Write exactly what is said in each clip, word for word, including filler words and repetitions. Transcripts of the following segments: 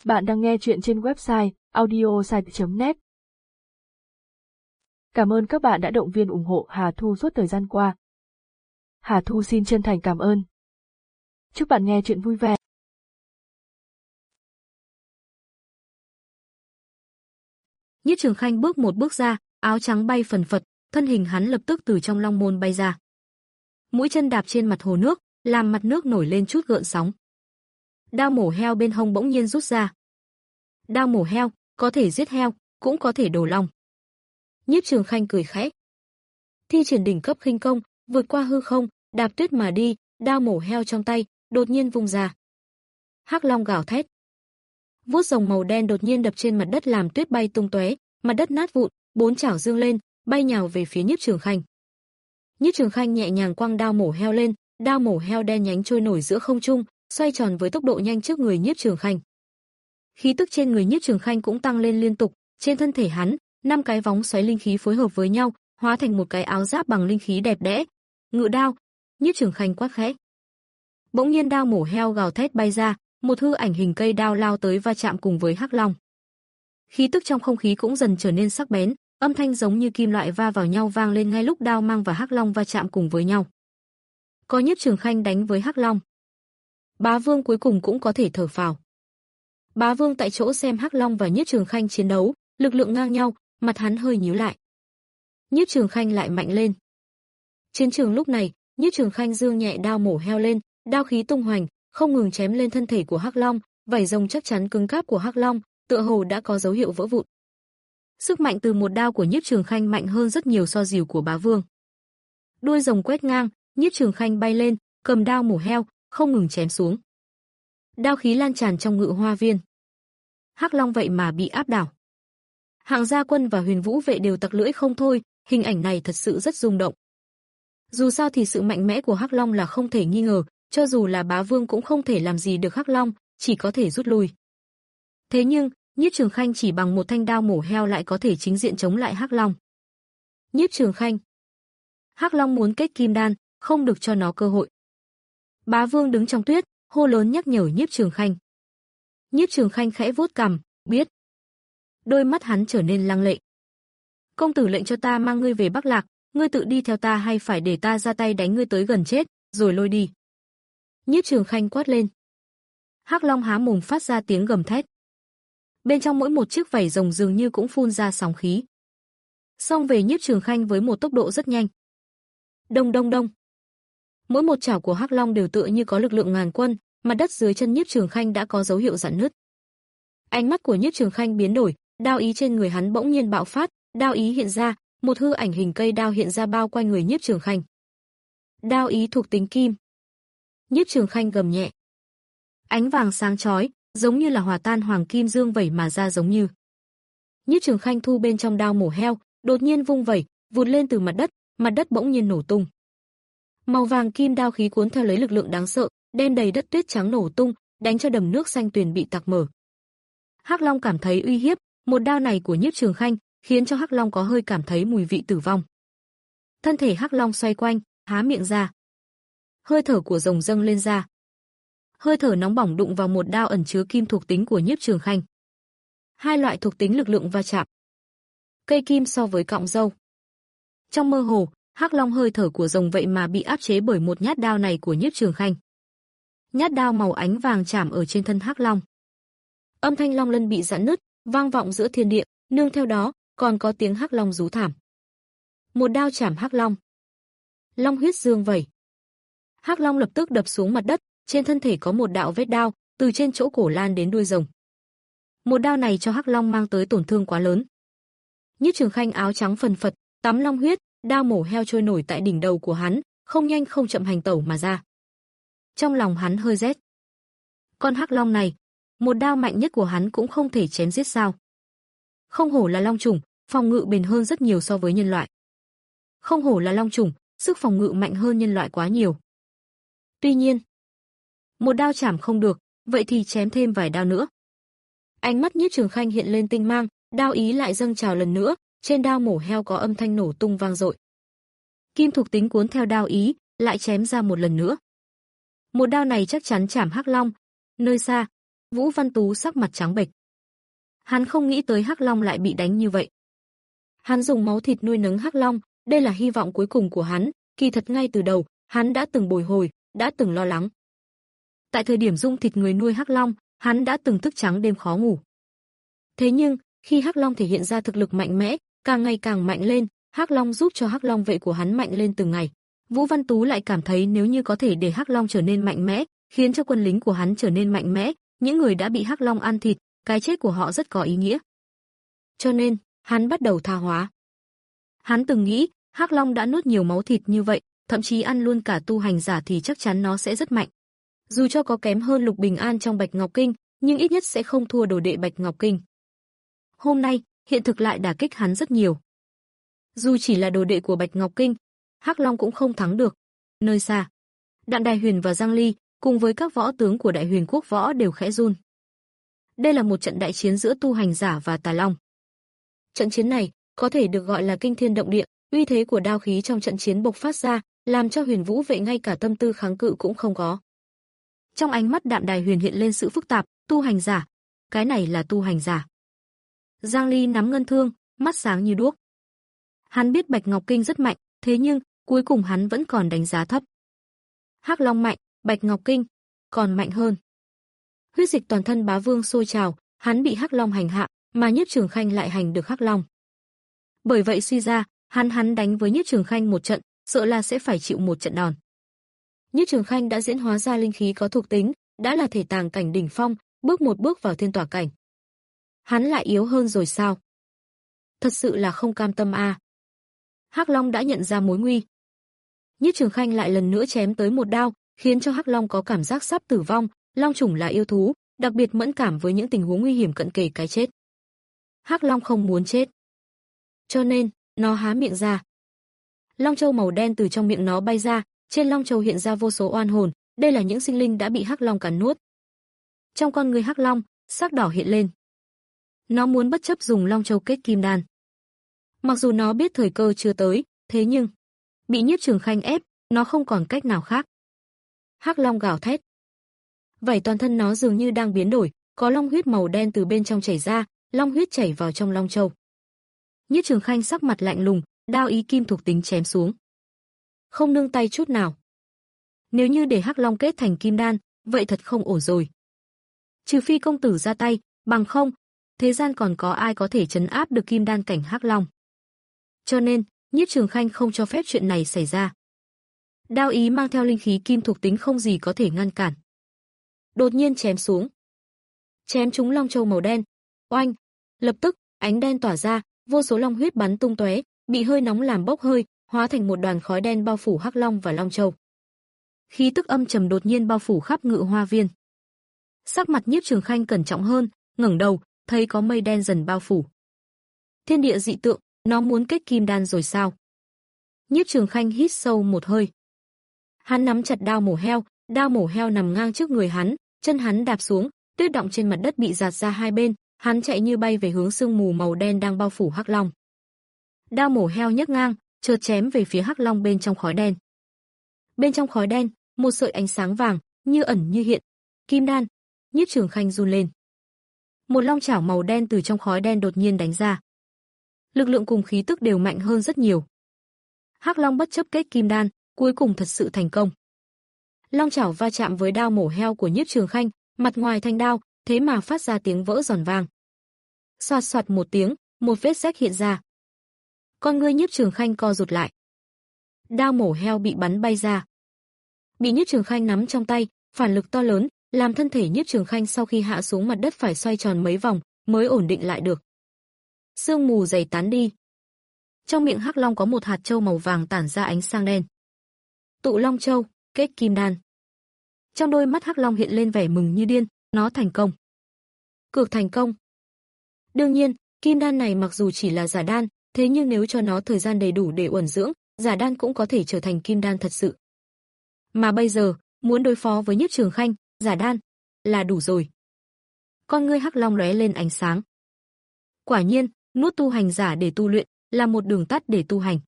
Bạn đang nghe chuyện trên website audiosite chấm net. Cảm ơn các bạn đã động viên ủng hộ Hà Thu suốt thời gian qua. Hà Thu xin chân thành cảm ơn. Chúc bạn nghe chuyện vui vẻ. Nhiếp Trường Khanh bước một bước ra, áo trắng bay phần phật, thân hình hắn lập tức từ trong long môn bay ra. Mũi chân đạp trên mặt hồ nước, làm mặt nước nổi lên chút gợn sóng. Đao mổ heo bên hông bỗng nhiên rút ra. Đao mổ heo, có thể giết heo, cũng có thể đổ long. Nhiếp Trường Khanh cười khẽ. Thi triển đỉnh cấp khinh công, vượt qua hư không, đạp tuyết mà đi, đao mổ heo trong tay, đột nhiên vung ra. Hắc long gào thét. Vuốt rồng màu đen đột nhiên đập trên mặt đất làm tuyết bay tung tóe, mặt đất nát vụn, bốn chảo dương lên, bay nhào về phía Nhiếp Trường Khanh. Nhiếp Trường Khanh nhẹ nhàng quăng đao mổ heo lên, đao mổ heo đen nhánh trôi nổi giữa không trung, xoay tròn với tốc độ nhanh trước người Nhiếp Trường Khanh. Khí tức trên người Nhiếp Trường Khanh cũng tăng lên liên tục, trên thân thể hắn, năm cái vóng xoáy linh khí phối hợp với nhau, hóa thành một cái áo giáp bằng linh khí đẹp đẽ. Ngự đao, Nhiếp Trường Khanh quát khẽ. Bỗng nhiên đao mổ heo gào thét bay ra, một hư ảnh hình cây đao lao tới va chạm cùng với hắc long. Khí tức trong không khí cũng dần trở nên sắc bén, âm thanh giống như kim loại va vào nhau vang lên ngay lúc đao mang và hắc long va chạm cùng với nhau. Có Nhiếp Trường Khanh đánh với hắc long, Bá Vương cuối cùng cũng có thể thở phào. Bá Vương tại chỗ xem hắc long và Nhiếp Trường Khanh chiến đấu, lực lượng ngang nhau, mặt hắn hơi nhíu lại. Nhiếp Trường Khanh lại mạnh lên. Chiến trường lúc này, Nhiếp Trường Khanh giương nhẹ đao mổ heo lên, đao khí tung hoành, không ngừng chém lên thân thể của hắc long, vảy rồng chắc chắn cứng cáp của hắc long, tựa hồ đã có dấu hiệu vỡ vụn. Sức mạnh từ một đao của Nhiếp Trường Khanh mạnh hơn rất nhiều so dìu của Bá Vương. Đuôi rồng quét ngang, Nhiếp Trường Khanh bay lên, cầm đao mổ heo, không ngừng chém xuống. Đao khí lan tràn trong ngự hoa viên. Hắc long vậy mà bị áp đảo. Hạng Gia Quân và Huyền Vũ vệ đều tặc lưỡi không thôi, hình ảnh này thật sự rất rung động. Dù sao thì sự mạnh mẽ của hắc long là không thể nghi ngờ, cho dù là Bá Vương cũng không thể làm gì được hắc long, chỉ có thể rút lui. Thế nhưng, Nhiếp Trường Khanh chỉ bằng một thanh đao mổ heo lại có thể chính diện chống lại hắc long. Nhiếp Trường Khanh. Hắc long muốn kết kim đan, không được cho nó cơ hội. Bá Vương đứng trong tuyết, hô lớn nhắc nhở Nhiếp Trường Khanh. Nhiếp Trường Khanh khẽ vuốt cằm, biết. Đôi mắt hắn trở nên lăng lệ. Công tử lệnh cho ta mang ngươi về Bắc Lạc, ngươi tự đi theo ta hay phải để ta ra tay đánh ngươi tới gần chết, rồi lôi đi. Nhiếp Trường Khanh quát lên. Hắc long há mồm phát ra tiếng gầm thét. Bên trong mỗi một chiếc vảy rồng dường như cũng phun ra sóng khí. Xông về Nhiếp Trường Khanh với một tốc độ rất nhanh. Đông đông đông. Mỗi một chảo của hắc long đều tựa như có lực lượng ngàn quân, mặt đất dưới chân Nhiếp Trường Khanh đã có dấu hiệu rạn nứt. Ánh mắt của Nhiếp Trường Khanh biến đổi, đao ý trên người hắn bỗng nhiên bạo phát, đao ý hiện ra, một hư ảnh hình cây đao hiện ra bao quanh người Nhiếp Trường Khanh. Đao ý thuộc tính kim. Nhiếp Trường Khanh gầm nhẹ. Ánh vàng sáng chói, giống như là hòa tan hoàng kim dương vẩy mà ra giống như. Nhiếp Trường Khanh thu bên trong đao mổ heo, đột nhiên vung vẩy, vụt lên từ mặt đất, mặt đất bỗng nhiên nổ tung. Màu vàng kim đao khí cuốn theo lấy lực lượng đáng sợ, đen đầy đất tuyết trắng nổ tung, đánh cho đầm nước xanh tuyền bị tạc mở. Hắc long cảm thấy uy hiếp, một đao này của Nhiếp Trường Khanh khiến cho hắc long có hơi cảm thấy mùi vị tử vong. Thân thể hắc long xoay quanh, há miệng ra. Hơi thở của rồng dâng lên ra. Hơi thở nóng bỏng đụng vào một đao ẩn chứa kim thuộc tính của Nhiếp Trường Khanh. Hai loại thuộc tính lực lượng va chạm. Cây kim so với cọng dâu. Trong mơ hồ, hắc long hơi thở của rồng vậy mà bị áp chế bởi một nhát đao này của Nhiếp Trường Khanh. Nhát đao màu ánh vàng chạm ở trên thân hắc long. Âm thanh long lân bị giãn nứt, vang vọng giữa thiên địa, nương theo đó còn có tiếng hắc long rú thảm. Một đao chạm hắc long. Long huyết dương vẩy. Hắc long lập tức đập xuống mặt đất, trên thân thể có một đạo vết đao, từ trên chỗ cổ lan đến đuôi rồng. Một đao này cho hắc long mang tới tổn thương quá lớn. Nhiếp Trường Khanh áo trắng phần phật, tắm long huyết, đao mổ heo trôi nổi tại đỉnh đầu của hắn, không nhanh không chậm hành tẩu mà ra. Trong lòng hắn hơi rét. Con hắc long này, một đao mạnh nhất của hắn cũng không thể chém giết sao? Không hổ là long chủng, phòng ngự bền hơn rất nhiều so với nhân loại. Không hổ là long chủng, sức phòng ngự mạnh hơn nhân loại quá nhiều. Tuy nhiên, một đao chảm không được, vậy thì chém thêm vài đao nữa. Ánh mắt Nhiếp Trường Khanh hiện lên tinh mang, đao ý lại dâng trào lần nữa, trên đao mổ heo có âm thanh nổ tung vang dội. Kim thuộc tính cuốn theo đao ý, lại chém ra một lần nữa. Một đao này chắc chắn chảm hắc long. Nơi xa, Vũ Văn Tú sắc mặt trắng bệch. Hắn không nghĩ tới Hắc Long lại bị đánh như vậy. Hắn dùng máu thịt nuôi nấng Hắc Long, đây là hy vọng cuối cùng của hắn, kỳ thật ngay từ đầu, hắn đã từng bồi hồi, đã từng lo lắng. Tại thời điểm dung thịt người nuôi Hắc Long, hắn đã từng thức trắng đêm khó ngủ. Thế nhưng, khi Hắc Long thể hiện ra thực lực mạnh mẽ, càng ngày càng mạnh lên, Hắc Long giúp cho Hắc Long vệ của hắn mạnh lên từng ngày. Vũ Văn Tú lại cảm thấy nếu như có thể để Hắc Long trở nên mạnh mẽ, khiến cho quân lính của hắn trở nên mạnh mẽ, những người đã bị Hắc Long ăn thịt, cái chết của họ rất có ý nghĩa. Cho nên, hắn bắt đầu tha hóa. Hắn từng nghĩ, Hắc Long đã nuốt nhiều máu thịt như vậy, thậm chí ăn luôn cả tu hành giả thì chắc chắn nó sẽ rất mạnh. Dù cho có kém hơn Lục Bình An trong Bạch Ngọc Kinh, nhưng ít nhất sẽ không thua đồ đệ Bạch Ngọc Kinh. Hôm nay, hiện thực lại đả kích hắn rất nhiều. Dù chỉ là đồ đệ của Bạch Ngọc Kinh, Hắc Long cũng không thắng được. Nơi xa, Đặng Đại Huyền và Giang Ly, cùng với các võ tướng của Đại Huyền Quốc võ đều khẽ run. Đây là một trận đại chiến giữa tu hành giả và tà long. Trận chiến này có thể được gọi là kinh thiên động địa, uy thế của đao khí trong trận chiến bộc phát ra, làm cho Huyền Vũ vệ ngay cả tâm tư kháng cự cũng không có. Trong ánh mắt Đạm Đài Huyền hiện lên sự phức tạp, tu hành giả, cái này là tu hành giả. Giang Ly nắm ngân thương, mắt sáng như đuốc. Hắn biết Bạch Ngọc Kinh rất mạnh, thế nhưng cuối cùng hắn vẫn còn đánh giá thấp. Hắc Long mạnh, Bạch Ngọc Kinh còn mạnh hơn. Huyết dịch toàn thân Bá Vương sôi trào, hắn bị Hắc Long hành hạ, mà Nhiếp Trường Khanh lại hành được Hắc Long. Bởi vậy suy ra, hắn hắn đánh với Nhiếp Trường Khanh một trận, sợ là sẽ phải chịu một trận đòn. Nhiếp Trường Khanh đã diễn hóa ra linh khí có thuộc tính, đã là thể tàng cảnh đỉnh phong, bước một bước vào thiên tỏa cảnh. Hắn lại yếu hơn rồi sao? Thật sự là không cam tâm a. À. Hắc Long đã nhận ra mối nguy. Nhiếp Trường Khanh lại lần nữa chém tới một đao, khiến cho Hắc Long có cảm giác sắp tử vong. Long chủng là yêu thú, đặc biệt mẫn cảm với những tình huống nguy hiểm cận kề cái chết. Hắc Long không muốn chết, cho nên nó há miệng ra. Long châu màu đen từ trong miệng nó bay ra, trên long châu hiện ra vô số oan hồn, đây là những sinh linh đã bị Hắc Long cắn nuốt. Trong con người Hắc Long, sắc đỏ hiện lên. Nó muốn bất chấp dùng long châu kết kim đan. Mặc dù nó biết thời cơ chưa tới, thế nhưng bị Nhiếp Trường Khanh ép, nó không còn cách nào khác. Hắc Long gào thét. Vảy toàn thân nó dường như đang biến đổi, có long huyết màu đen từ bên trong chảy ra, long huyết chảy vào trong long châu. Nhiếp Trường Khanh sắc mặt lạnh lùng, đao ý kim thuộc tính chém xuống. Không nương tay chút nào. Nếu như để Hắc Long kết thành kim đan, vậy thật không ổn rồi. Trừ phi công tử ra tay, bằng không, thế gian còn có ai có thể trấn áp được kim đan cảnh Hắc Long. Cho nên, Nhiếp Trường Khanh không cho phép chuyện này xảy ra. Đao ý mang theo linh khí kim thuộc tính không gì có thể ngăn cản. Đột nhiên chém xuống. Chém trúng long châu màu đen. Oanh! Lập tức, ánh đen tỏa ra, vô số long huyết bắn tung tóe, bị hơi nóng làm bốc hơi, hóa thành một đoàn khói đen bao phủ Hắc Long và long châu. Khí tức âm trầm đột nhiên bao phủ khắp Ngự Hoa Viên. Sắc mặt Nhiếp Trường Khanh cẩn trọng hơn, ngẩng đầu, thấy có mây đen dần bao phủ. Thiên địa dị tượng, nó muốn kết kim đan rồi sao? Nhiếp Trường Khanh hít sâu một hơi. Hắn nắm chặt đao mổ heo, đao mổ heo nằm ngang trước người hắn, chân hắn đạp xuống, tuyết động trên mặt đất bị giạt ra hai bên, hắn chạy như bay về hướng sương mù màu đen đang bao phủ Hắc Long. Đao mổ heo nhấc ngang, chợt chém về phía Hắc Long bên trong khói đen. Bên trong khói đen, một sợi ánh sáng vàng, như ẩn như hiện. Kim đan. Nhiếp Trường Khanh run lên. Một long chảo màu đen từ trong khói đen đột nhiên đánh ra. Lực lượng cùng khí tức đều mạnh hơn rất nhiều. Hắc Long bất chấp kết kim đan, cuối cùng thật sự thành công. Long chảo va chạm với đao mổ heo của Nhiếp Trường Khanh, mặt ngoài thanh đao, thế mà phát ra tiếng vỡ giòn vang. Xoạt xoạt một tiếng, một vết rách hiện ra. Con ngươi Nhiếp Trường Khanh co rụt lại. Đao mổ heo bị bắn bay ra. Bị Nhiếp Trường Khanh nắm trong tay, phản lực to lớn, làm thân thể Nhiếp Trường Khanh sau khi hạ xuống mặt đất phải xoay tròn mấy vòng, mới ổn định lại được. Sương mù dày tán đi. Trong miệng Hắc Long có một hạt châu màu vàng tản ra ánh sáng đen. Tụ Long Châu, kết kim đan. Trong đôi mắt Hắc Long hiện lên vẻ mừng như điên, nó thành công. Cược thành công. Đương nhiên, kim đan này mặc dù chỉ là giả đan, thế nhưng nếu cho nó thời gian đầy đủ để uẩn dưỡng, giả đan cũng có thể trở thành kim đan thật sự. Mà bây giờ, muốn đối phó với Nhiếp Trường Khanh, giả đan là đủ rồi. Con ngươi Hắc Long lóe lên ánh sáng. Quả nhiên, nuốt tu hành giả để tu luyện là một đường tắt để tu hành.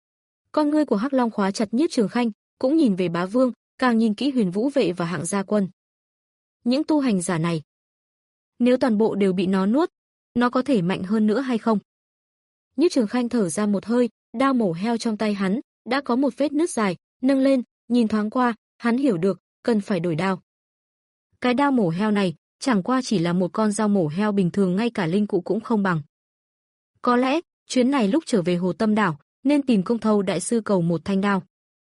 Con ngươi của Hắc Long khóa chặt Nhiếp Trường Khanh, cũng nhìn về Bá Vương, càng nhìn kỹ Huyền Vũ vệ và Hạng Gia Quân. Những tu hành giả này, Nếu toàn bộ đều bị nó nuốt, nó có thể mạnh hơn nữa hay không? Nhiếp Trường Khanh thở ra một hơi, đao mổ heo trong tay hắn đã có một vết nứt dài, nâng lên, nhìn thoáng qua, hắn hiểu được, cần phải đổi đao. Cái đao mổ heo này chẳng qua chỉ là một con dao mổ heo bình thường, ngay cả linh cụ cũng không bằng. Có lẽ, chuyến này lúc trở về Hồ Tâm đảo, nên tìm Công Thâu đại sư cầu một thanh đao.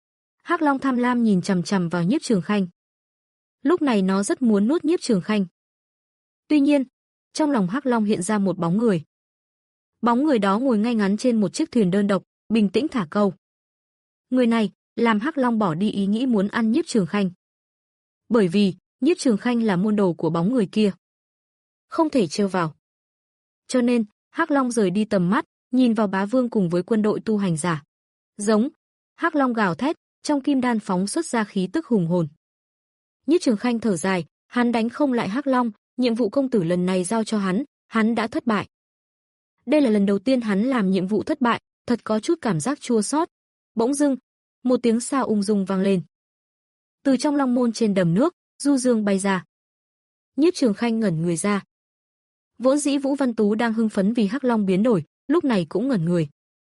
Hắc Long tham lam nhìn chằm chằm vào Nhiếp Trường Khanh. Lúc này nó rất muốn nuốt Nhiếp Trường Khanh. Tuy nhiên, trong lòng Hắc Long hiện ra một bóng người. Bóng người đó ngồi ngay ngắn trên một chiếc thuyền đơn độc, bình tĩnh thả câu. Người này làm Hắc Long bỏ đi ý nghĩ muốn ăn Nhiếp Trường Khanh. Bởi vì, Nhiếp Trường Khanh là môn đồ của bóng người kia. Không thể trêu vào. Cho nên, Hắc Long rời đi tầm mắt, nhìn vào Bá Vương cùng với quân đội tu hành giả. Giống, Hắc Long gào thét, trong kim đan phóng xuất ra khí tức hùng hồn. Nhiếp Trường Khanh thở dài, hắn đánh không lại Hắc Long, nhiệm vụ công tử lần này giao cho hắn, hắn đã thất bại. Đây là lần đầu tiên hắn làm nhiệm vụ thất bại, thật có chút cảm giác chua xót. Bỗng dưng, một tiếng sao ung dung vang lên. Từ trong long môn trên đầm nước, du dương bay ra. Nhiếp Trường Khanh ngẩn người ra. Vốn dĩ Vũ Văn Tú đang hưng phấn vì Hắc Long biến đổi, lúc này cũng ngẩn người.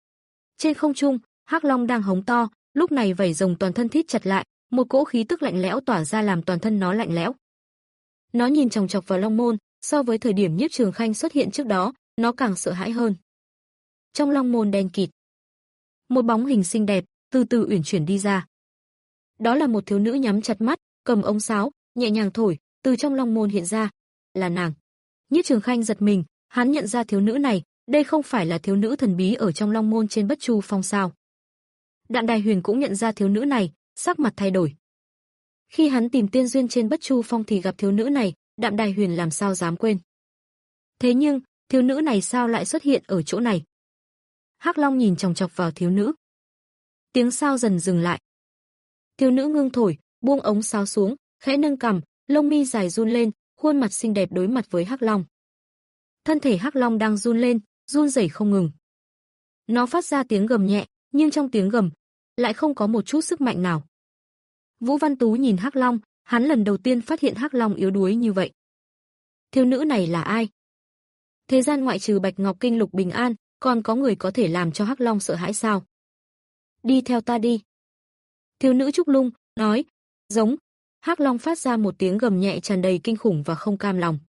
Trên không trung, Hắc Long đang hống to, lúc này vảy rồng toàn thân thít chặt lại, một cỗ khí tức lạnh lẽo tỏa ra làm toàn thân nó lạnh lẽo. Nó nhìn chòng chọc vào long môn, so với thời điểm Nhiếp Trường Khanh xuất hiện trước đó, nó càng sợ hãi hơn. Trong long môn đen kịt, một bóng hình xinh đẹp từ từ uyển chuyển đi ra. Đó là một thiếu nữ nhắm chặt mắt, cầm ống sáo, nhẹ nhàng thổi, từ trong long môn hiện ra, là nàng. Nhiếp Trường Khanh giật mình, hắn nhận ra thiếu nữ này, đây không phải là thiếu nữ thần bí ở trong long môn trên Bất Chu Phong sao? Đạm Đài Huyền cũng nhận ra thiếu nữ này, sắc mặt thay đổi. Khi hắn tìm tiên duyên trên Bất Chu Phong thì gặp thiếu nữ này, Đạm Đài Huyền làm sao dám quên. Thế nhưng, thiếu nữ này sao lại xuất hiện ở chỗ này? Hắc Long nhìn chòng chọc vào thiếu nữ. Tiếng sao dần dừng lại. Thiếu nữ ngưng thổi, buông ống sáo xuống, khẽ nâng cằm, lông mi dài run lên, khuôn mặt xinh đẹp đối mặt với Hắc Long. Thân thể Hắc Long đang run lên, run rẩy không ngừng. Nó phát ra tiếng gầm nhẹ, nhưng trong tiếng gầm lại không có một chút sức mạnh nào. Vũ Văn Tú nhìn Hắc Long, hắn lần đầu tiên phát hiện Hắc Long yếu đuối như vậy. Thiếu nữ này là ai? Thế gian ngoại trừ Bạch Ngọc Kinh Lục Bình An, còn có người có thể làm cho Hắc Long sợ hãi sao? Đi theo ta đi. Thiếu nữ Trúc Lung nói, giống. Hắc Long phát ra một tiếng gầm nhẹ tràn đầy kinh khủng và không cam lòng.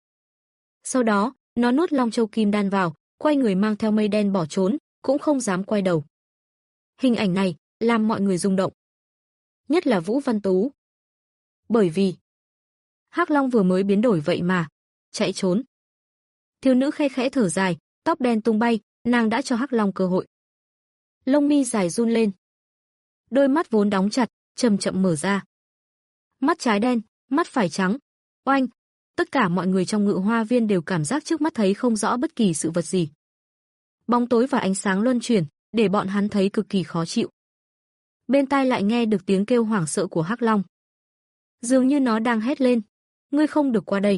Sau đó, nó nuốt Long Châu Kim Đan vào, quay người mang theo mây đen bỏ trốn, cũng không dám quay đầu. Hình ảnh này làm mọi người rung động, nhất là Vũ Văn Tú. Bởi vì Hắc Long vừa mới biến đổi vậy mà chạy trốn. Thiếu nữ khe khẽ thở dài, tóc đen tung bay, nàng đã cho Hắc Long cơ hội. Lông mi dài run lên. Đôi mắt vốn đóng chặt, chậm chậm mở ra. Mắt trái đen, mắt phải trắng. Oanh! Tất cả mọi người trong Ngự Hoa Viên đều cảm giác trước mắt thấy không rõ bất kỳ sự vật gì. Bóng tối và ánh sáng luân chuyển, để bọn hắn thấy cực kỳ khó chịu. Bên tai lại nghe được tiếng kêu hoảng sợ của Hắc Long. Dường như nó đang hét lên, ngươi không được qua đây.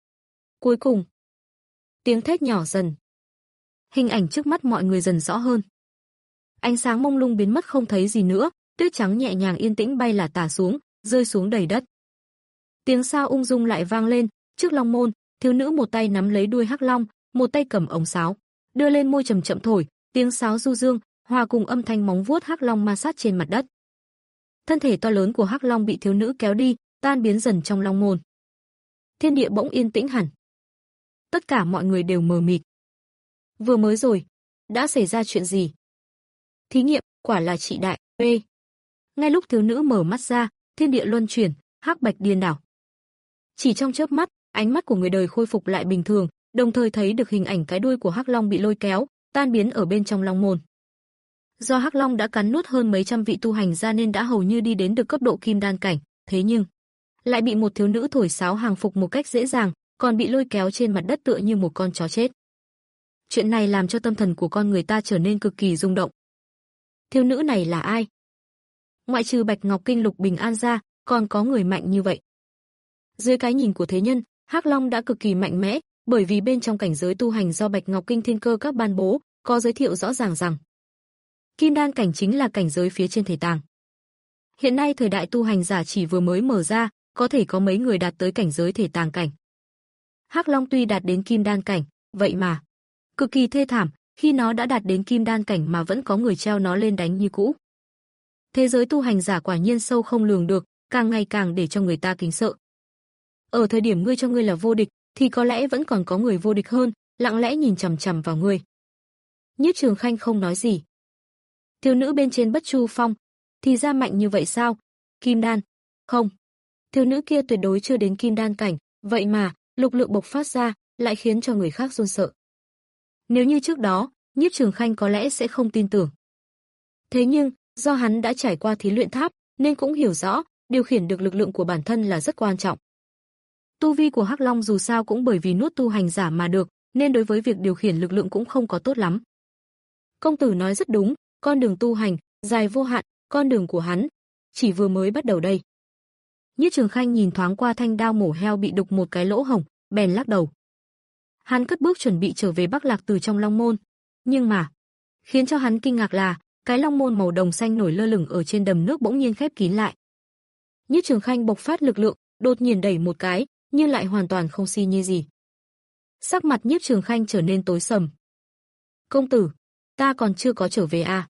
Cuối cùng, tiếng thét nhỏ dần. Hình ảnh trước mắt mọi người dần rõ hơn. Ánh sáng mông lung biến mất không thấy gì nữa, tuyết trắng nhẹ nhàng yên tĩnh bay là tả xuống, rơi xuống đầy đất. Tiếng sao ung dung lại vang lên, trước long môn, thiếu nữ một tay nắm lấy đuôi Hắc Long, một tay cầm ống sáo, đưa lên môi chậm chậm thổi, tiếng sáo du dương, hòa cùng âm thanh móng vuốt Hắc Long ma sát trên mặt đất. Thân thể to lớn của Hắc Long bị thiếu nữ kéo đi, tan biến dần trong long môn. Thiên địa bỗng yên tĩnh hẳn. Tất cả mọi người đều mờ mịt. Vừa mới rồi, đã xảy ra chuyện gì? Thí nghiệm, quả là trị đại, ê. Ngay lúc thiếu nữ mở mắt ra, thiên địa luân chuyển, hắc bạch điên đảo. Chỉ trong chớp mắt, ánh mắt của người đời khôi phục lại bình thường, đồng thời thấy được hình ảnh cái đuôi của Hắc Long bị lôi kéo, tan biến ở bên trong long môn. Do Hắc Long đã cắn nuốt hơn mấy trăm vị tu hành gia nên đã hầu như đi đến được cấp độ kim đan cảnh, thế nhưng lại bị một thiếu nữ thổi sáo hàng phục một cách dễ dàng, còn bị lôi kéo trên mặt đất tựa như một con chó chết. Chuyện này làm cho tâm thần của con người ta trở nên cực kỳ rung động. Thiếu nữ này là ai? Ngoại trừ Bạch Ngọc Kinh Lục Bình An ra, còn có người mạnh như vậy. Dưới cái nhìn của thế nhân, Hắc Long đã cực kỳ mạnh mẽ, bởi vì bên trong cảnh giới tu hành do Bạch Ngọc Kinh Thiên Cơ các ban bố, có giới thiệu rõ ràng rằng Kim Đan cảnh chính là cảnh giới phía trên thể tàng. Hiện nay thời đại tu hành giả chỉ vừa mới mở ra, có thể có mấy người đạt tới cảnh giới thể tàng cảnh. Hắc Long tuy đạt đến kim đan cảnh, vậy mà cực kỳ thê thảm, khi nó đã đạt đến kim đan cảnh mà vẫn có người treo nó lên đánh như cũ. Thế giới tu hành giả quả nhiên sâu không lường được, càng ngày càng để cho người ta kính sợ. Ở thời điểm ngươi cho ngươi là vô địch, thì có lẽ vẫn còn có người vô địch hơn, lặng lẽ nhìn chằm chằm vào ngươi. Nhiếp Trường Khanh không nói gì. Thiếu nữ bên trên Bất Chu Phong, thì ra mạnh như vậy sao? Kim đan? Không. Thiếu nữ kia tuyệt đối chưa đến kim đan cảnh, vậy mà, lực lượng bộc phát ra, lại khiến cho người khác run sợ. Nếu như trước đó, Nhiếp Trường Khanh có lẽ sẽ không tin tưởng. Thế nhưng, do hắn đã trải qua thí luyện tháp, nên cũng hiểu rõ, điều khiển được lực lượng của bản thân là rất quan trọng. Tu vi của Hắc Long dù sao cũng bởi vì nuốt tu hành giả mà được, nên đối với việc điều khiển lực lượng cũng không có tốt lắm. Công tử nói rất đúng, con đường tu hành, dài vô hạn, con đường của hắn, chỉ vừa mới bắt đầu đây. Nhiếp Trường Khanh nhìn thoáng qua thanh đao mổ heo bị đục một cái lỗ hổng, bèn lắc đầu. Hắn cất bước chuẩn bị trở về Bắc Lạc từ trong Long Môn, nhưng mà, khiến cho hắn kinh ngạc là, cái Long Môn màu đồng xanh nổi lơ lửng ở trên đầm nước bỗng nhiên khép kín lại. Nhiếp Trường Khanh bộc phát lực lượng, đột nhiên đẩy một cái, nhưng lại hoàn toàn không xi nhê gì. Sắc mặt Nhiếp Trường Khanh trở nên tối sầm. Công tử, ta còn chưa có trở về à?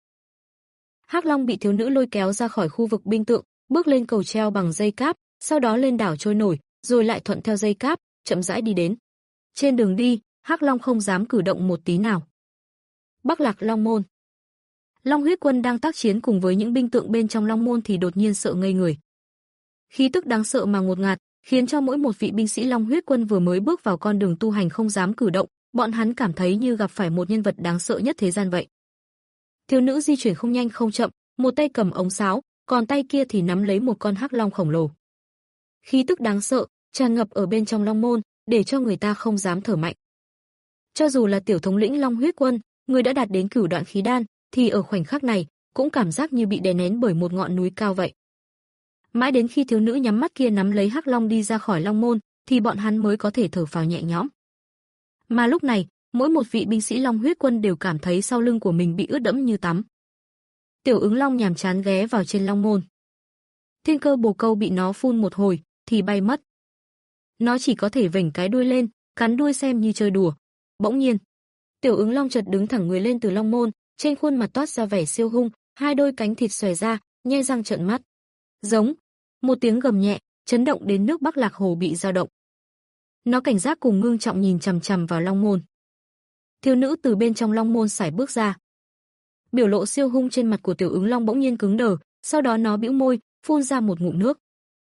Hắc Long bị thiếu nữ lôi kéo ra khỏi khu vực binh tượng, bước lên cầu treo bằng dây cáp, sau đó lên đảo trôi nổi, rồi lại thuận theo dây cáp, chậm rãi đi đến. Trên đường đi, Hắc Long không dám cử động một tí nào. Bắc Lạc Long Môn. Long Huyết Quân đang tác chiến cùng với những binh tượng bên trong Long Môn thì đột nhiên sợ ngây người. Khí tức đáng sợ mà ngột ngạt, khiến cho mỗi một vị binh sĩ Long Huyết Quân vừa mới bước vào con đường tu hành không dám cử động, bọn hắn cảm thấy như gặp phải một nhân vật đáng sợ nhất thế gian vậy. Thiếu nữ di chuyển không nhanh không chậm, một tay cầm ống sáo, còn tay kia thì nắm lấy một con hắc long khổng lồ. Khí tức đáng sợ tràn ngập ở bên trong Long Môn, để cho người ta không dám thở mạnh. Cho dù là tiểu thống lĩnh Long Huyết Quân, người đã đạt đến cửu đoạn khí đan, thì ở khoảnh khắc này cũng cảm giác như bị đè nén bởi một ngọn núi cao vậy. Mãi đến khi thiếu nữ nhắm mắt kia nắm lấy hắc long đi ra khỏi Long Môn, thì bọn hắn mới có thể thở phào nhẹ nhõm. Mà lúc này, mỗi một vị binh sĩ Long Huyết Quân đều cảm thấy sau lưng của mình bị ướt đẫm như tắm. Tiểu Ứng Long nhàm chán ghé vào trên Long Môn. Thiên Cơ Bồ Câu bị nó phun một hồi thì bay mất. Nó chỉ có thể vểnh cái đuôi lên, cắn đuôi xem như chơi đùa. Bỗng nhiên, Tiểu Ứng Long chợt đứng thẳng người lên từ Long Môn, trên khuôn mặt toát ra vẻ siêu hung, hai đôi cánh thịt xòe ra, nhe răng trợn mắt. Giống, một tiếng gầm nhẹ, chấn động đến nước Bắc Lạc Hồ bị dao động. Nó cảnh giác cùng ngưng trọng nhìn chằm chằm vào Long Môn. Thiếu nữ từ bên trong Long Môn sải bước ra. Biểu lộ siêu hung trên mặt của Tiểu Ứng Long bỗng nhiên cứng đờ, sau đó nó bĩu môi, phun ra một ngụm nước.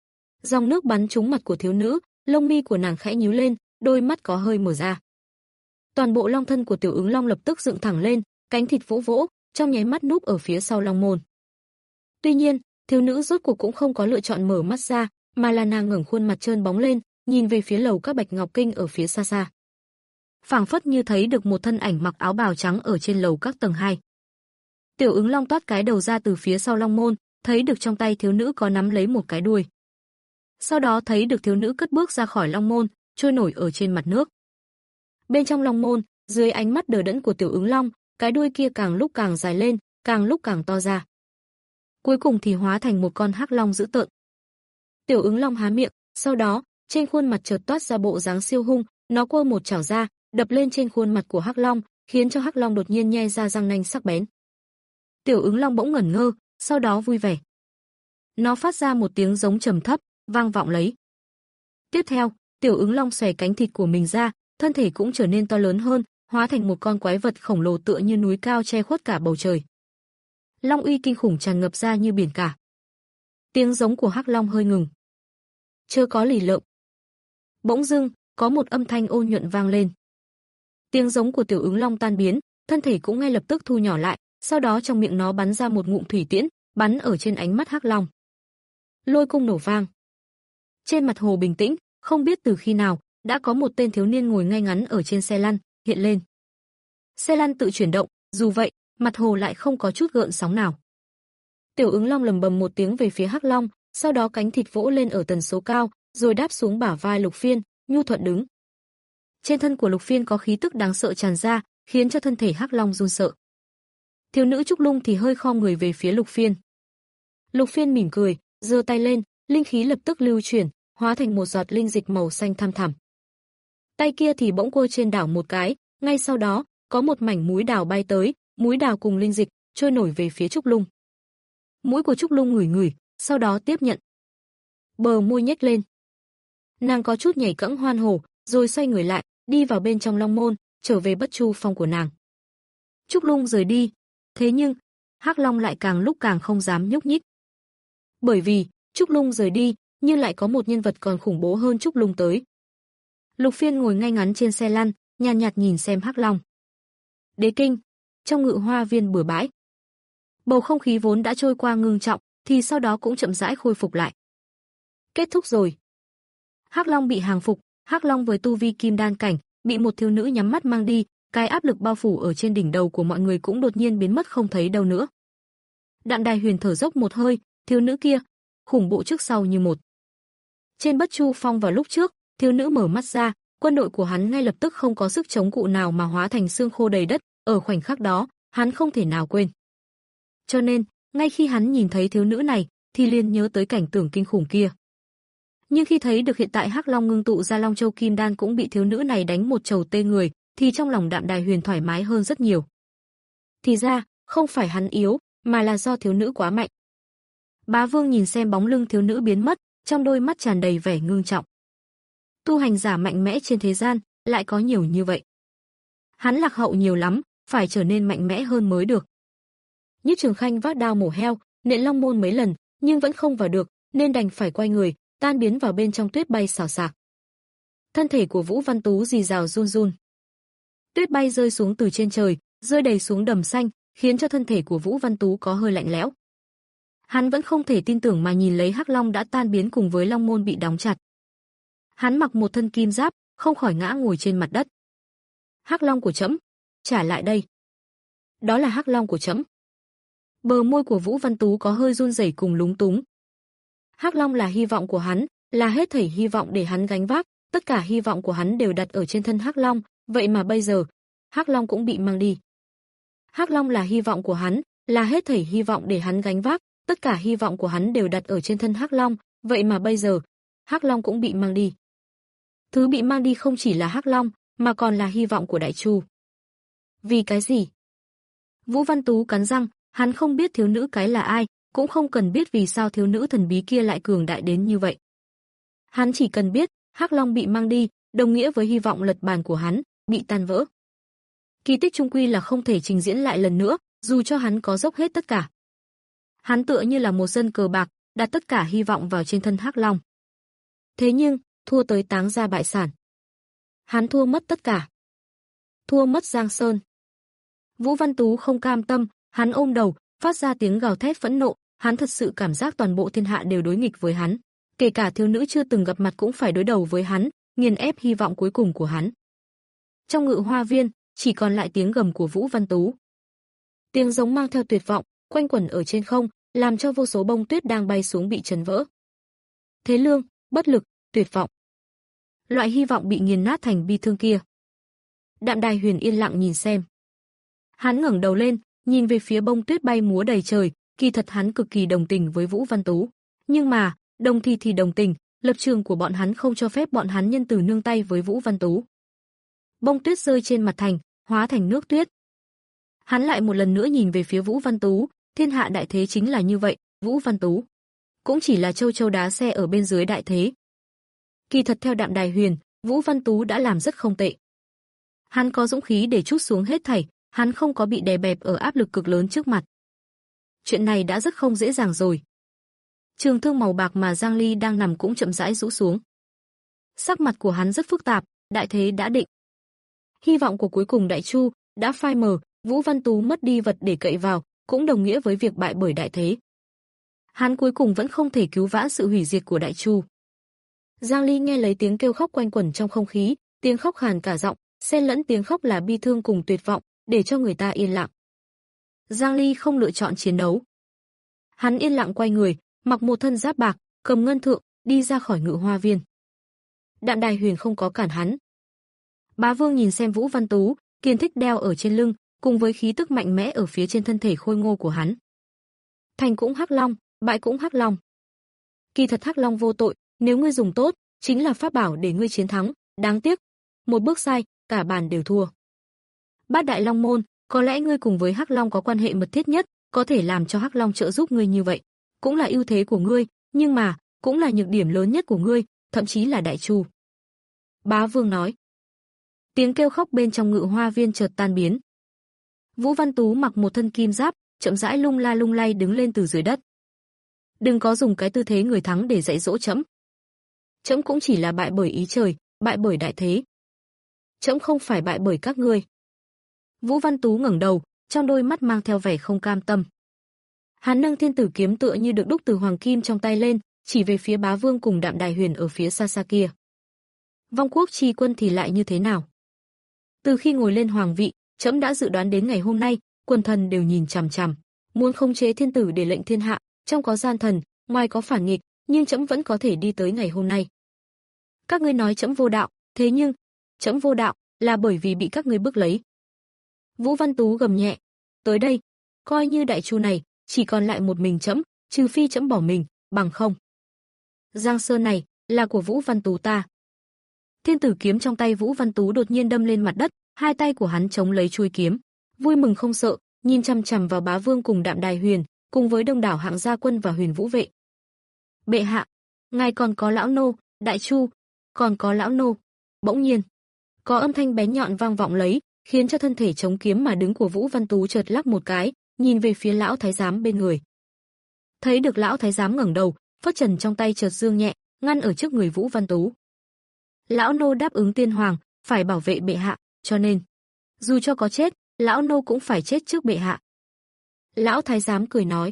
Dòng nước bắn trúng mặt của thiếu nữ, lông mi của nàng khẽ nhíu lên, đôi mắt có hơi mở ra. Toàn bộ long thân của Tiểu Ứng Long lập tức dựng thẳng lên, cánh thịt vỗ vỗ, trong nháy mắt núp ở phía sau Long Môn. Tuy nhiên, thiếu nữ rốt cuộc cũng không có lựa chọn mở mắt ra, mà là nàng ngẩng khuôn mặt trơn bóng lên, nhìn về phía lầu các Bạch Ngọc Kinh ở phía xa xa. Phảng phất như thấy được một thân ảnh mặc áo bào trắng ở trên lầu các tầng hai. Tiểu Ứng Long toát cái đầu ra từ phía sau Long Môn, thấy được trong tay thiếu nữ có nắm lấy một cái đuôi. Sau đó thấy được thiếu nữ cất bước ra khỏi Long Môn, trôi nổi ở trên mặt nước. Bên trong Long Môn, dưới ánh mắt đờ đẫn của Tiểu Ứng Long, cái đuôi kia càng lúc càng dài lên, càng lúc càng to ra. Cuối cùng thì hóa thành một con hắc long dữ tợn. Tiểu Ứng Long há miệng, sau đó, trên khuôn mặt chợt toát ra bộ dáng siêu hung, nó quơ một chảo ra, đập lên trên khuôn mặt của hắc long, khiến cho hắc long đột nhiên nhe ra răng nanh sắc bén. Tiểu Ứng Long bỗng ngẩn ngơ, sau đó vui vẻ. Nó phát ra một tiếng giống trầm thấp, vang vọng lấy. Tiếp theo, Tiểu Ứng Long xòe cánh thịt của mình ra, thân thể cũng trở nên to lớn hơn, hóa thành một con quái vật khổng lồ tựa như núi cao che khuất cả bầu trời. Long uy kinh khủng tràn ngập ra như biển cả. Tiếng giống của hắc long hơi ngừng. Chưa có lì lợm. Bỗng dưng, có một âm thanh ôn nhuận vang lên. Tiếng giống của Tiểu Ứng Long tan biến, thân thể cũng ngay lập tức thu nhỏ lại, sau đó trong miệng nó bắn ra một ngụm thủy tiễn, bắn ở trên ánh mắt hắc long. Lôi cung nổ vang. Trên mặt hồ bình tĩnh, không biết từ khi nào, đã có một tên thiếu niên ngồi ngay ngắn ở trên xe lăn, hiện lên. Xe lăn tự chuyển động, dù vậy, mặt hồ lại không có chút gợn sóng nào. Tiểu Ứng Long lầm bầm một tiếng về phía hắc long, sau đó cánh thịt vỗ lên ở tần số cao, rồi đáp xuống bả vai Lục Phiên, nhu thuận đứng. Trên thân của Lục Phiên có khí tức đáng sợ tràn ra, khiến cho thân thể hắc long run sợ. Thiếu nữ Trúc Lung thì hơi khom người về phía Lục Phiên. Lục Phiên mỉm cười, giơ tay lên, linh khí lập tức lưu chuyển, hóa thành một giọt linh dịch màu xanh thăm thẳm. Tay kia thì bỗng cô trên đảo một cái, ngay sau đó, có một mảnh múi đào bay tới, múi đào cùng linh dịch trôi nổi về phía Trúc Lung. Mũi của Trúc Lung ngửi ngửi, sau đó tiếp nhận. Bờ môi nhếch lên. Nàng có chút nhảy cẫng hoan hổ, rồi xoay người lại, đi vào bên trong Long môn, trở về Bất Chu Phong của nàng. Trúc Lung rời đi, thế nhưng Hắc Long lại càng lúc càng không dám nhúc nhích. Bởi vì Trúc Lung rời đi, nhưng lại có một nhân vật còn khủng bố hơn Trúc Lung tới. Lục Phiên ngồi ngay ngắn trên xe lăn, nhàn nhạt nhìn xem Hắc Long. Đế kinh, trong ngự hoa viên bừa bãi. Bầu không khí vốn đã trôi qua ngưng trọng, thì sau đó cũng chậm rãi khôi phục lại. Kết thúc rồi. Hắc Long bị hàng phục, Hắc Long với tu vi kim đan cảnh, bị một thiếu nữ nhắm mắt mang đi, cái áp lực bao phủ ở trên đỉnh đầu của mọi người cũng đột nhiên biến mất không thấy đâu nữa. Đạm Đài Huyền thở dốc một hơi, thiếu nữ kia, khủng bộ trước sau như một. Trên Bất Chu Phong vào lúc trước, thiếu nữ mở mắt ra, quân đội của hắn ngay lập tức không có sức chống cự nào mà hóa thành xương khô đầy đất, ở khoảnh khắc đó, hắn không thể nào quên. Cho nên, ngay khi hắn nhìn thấy thiếu nữ này, thì liền nhớ tới cảnh tượng kinh khủng kia. Nhưng khi thấy được hiện tại Hắc Long ngưng tụ ra Long Châu Kim Đan cũng bị thiếu nữ này đánh một trầu tê người, thì trong lòng Đạm Đài Huyền thoải mái hơn rất nhiều. Thì ra, không phải hắn yếu, mà là do thiếu nữ quá mạnh. Bá Vương nhìn xem bóng lưng thiếu nữ biến mất, trong đôi mắt tràn đầy vẻ ngưng trọng. Tu hành giả mạnh mẽ trên thế gian, lại có nhiều như vậy. Hắn lạc hậu nhiều lắm, phải trở nên mạnh mẽ hơn mới được. Nhiếp Trường Khanh vác đao mổ heo, nện Long môn mấy lần, nhưng vẫn không vào được, nên đành phải quay người, tan biến vào bên trong tuyết bay xào xạc. Thân thể của Vũ Văn Tú rì rào run run. Tuyết bay rơi xuống từ trên trời, rơi đầy xuống đầm xanh, khiến cho thân thể của Vũ Văn Tú có hơi lạnh lẽo. Hắn vẫn không thể tin tưởng mà nhìn lấy Hắc Long đã tan biến cùng với Long môn bị đóng chặt. Hắn mặc một thân kim giáp, không khỏi ngã ngồi trên mặt đất. Hắc Long của trẫm, trả lại đây. Đó là Hắc Long của trẫm. Bờ môi của Vũ Văn Tú có hơi run rẩy cùng lúng túng. Hắc Long là hy vọng của hắn, là hết thảy hy vọng để hắn gánh vác, tất cả hy vọng của hắn đều đặt ở trên thân Hắc Long, vậy mà bây giờ, Hắc Long cũng bị mang đi. Hắc Long là hy vọng của hắn, là hết thảy hy vọng để hắn gánh vác, tất cả hy vọng của hắn đều đặt ở trên thân Hắc Long, vậy mà bây giờ, Hắc Long cũng bị mang đi. Thứ bị mang đi không chỉ là Hắc Long, mà còn là hy vọng của Đại Chu. Vì cái gì? Vũ Văn Tú cắn răng, hắn không biết thiếu nữ cái là ai, cũng không cần biết vì sao thiếu nữ thần bí kia lại cường đại đến như vậy. Hắn chỉ cần biết, Hắc Long bị mang đi, đồng nghĩa với hy vọng lật bàn của hắn bị tan vỡ. Kỳ tích chung quy là không thể trình diễn lại lần nữa, dù cho hắn có dốc hết tất cả. Hắn tựa như là một dân cờ bạc, đặt tất cả hy vọng vào trên thân Hắc Long. Thế nhưng, thua tới táng ra bại sản. Hắn thua mất tất cả. Thua mất Giang Sơn. Vũ Văn Tú không cam tâm, hắn ôm đầu, phát ra tiếng gào thét phẫn nộ, hắn thật sự cảm giác toàn bộ thiên hạ đều đối nghịch với hắn, kể cả thiếu nữ chưa từng gặp mặt cũng phải đối đầu với hắn, nghiền ép hy vọng cuối cùng của hắn. Trong ngự hoa viên, chỉ còn lại tiếng gầm của Vũ Văn Tú. Tiếng giống mang theo tuyệt vọng, quanh quẩn ở trên không, làm cho vô số bông tuyết đang bay xuống bị chấn vỡ. Thế lương, bất lực, tuyệt vọng. Loại hy vọng bị nghiền nát thành bi thương kia. Đạm Đài Huyền yên lặng nhìn xem. Hắn ngẩng đầu lên, nhìn về phía bông tuyết bay múa đầy trời, kỳ thật hắn cực kỳ đồng tình với Vũ Văn Tú. Nhưng mà, đồng thì thì đồng tình, lập trường của bọn hắn không cho phép bọn hắn nhân từ nương tay với Vũ Văn Tú. Bông tuyết rơi trên mặt thành, hóa thành nước tuyết. Hắn lại một lần nữa nhìn về phía Vũ Văn Tú, thiên hạ đại thế chính là như vậy, Vũ Văn Tú cũng chỉ là châu châu đá xe ở bên dưới đại thế. Kỳ thật theo Đạm Đài Huyền, Vũ Văn Tú đã làm rất không tệ. Hắn có dũng khí để trút xuống hết thảy, hắn không có bị đè bẹp ở áp lực cực lớn trước mặt. Chuyện này đã rất không dễ dàng rồi. Trường thương màu bạc mà Giang Ly đang nằm cũng chậm rãi rũ xuống. Sắc mặt của hắn rất phức tạp, đại thế đã định. Hy vọng của cuối cùng Đại Chu đã phai mờ, Vũ Văn Tú mất đi vật để cậy vào, cũng đồng nghĩa với việc bại bởi đại thế. Hắn cuối cùng vẫn không thể cứu vãn sự hủy diệt của Đại Chu. Giang Ly nghe lấy tiếng kêu khóc quanh quẩn trong không khí, tiếng khóc khàn cả giọng, xen lẫn tiếng khóc là bi thương cùng tuyệt vọng, để cho người ta yên lặng. Giang Ly không lựa chọn chiến đấu. Hắn yên lặng quay người, mặc một thân giáp bạc, cầm ngân thượng, đi ra khỏi ngự hoa viên. Đạm Đài Huyền không có cản hắn. Bá Vương nhìn xem Vũ Văn Tú, kiên thích đeo ở trên lưng, cùng với khí tức mạnh mẽ ở phía trên thân thể khôi ngô của hắn. Thành cũng Hắc Long, bại cũng Hắc Long. Kỳ thật Hắc Long vô tội, nếu ngươi dùng tốt, chính là pháp bảo để ngươi chiến thắng, đáng tiếc, một bước sai, cả bàn đều thua. Bát Đại Long môn, có lẽ ngươi cùng với Hắc Long có quan hệ mật thiết nhất, có thể làm cho Hắc Long trợ giúp ngươi như vậy, cũng là ưu thế của ngươi, nhưng mà, cũng là nhược điểm lớn nhất của ngươi, thậm chí là Đại Chu. Bá Vương nói. Tiếng kêu khóc bên trong Ngự Hoa Viên chợt tan biến. Vũ Văn Tú mặc một thân kim giáp, chậm rãi lung la lung lay đứng lên từ dưới đất. Đừng có dùng cái tư thế người thắng để dạy dỗ trẫm. Trẫm cũng chỉ là bại bởi ý trời, bại bởi đại thế. Trẫm không phải bại bởi các ngươi. Vũ Văn Tú ngẩng đầu, trong đôi mắt mang theo vẻ không cam tâm. Hắn nâng thiên tử kiếm tựa như được đúc từ hoàng kim trong tay lên, chỉ về phía Bá Vương cùng Đạm Đài Huyền ở phía xa xa kia. Vong Quốc Chi Quân thì lại như thế nào? Từ khi ngồi lên hoàng vị, trẫm đã dự đoán đến ngày hôm nay, quần thần đều nhìn chằm chằm, muốn khống chế thiên tử để lệnh thiên hạ, trong có gian thần, ngoài có phản nghịch, nhưng trẫm vẫn có thể đi tới ngày hôm nay. Các ngươi nói trẫm vô đạo, thế nhưng trẫm vô đạo là bởi vì bị các ngươi bức lấy. Vũ Văn Tú gầm nhẹ, tới đây, coi như Đại Chu này chỉ còn lại một mình trẫm, trừ phi trẫm bỏ mình, bằng không. Giang Sơn này là của Vũ Văn Tú ta. Thiên tử kiếm trong tay Vũ Văn Tú đột nhiên đâm lên mặt đất, hai tay của hắn chống lấy chuôi kiếm, vui mừng không sợ, nhìn chằm chằm vào Bá Vương cùng Đạm Đài Huyền, cùng với đông đảo hạng gia quân và Huyền Vũ vệ. Bệ hạ, ngài còn có lão nô, Đại Chu, còn có lão nô. Bỗng nhiên, có âm thanh bén nhọn vang vọng lấy, khiến cho thân thể chống kiếm mà đứng của Vũ Văn Tú chợt lắc một cái, nhìn về phía lão thái giám bên người. Thấy được lão thái giám ngẩng đầu, phất trần trong tay chợt dương nhẹ, ngăn ở trước người Vũ Văn Tú. Lão nô đáp ứng tiên hoàng, phải bảo vệ bệ hạ, cho nên, dù cho có chết, lão nô cũng phải chết trước bệ hạ. Lão thái giám cười nói.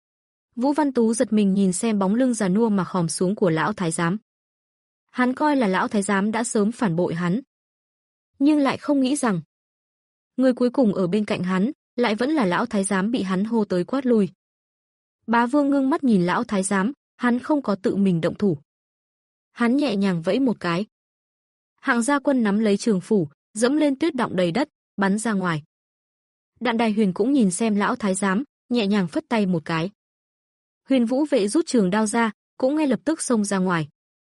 Vũ Văn Tú giật mình nhìn xem bóng lưng già nua mà khòm xuống của lão thái giám. Hắn coi là lão thái giám đã sớm phản bội hắn, nhưng lại không nghĩ rằng người cuối cùng ở bên cạnh hắn lại vẫn là lão thái giám bị hắn hô tới quát lui. Bá Vương ngưng mắt nhìn lão thái giám, hắn không có tự mình động thủ. Hắn nhẹ nhàng vẫy một cái. Hạng gia quân nắm lấy trường phủ, dẫm lên tuyết đọng đầy đất, bắn ra ngoài. Đạm Đài Huyền cũng nhìn xem lão thái giám, nhẹ nhàng phất tay một cái. Huyền Vũ vệ rút trường đao ra, cũng ngay lập tức xông ra ngoài.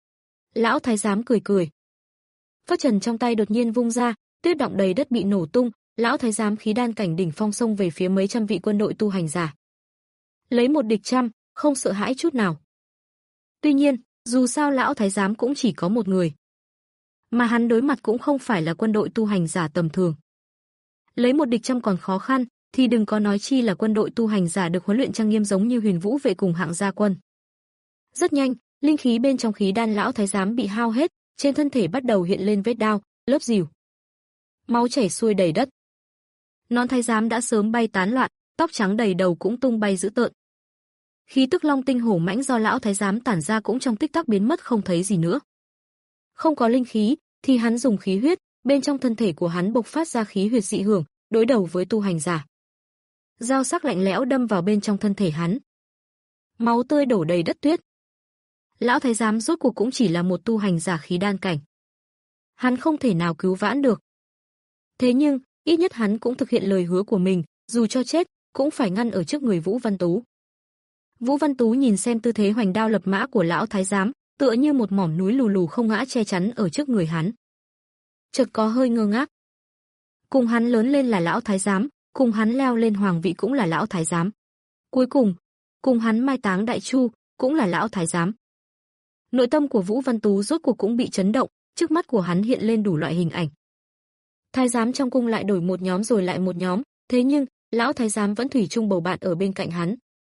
Lão thái giám cười cười. Phất trần trong tay đột nhiên vung ra, tuyết đọng đầy đất bị nổ tung, lão thái giám khí đan cảnh đỉnh phong xông về phía mấy trăm vị quân đội tu hành giả. Lấy một địch trăm, không sợ hãi chút nào. Tuy nhiên, dù sao lão thái giám cũng chỉ có một người, mà hắn đối mặt cũng không phải là quân đội tu hành giả tầm thường. Lấy một địch trăm còn khó khăn, thì đừng có nói chi là quân đội tu hành giả được huấn luyện trang nghiêm giống như Huyền Vũ vệ cùng hạng gia quân. Rất nhanh, linh khí bên trong khí đan lão thái giám bị hao hết, trên thân thể bắt đầu hiện lên vết đao, lớp rìu. Máu chảy xuôi đầy đất. Nón thái giám đã sớm bay tán loạn, tóc trắng đầy đầu cũng tung bay dữ tợn. Khí tức long tinh hổ mãnh do lão thái giám tản ra cũng trong tích tắc biến mất không thấy gì nữa. Không có linh khí, thì hắn dùng khí huyết, bên trong thân thể của hắn bộc phát ra khí huyết dị hưởng, đối đầu với tu hành giả. Dao sắc lạnh lẽo đâm vào bên trong thân thể hắn. Máu tươi đổ đầy đất tuyết. Lão thái giám rốt cuộc cũng chỉ là một tu hành giả khí đan cảnh. Hắn không thể nào cứu vãn được. Thế nhưng, ít nhất hắn cũng thực hiện lời hứa của mình, dù cho chết, cũng phải ngăn ở trước người Vũ Văn Tú. Vũ Văn Tú nhìn xem tư thế hoành đao lập mã của lão thái giám, tựa như một mỏm núi lù lù không ngã che chắn ở trước người hắn. Chợt có hơi ngơ ngác. Cùng hắn lớn lên là lão thái giám, cùng hắn leo lên hoàng vị cũng là lão thái giám. Cuối cùng, cùng hắn mai táng Đại Chu, cũng là lão thái giám. Nội tâm của Vũ Văn Tú rốt cuộc cũng bị chấn động, trước mắt của hắn hiện lên đủ loại hình ảnh. Thái giám trong cung lại đổi một nhóm rồi lại một nhóm, thế nhưng, lão thái giám vẫn thủy chung bầu bạn ở bên cạnh hắn.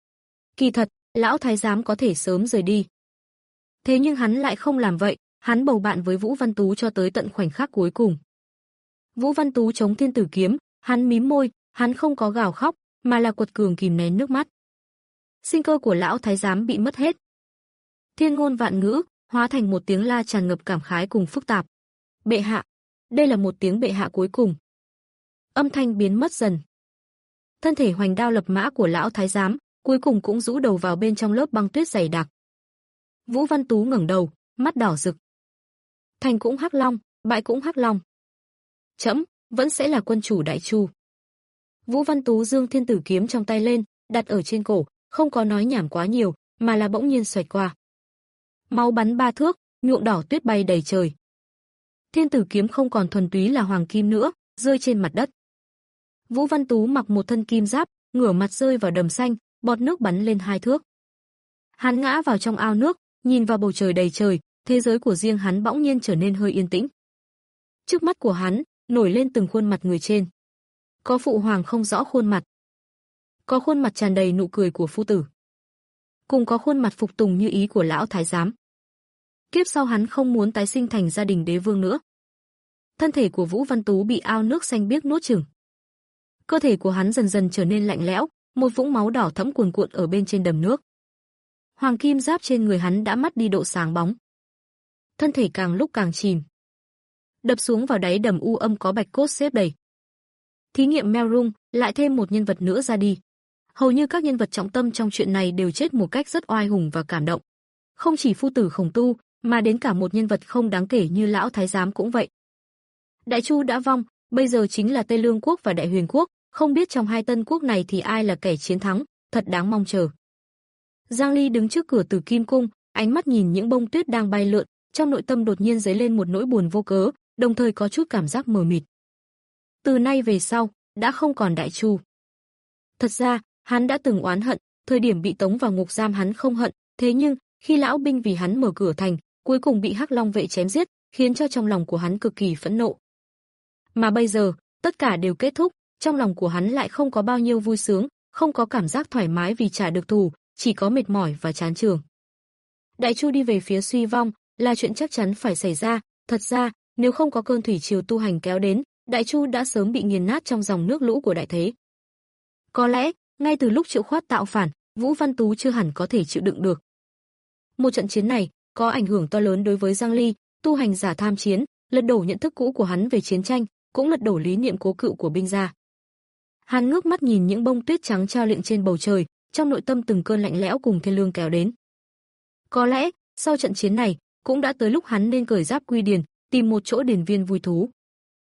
Kỳ thật, lão thái giám có thể sớm rời đi. Thế nhưng hắn lại không làm vậy, hắn bầu bạn với Vũ Văn Tú cho tới tận khoảnh khắc cuối cùng. Vũ Văn Tú chống thiên tử kiếm, hắn mím môi, hắn không có gào khóc, mà là quật cường kìm nén nước mắt. Sinh cơ của lão thái giám bị mất hết. Thiên ngôn vạn ngữ, hóa thành một tiếng la tràn ngập cảm khái cùng phức tạp. Bệ hạ, đây là một tiếng bệ hạ cuối cùng. Âm thanh biến mất dần. Thân thể hoành đao lập mã của lão thái giám, cuối cùng cũng rũ đầu vào bên trong lớp băng tuyết dày đặc. Vũ Văn Tú ngẩng đầu, mắt đỏ rực. Thành cũng hắc long, bại cũng hắc long. Trẫm vẫn sẽ là quân chủ Đại Chu. Vũ Văn Tú giương thiên tử kiếm trong tay lên, đặt ở trên cổ, không có nói nhảm quá nhiều, mà là bỗng nhiên xoẹt qua. Máu bắn ba thước, nhuộm đỏ tuyết bay đầy trời. Thiên tử kiếm không còn thuần túy là hoàng kim nữa, rơi trên mặt đất. Vũ Văn Tú mặc một thân kim giáp, ngửa mặt rơi vào đầm xanh, bọt nước bắn lên hai thước. Hắn ngã vào trong ao nước, nhìn vào bầu trời đầy trời, thế giới của riêng hắn bỗng nhiên trở nên hơi yên tĩnh. Trước mắt của hắn, nổi lên từng khuôn mặt người trên. Có phụ hoàng không rõ khuôn mặt. Có khuôn mặt tràn đầy nụ cười của phu tử. Cùng có khuôn mặt phục tùng như ý của lão thái giám. Kiếp sau hắn không muốn tái sinh thành gia đình đế vương nữa. Thân thể của Vũ Văn Tú bị ao nước xanh biếc nuốt chửng. Cơ thể của hắn dần dần trở nên lạnh lẽo, một vũng máu đỏ thẫm cuồn cuộn ở bên trên đầm nước. Hoàng kim giáp trên người hắn đã mất đi độ sáng bóng. Thân thể càng lúc càng chìm. Đập xuống vào đáy đầm u âm có bạch cốt xếp đầy. Thí nghiệm Melrung lại thêm một nhân vật nữa ra đi. Hầu như các nhân vật trọng tâm trong chuyện này đều chết một cách rất oai hùng và cảm động. Không chỉ phu tử Khổng Tu, mà đến cả một nhân vật không đáng kể như lão thái giám cũng vậy. Đại Chu đã vong, bây giờ chính là Tây Lương quốc và Đại Huyền quốc, không biết trong hai tân quốc này thì ai là kẻ chiến thắng, thật đáng mong chờ. Giang Ly đứng trước cửa Tử Kim cung, ánh mắt nhìn những bông tuyết đang bay lượn, trong nội tâm đột nhiên dấy lên một nỗi buồn vô cớ, đồng thời có chút cảm giác mờ mịt. Từ nay về sau, đã không còn Đại Chu. Thật ra, hắn đã từng oán hận, thời điểm bị tống vào ngục giam hắn không hận, thế nhưng, khi lão binh vì hắn mở cửa thành, cuối cùng bị Hắc Long vệ chém giết, khiến cho trong lòng của hắn cực kỳ phẫn nộ. Mà bây giờ, tất cả đều kết thúc, trong lòng của hắn lại không có bao nhiêu vui sướng, không có cảm giác thoải mái vì trả được thù, chỉ có mệt mỏi và chán chường. Đại Chu đi về phía suy vong, là chuyện chắc chắn phải xảy ra, thật ra, nếu không có cơn thủy triều tu hành kéo đến, Đại Chu đã sớm bị nghiền nát trong dòng nước lũ của đại thế. Có lẽ, ngay từ lúc Triệu Khoát tạo phản, Vũ Văn Tú chưa hẳn có thể chịu đựng được. Một trận chiến này có ảnh hưởng to lớn đối với Giang Ly, tu hành giả tham chiến, lật đổ nhận thức cũ của hắn về chiến tranh, cũng lật đổ lý niệm cố cựu của binh gia. Hắn ngước mắt nhìn những bông tuyết trắng trao liệng trên bầu trời, trong nội tâm từng cơn lạnh lẽo cùng thiên lương kéo đến. Có lẽ, sau trận chiến này, cũng đã tới lúc hắn nên cởi giáp quy điền, tìm một chỗ điền viên vui thú.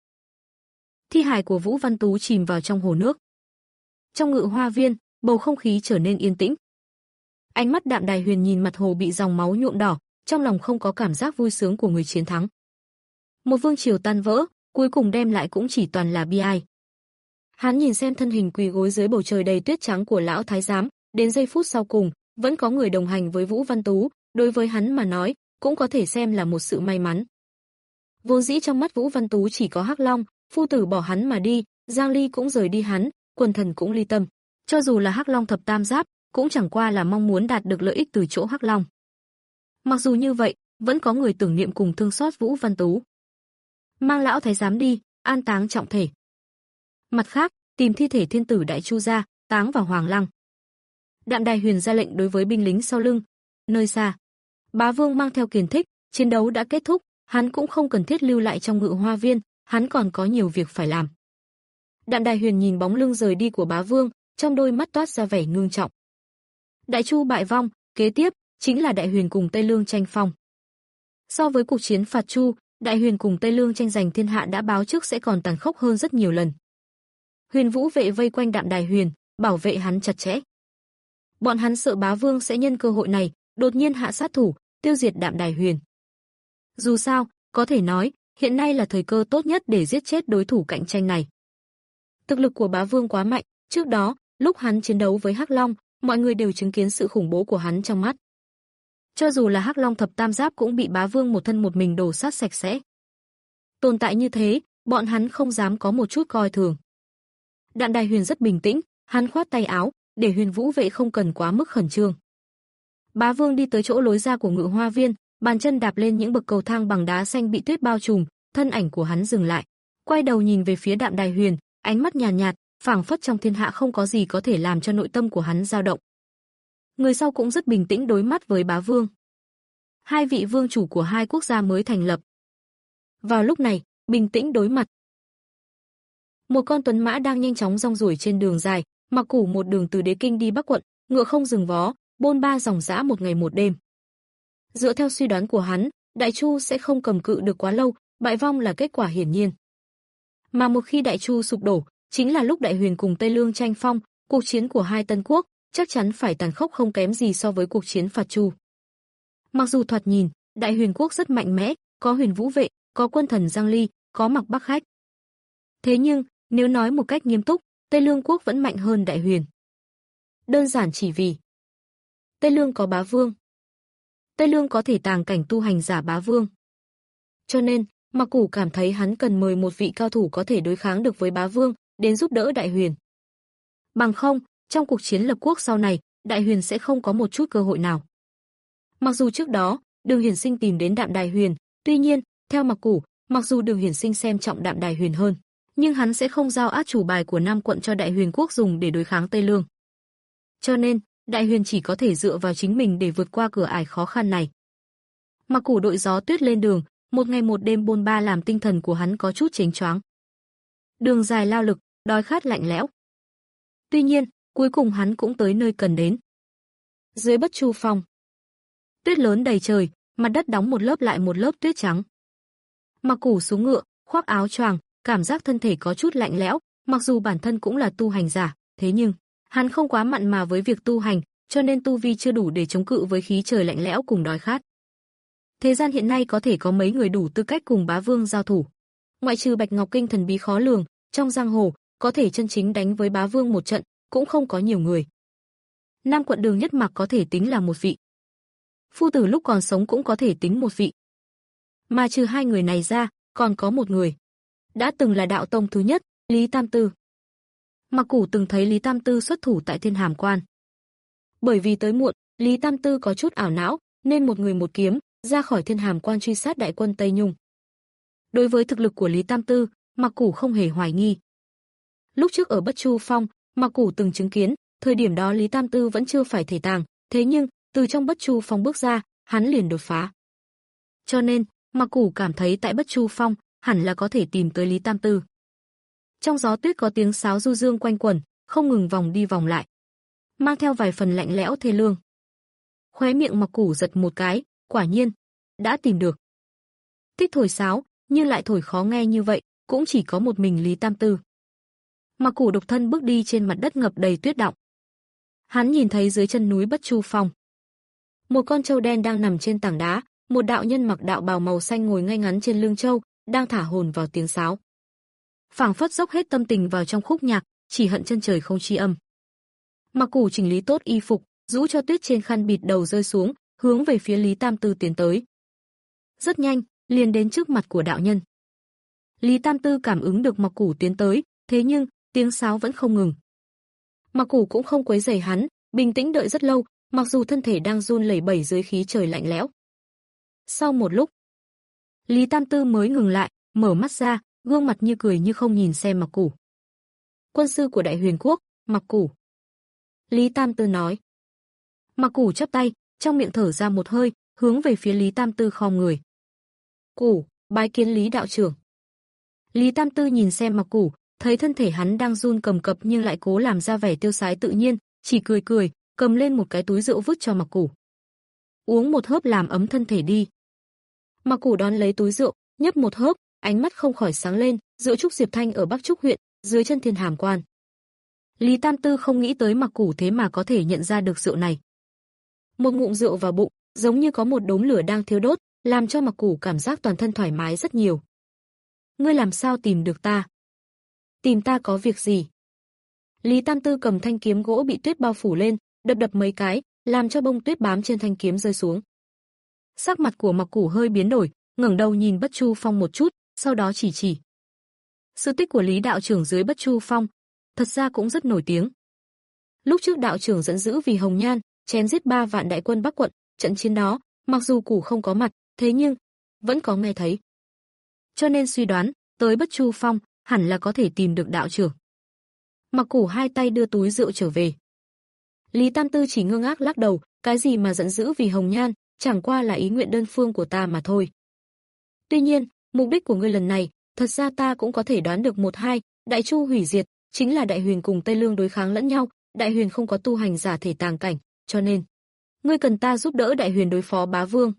Thi hài của Vũ Văn Tú chìm vào trong hồ nước. Trong ngự hoa viên, bầu không khí trở nên yên tĩnh. Ánh mắt Đạm Đài Huyền nhìn mặt hồ bị dòng máu nhuộm đỏ, trong lòng không có cảm giác vui sướng của người chiến thắng. Một vương triều tan vỡ, cuối cùng đem lại cũng chỉ toàn là bi ai. Hắn nhìn xem thân hình quỳ gối dưới bầu trời đầy tuyết trắng của lão thái giám, đến giây phút sau cùng, vẫn có người đồng hành với Vũ Văn Tú, đối với hắn mà nói, cũng có thể xem là một sự may mắn. Vốn dĩ trong mắt Vũ Văn Tú chỉ có Hắc Long, phu tử bỏ hắn mà đi, Giang Ly cũng rời đi hắn, quần thần cũng ly tâm. Cho dù là Hắc Long thập tam giáp, cũng chẳng qua là mong muốn đạt được lợi ích từ chỗ Hắc Long. Mặc dù như vậy, vẫn có người tưởng niệm cùng thương xót Vũ Văn Tú. Mang lão thái giám đi, an táng trọng thể. Mặt khác, tìm thi thể thiên tử Đại Chu ra, táng vào Hoàng Lăng. Đạm Đài Huyền ra lệnh đối với binh lính sau lưng. Nơi xa, Bá Vương mang theo Kiền Thích, chiến đấu đã kết thúc, hắn cũng không cần thiết lưu lại trong ngự hoa viên, hắn còn có nhiều việc phải làm. Đạm Đài Huyền nhìn bóng lưng rời đi của Bá Vương, trong đôi mắt toát ra vẻ ngưng trọng. Đại Chu bại vong, kế tiếp chính là Đại Huyền cùng Tây Lương tranh phong. So với cuộc chiến phạt Chu, Đại Huyền cùng Tây Lương tranh giành thiên hạ đã báo trước sẽ còn tàn khốc hơn rất nhiều lần. Huyền Vũ vệ vây quanh Đạm Đài Huyền, bảo vệ hắn chặt chẽ. Bọn hắn sợ Bá Vương sẽ nhân cơ hội này, đột nhiên hạ sát thủ, tiêu diệt Đạm Đài Huyền. Dù sao, có thể nói, hiện nay là thời cơ tốt nhất để giết chết đối thủ cạnh tranh này. Thực lực của Bá Vương quá mạnh, trước đó, lúc hắn chiến đấu với Hắc Long, mọi người đều chứng kiến sự khủng bố của hắn trong mắt. Cho dù là Hắc Long thập tam giáp cũng bị Bá Vương một thân một mình đổ sát sạch sẽ. Tồn tại như thế, bọn hắn không dám có một chút coi thường. Đạm Đài Huyền rất bình tĩnh, hắn khoát tay áo, để Huyền Vũ vệ không cần quá mức khẩn trương. Bá Vương đi tới chỗ lối ra của ngự hoa viên, bàn chân đạp lên những bậc cầu thang bằng đá xanh bị tuyết bao trùm, thân ảnh của hắn dừng lại, quay đầu nhìn về phía Đạm Đài Huyền, ánh mắt nhàn nhạt, nhạt, phảng phất trong thiên hạ không có gì có thể làm cho nội tâm của hắn dao động. Người sau cũng rất bình tĩnh đối mắt với Bá Vương. Hai vị vương chủ của hai quốc gia mới thành lập. Vào lúc này, bình tĩnh đối mặt. Một con tuấn mã đang nhanh chóng rong ruổi trên đường dài, mặc củ một đường từ Đế Kinh đi Bắc quận, ngựa không dừng vó, bôn ba dòng dã một ngày một đêm. Dựa theo suy đoán của hắn, Đại Chu sẽ không cầm cự được quá lâu, bại vong là kết quả hiển nhiên. Mà một khi Đại Chu sụp đổ, chính là lúc Đại Huyền cùng Tây Lương tranh phong, cuộc chiến của hai tân quốc chắc chắn phải tàn khốc không kém gì so với cuộc chiến phạt Chu. Mặc dù thoạt nhìn, Đại Huyền quốc rất mạnh mẽ, có Huyền Vũ vệ, có quân thần Giang Ly, có Mạc Bắc Khách. Thế nhưng, nếu nói một cách nghiêm túc, Tây Lương quốc vẫn mạnh hơn Đại Huyền. Đơn giản chỉ vì Tây Lương có bá vương. Tây Lương có thể tàng cảnh tu hành giả bá vương. Cho nên, Mạc Củ cảm thấy hắn cần mời một vị cao thủ có thể đối kháng được với bá vương, đến giúp đỡ Đại Huyền. Bằng không, trong cuộc chiến lập quốc sau này, Đại Huyền sẽ không có một chút cơ hội nào. Mặc dù trước đó, Đường Hiển Sinh tìm đến Đạm Đài Huyền, tuy nhiên, theo Mạc Củ, mặc dù Đường Hiển Sinh xem trọng Đạm Đài Huyền hơn, nhưng hắn sẽ không giao át chủ bài của Nam quận cho Đại Huyền quốc dùng để đối kháng Tây Lương. Cho nên, Đại Huyền chỉ có thể dựa vào chính mình để vượt qua cửa ải khó khăn này. Mạc Củ đội gió tuyết lên đường, một ngày một đêm bôn ba làm tinh thần của hắn có chút chênh choáng. Đường dài lao lực, đói khát lạnh lẽo. Tuy nhiên, cuối cùng hắn cũng tới nơi cần đến. Dưới Bất Chu Phong, tuyết lớn đầy trời, mặt đất đóng một lớp lại một lớp tuyết trắng. Mạc Củ xuống ngựa, khoác áo choàng, cảm giác thân thể có chút lạnh lẽo, mặc dù bản thân cũng là tu hành giả, thế nhưng hắn không quá mặn mà với việc tu hành, cho nên tu vi chưa đủ để chống cự với khí trời lạnh lẽo cùng đói khát. Thế gian hiện nay có thể có mấy người đủ tư cách cùng bá vương giao thủ. Ngoại trừ Bạch Ngọc Kinh thần bí khó lường, trong giang hồ, có thể chân chính đánh với bá vương một trận, cũng không có nhiều người. Nam quận Đường Nhất Mạc có thể tính là một vị. Phu tử lúc còn sống cũng có thể tính một vị. Mà trừ hai người này ra, còn có một người. Đã từng là đạo tông thứ nhất, Lý Tam Tư. Mạc Củ từng thấy Lý Tam Tư xuất thủ tại Thiên Hàm Quan. Bởi vì tới muộn, Lý Tam Tư có chút ảo não, nên một người một kiếm, ra khỏi Thiên Hàm Quan truy sát đại quân Tây Nhung. Đối với thực lực của Lý Tam Tư, Mạc Củ không hề hoài nghi. Lúc trước ở Bất Chu Phong, Mạc Củ từng chứng kiến, thời điểm đó Lý Tam Tư vẫn chưa phải thể tàng, thế nhưng, từ trong Bất Chu Phong bước ra, hắn liền đột phá. Cho nên, Mạc Củ cảm thấy tại Bất Chu Phong, hẳn là có thể tìm tới Lý Tam Tư. Trong gió tuyết có tiếng sáo du dương quanh quẩn, không ngừng vòng đi vòng lại, mang theo vài phần lạnh lẽo thê lương. Khóe miệng Mạc Củ giật một cái, quả nhiên, đã tìm được. Thích thổi sáo, nhưng lại thổi khó nghe như vậy, cũng chỉ có một mình Lý Tam Tư. Mạc Củ độc thân bước đi trên mặt đất ngập đầy tuyết đọng. Hắn nhìn thấy dưới chân núi Bất Chu Phong, một con trâu đen đang nằm trên tảng đá, một đạo nhân mặc đạo bào màu xanh ngồi ngay ngắn trên lưng trâu, đang thả hồn vào tiếng sáo. Phảng phất dốc hết tâm tình vào trong khúc nhạc, chỉ hận chân trời không tri âm. Mạc Củ chỉnh lý tốt y phục, rũ cho tuyết trên khăn bịt đầu rơi xuống, hướng về phía Lý Tam Tư tiến tới. Rất nhanh, liền đến trước mặt của đạo nhân. Lý Tam Tư cảm ứng được Mạc Củ tiến tới, thế nhưng tiếng sáo vẫn không ngừng. Mạc Củ cũng không quấy rầy hắn, bình tĩnh đợi rất lâu, mặc dù thân thể đang run lẩy bẩy dưới khí trời lạnh lẽo. Sau một lúc, Lý Tam Tư mới ngừng lại, mở mắt ra, gương mặt như cười như không nhìn xem Mạc Củ. Quân sư của Đại Huyền quốc, Mạc Củ. Lý Tam Tư nói. Mạc Củ chắp tay, trong miệng thở ra một hơi, hướng về phía Lý Tam Tư khom người. Củ, bái kiến Lý đạo trưởng. Lý Tam Tư nhìn xem Mạc Củ, thấy thân thể hắn đang run cầm cập nhưng lại cố làm ra vẻ tiêu sái tự nhiên, chỉ cười cười, cầm lên một cái túi rượu vứt cho Mạc Củ. Uống một hớp làm ấm thân thể đi. Mạc Củ đón lấy túi rượu, nhấp một hớp, ánh mắt không khỏi sáng lên, rượu trúc Diệp Thanh ở Bắc Trúc huyện, dưới chân Thiên Hàm Quan. Lý Tam Tư không nghĩ tới Mạc Củ thế mà có thể nhận ra được rượu này. Một ngụm rượu vào bụng, giống như có một đống lửa đang thiêu đốt, làm cho Mạc Củ cảm giác toàn thân thoải mái rất nhiều. Ngươi làm sao tìm được ta? Tìm ta có việc gì? Lý Tam Tư cầm thanh kiếm gỗ bị tuyết bao phủ lên, đập đập mấy cái, làm cho bông tuyết bám trên thanh kiếm rơi xuống. Sắc mặt của Mạc Củ hơi biến đổi, ngẩng đầu nhìn Bất Chu Phong một chút, sau đó chỉ chỉ. Sự tích của Lý đạo trưởng dưới Bất Chu Phong, thật ra cũng rất nổi tiếng. Lúc trước đạo trưởng giận dữ vì Hồng Nhan, chém giết ba vạn đại quân Bắc quận, trận chiến đó, mặc dù Củ không có mặt, thế nhưng vẫn có nghe thấy. Cho nên suy đoán, tới Bất Chu Phong, hẳn là có thể tìm được đạo trưởng. Mạc Củ hai tay đưa túi rượu trở về. Lý Tam Tư chỉ ngơ ngác lắc đầu, cái gì mà giận dữ vì Hồng Nhan, chẳng qua là ý nguyện đơn phương của ta mà thôi. Tuy nhiên, mục đích của ngươi lần này, thật ra ta cũng có thể đoán được một hai, Đại Chu hủy diệt, chính là Đại Huyền cùng Tây Lương đối kháng lẫn nhau, Đại Huyền không có tu hành giả thể tàng cảnh, cho nên ngươi cần ta giúp đỡ Đại Huyền đối phó bá vương.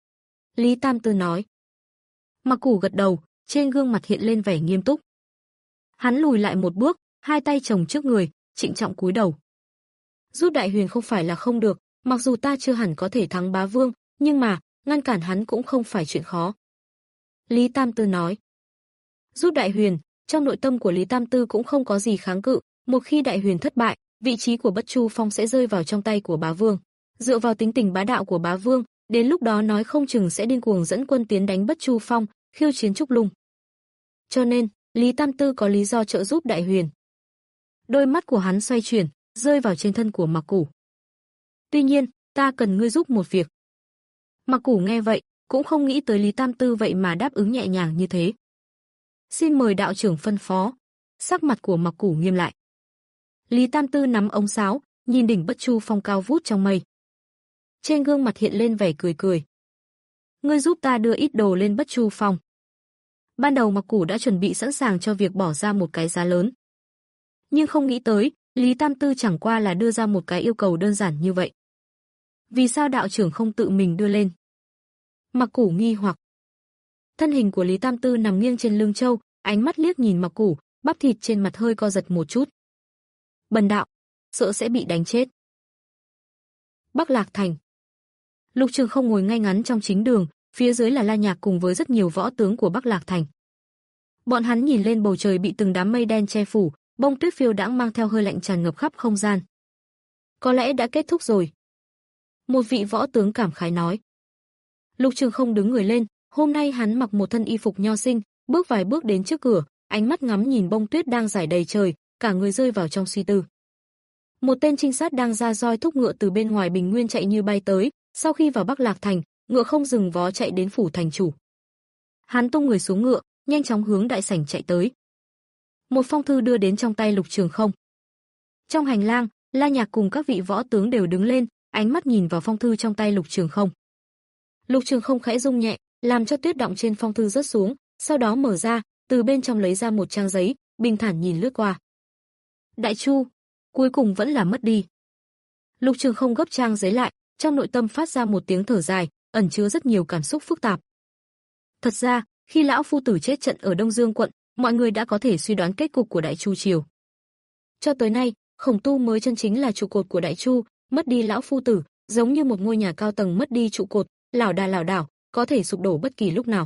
Lý Tam Tư nói. Mạc Củ gật đầu, trên gương mặt hiện lên vẻ nghiêm túc. Hắn lùi lại một bước, hai tay chồng trước người, trịnh trọng cúi đầu. Giúp Đại Huyền không phải là không được, mặc dù ta chưa hẳn có thể thắng bá vương, nhưng mà, ngăn cản hắn cũng không phải chuyện khó. Lý Tam Tư nói. Giúp Đại Huyền, trong nội tâm của Lý Tam Tư cũng không có gì kháng cự, một khi Đại Huyền thất bại, vị trí của Bất Chu Phong sẽ rơi vào trong tay của Bá Vương. Dựa vào tính tình bá đạo của Bá Vương, đến lúc đó nói không chừng sẽ điên cuồng dẫn quân tiến đánh Bất Chu Phong, khiêu chiến Trúc Lung. Cho nên, Lý Tam Tư có lý do trợ giúp Đại Huyền. Đôi mắt của hắn xoay chuyển, rơi vào trên thân của Mặc Củ. Tuy nhiên, ta cần ngươi giúp một việc. Mặc Củ nghe vậy, cũng không nghĩ tới Lý Tam Tư vậy mà đáp ứng nhẹ nhàng như thế. Xin mời đạo trưởng phân phó. Sắc mặt của Mặc Củ nghiêm lại. Lý Tam Tư nắm ống sáo, nhìn đỉnh Bất Chu Phong cao vút trong mây. Trên gương mặt hiện lên vẻ cười cười. Ngươi giúp ta đưa ít đồ lên Bất Chu Phong. Ban đầu Mặc Củ đã chuẩn bị sẵn sàng cho việc bỏ ra một cái giá lớn. Nhưng không nghĩ tới, Lý Tam Tư chẳng qua là đưa ra một cái yêu cầu đơn giản như vậy. Vì sao đạo trưởng không tự mình đưa lên? Mặc Củ nghi hoặc. Thân hình của Lý Tam Tư nằm nghiêng trên lưng châu, ánh mắt liếc nhìn Mặc Củ, bắp thịt trên mặt hơi co giật một chút. Bần đạo, sợ sẽ bị đánh chết. Bắc Lạc Thành. Lục Trường Không ngồi ngay ngắn trong chính đường, phía dưới là La Nhạc cùng với rất nhiều võ tướng của Bắc Lạc Thành. Bọn hắn nhìn lên bầu trời bị từng đám mây đen che phủ, bông tuyết phiêu đãng mang theo hơi lạnh tràn ngập khắp không gian. Có lẽ đã kết thúc rồi. Một vị võ tướng cảm khái nói. Lục Trường Không đứng người lên, hôm nay hắn mặc một thân y phục nho sinh, bước vài bước đến trước cửa, ánh mắt ngắm nhìn bông tuyết đang rải đầy trời, cả người rơi vào trong suy tư. Một tên trinh sát đang ra roi thúc ngựa từ bên ngoài Bình Nguyên chạy như bay tới, sau khi vào Bắc Lạc Thành, ngựa không dừng vó chạy đến phủ thành chủ. Hắn tung người xuống ngựa, nhanh chóng hướng đại sảnh chạy tới. Một phong thư đưa đến trong tay Lục Trường Không. Trong hành lang, La Nhạc cùng các vị võ tướng đều đứng lên, ánh mắt nhìn vào phong thư trong tay Lục Trường Không. Lục Trường Không khẽ rung nhẹ, làm cho tuyết đọng trên phong thư rớt xuống, sau đó mở ra, từ bên trong lấy ra một trang giấy, bình thản nhìn lướt qua. Đại Chu, cuối cùng vẫn là mất đi. Lục Trường Không gấp trang giấy lại, trong nội tâm phát ra một tiếng thở dài, ẩn chứa rất nhiều cảm xúc phức tạp. Thật ra, khi lão phu tử chết trận ở Đông Dương quận, mọi người đã có thể suy đoán kết cục của Đại Chu triều. Cho tới nay, Khổng Tu mới chân chính là trụ cột của Đại Chu, mất đi lão phu tử, giống như một ngôi nhà cao tầng mất đi trụ cột, lảo đà lảo đảo, có thể sụp đổ bất kỳ lúc nào.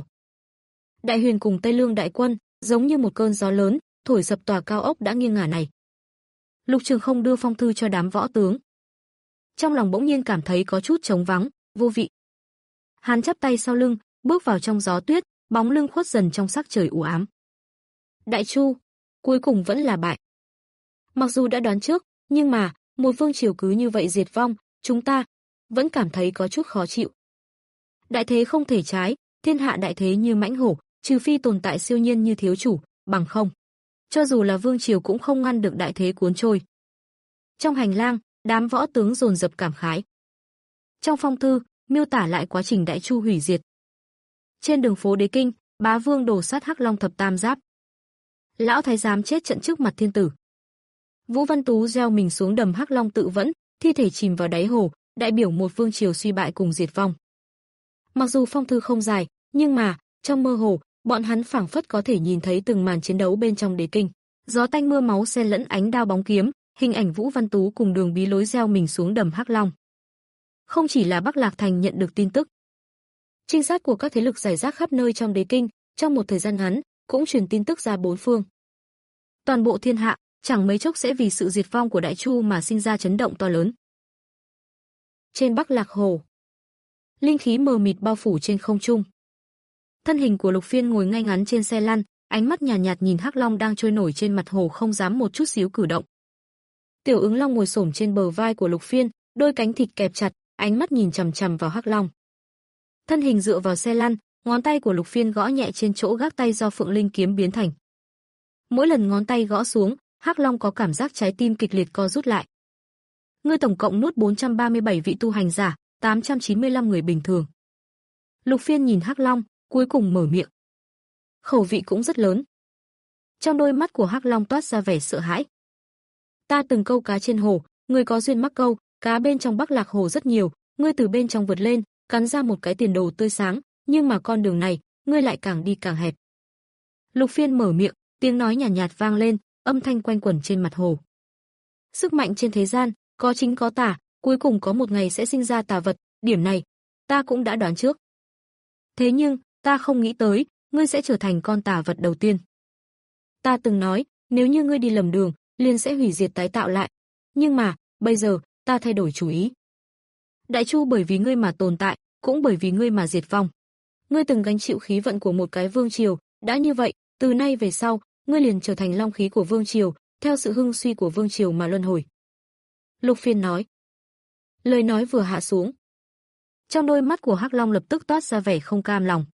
Đại Huyền cùng Tây Lương đại quân, giống như một cơn gió lớn, thổi sập tòa cao ốc đã nghiêng ngả này. Lục Trường Không đưa phong thư cho đám võ tướng. Trong lòng bỗng nhiên cảm thấy có chút trống vắng, vô vị. Hắn chắp tay sau lưng, bước vào trong gió tuyết, bóng lưng khuất dần trong sắc trời u ám. Đại Chu, cuối cùng vẫn là bại. Mặc dù đã đoán trước, nhưng mà, một vương triều cứ như vậy diệt vong, chúng ta vẫn cảm thấy có chút khó chịu. Đại thế không thể trái, thiên hạ đại thế như mãnh hổ, trừ phi tồn tại siêu nhiên như thiếu chủ, bằng không. Cho dù là vương triều cũng không ngăn được đại thế cuốn trôi. Trong hành lang, đám võ tướng dồn dập cảm khái. Trong phong thư, miêu tả lại quá trình Đại Chu hủy diệt. Trên đường phố Đế Kinh, Bá Vương đổ sát Hắc Long thập tam giáp. Lão thái giám chết trận trước mặt thiên tử. Vũ Văn Tú gieo mình xuống đầm Hắc Long tự vẫn, thi thể chìm vào đáy hồ, đại biểu một vương triều suy bại cùng diệt vong. Mặc dù phong thư không dài, nhưng mà, trong mơ hồ, bọn hắn phảng phất có thể nhìn thấy từng màn chiến đấu bên trong Đế Kinh. Gió tanh mưa máu xen lẫn ánh đao bóng kiếm, hình ảnh Vũ Văn Tú cùng Đường Bí Lối gieo mình xuống đầm Hắc Long. Không chỉ là Bắc Lạc Thành nhận được tin tức. Trinh sát của các thế lực rải rác khắp nơi trong Đế Kinh, trong một thời gian ngắn, cũng truyền tin tức ra bốn phương. Toàn bộ thiên hạ, chẳng mấy chốc sẽ vì sự diệt vong của Đại Chu mà sinh ra chấn động to lớn. Trên Bắc Lạc Hồ, linh khí mờ mịt bao phủ trên không trung. Thân hình của Lục Phiên ngồi ngay ngắn trên xe lăn, ánh mắt nhàn nhạt, nhạt nhìn Hắc Long đang trôi nổi trên mặt hồ không dám một chút xíu cử động. Tiểu Ứng Long ngồi xổm trên bờ vai của Lục Phiên, đôi cánh thịt kẹp chặt, ánh mắt nhìn chằm chằm vào Hắc Long. Thân hình dựa vào xe lăn, ngón tay của Lục Phiên gõ nhẹ trên chỗ gác tay do Phượng Linh kiếm biến thành. Mỗi lần ngón tay gõ xuống, Hắc Long có cảm giác trái tim kịch liệt co rút lại. Ngươi tổng cộng nuốt bốn trăm ba mươi bảy vị tu hành giả, tám trăm chín mươi lăm người bình thường. Lục Phiên nhìn Hắc Long, cuối cùng mở miệng. Khẩu vị cũng rất lớn. Trong đôi mắt của Hắc Long toát ra vẻ sợ hãi. Ta từng câu cá trên hồ, ngươi có duyên mắc câu, cá bên trong Bắc Lạc Hồ rất nhiều, ngươi từ bên trong vượt lên, cắn ra một cái tiền đồ tươi sáng, nhưng mà con đường này, ngươi lại càng đi càng hẹp. Lục Phiên mở miệng, tiếng nói nhàn nhạt, nhạt vang lên, âm thanh quanh quẩn trên mặt hồ. Sức mạnh trên thế gian, có chính có tà, cuối cùng có một ngày sẽ sinh ra tà vật, điểm này, ta cũng đã đoán trước. Thế nhưng, ta không nghĩ tới, ngươi sẽ trở thành con tà vật đầu tiên. Ta từng nói, nếu như ngươi đi lầm đường, liền sẽ hủy diệt tái tạo lại. Nhưng mà, bây giờ, ta thay đổi chủ ý. Đại Chu bởi vì ngươi mà tồn tại, cũng bởi vì ngươi mà diệt vong. Ngươi từng gánh chịu khí vận của một cái vương triều, đã như vậy, từ nay về sau, ngươi liền trở thành long khí của vương triều, theo sự hưng suy của vương triều mà luân hồi. Lục Phiên nói. Lời nói vừa hạ xuống, trong đôi mắt của Hắc Long lập tức toát ra vẻ không cam lòng.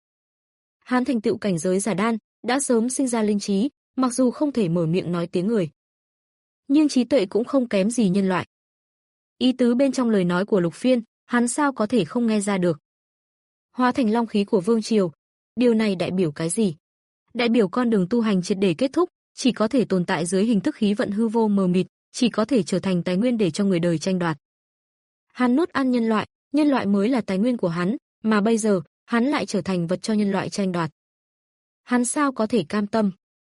Hắn thành tựu cảnh giới giả đan, đã sớm sinh ra linh trí, mặc dù không thể mở miệng nói tiếng người, nhưng trí tuệ cũng không kém gì nhân loại. Ý tứ bên trong lời nói của Lục Phiên, hắn sao có thể không nghe ra được. Hóa thành long khí của vương triều, điều này đại biểu cái gì? Đại biểu con đường tu hành triệt để kết thúc, chỉ có thể tồn tại dưới hình thức khí vận hư vô mờ mịt, chỉ có thể trở thành tài nguyên để cho người đời tranh đoạt. Hắn nuốt ăn nhân loại, nhân loại mới là tài nguyên của hắn, mà bây giờ, hắn lại trở thành vật cho nhân loại tranh đoạt. Hắn sao có thể cam tâm?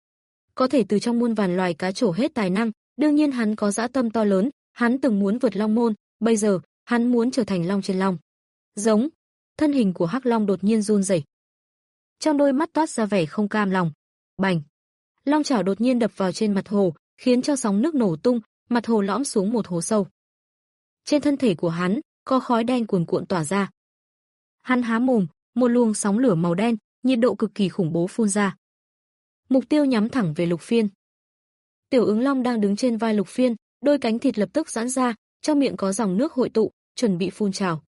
Có thể từ trong muôn vàn loài cá trổ hết tài năng, đương nhiên hắn có dã tâm to lớn, hắn từng muốn vượt long môn, bây giờ, hắn muốn trở thành long trên long. Giống, thân hình của Hắc Long đột nhiên run rẩy. Trong đôi mắt toát ra vẻ không cam lòng. Bành! Long chảo đột nhiên đập vào trên mặt hồ, khiến cho sóng nước nổ tung, mặt hồ lõm xuống một hố sâu. Trên thân thể của hắn, có khói đen cuồn cuộn tỏa ra. Hắn há mồm, một luồng sóng lửa màu đen, nhiệt độ cực kỳ khủng bố phun ra. Mục tiêu nhắm thẳng về Lục Phiên. Tiểu ứng long đang đứng trên vai Lục Phiên, đôi cánh thịt lập tức giãn ra, trong miệng có dòng nước hội tụ, chuẩn bị phun trào.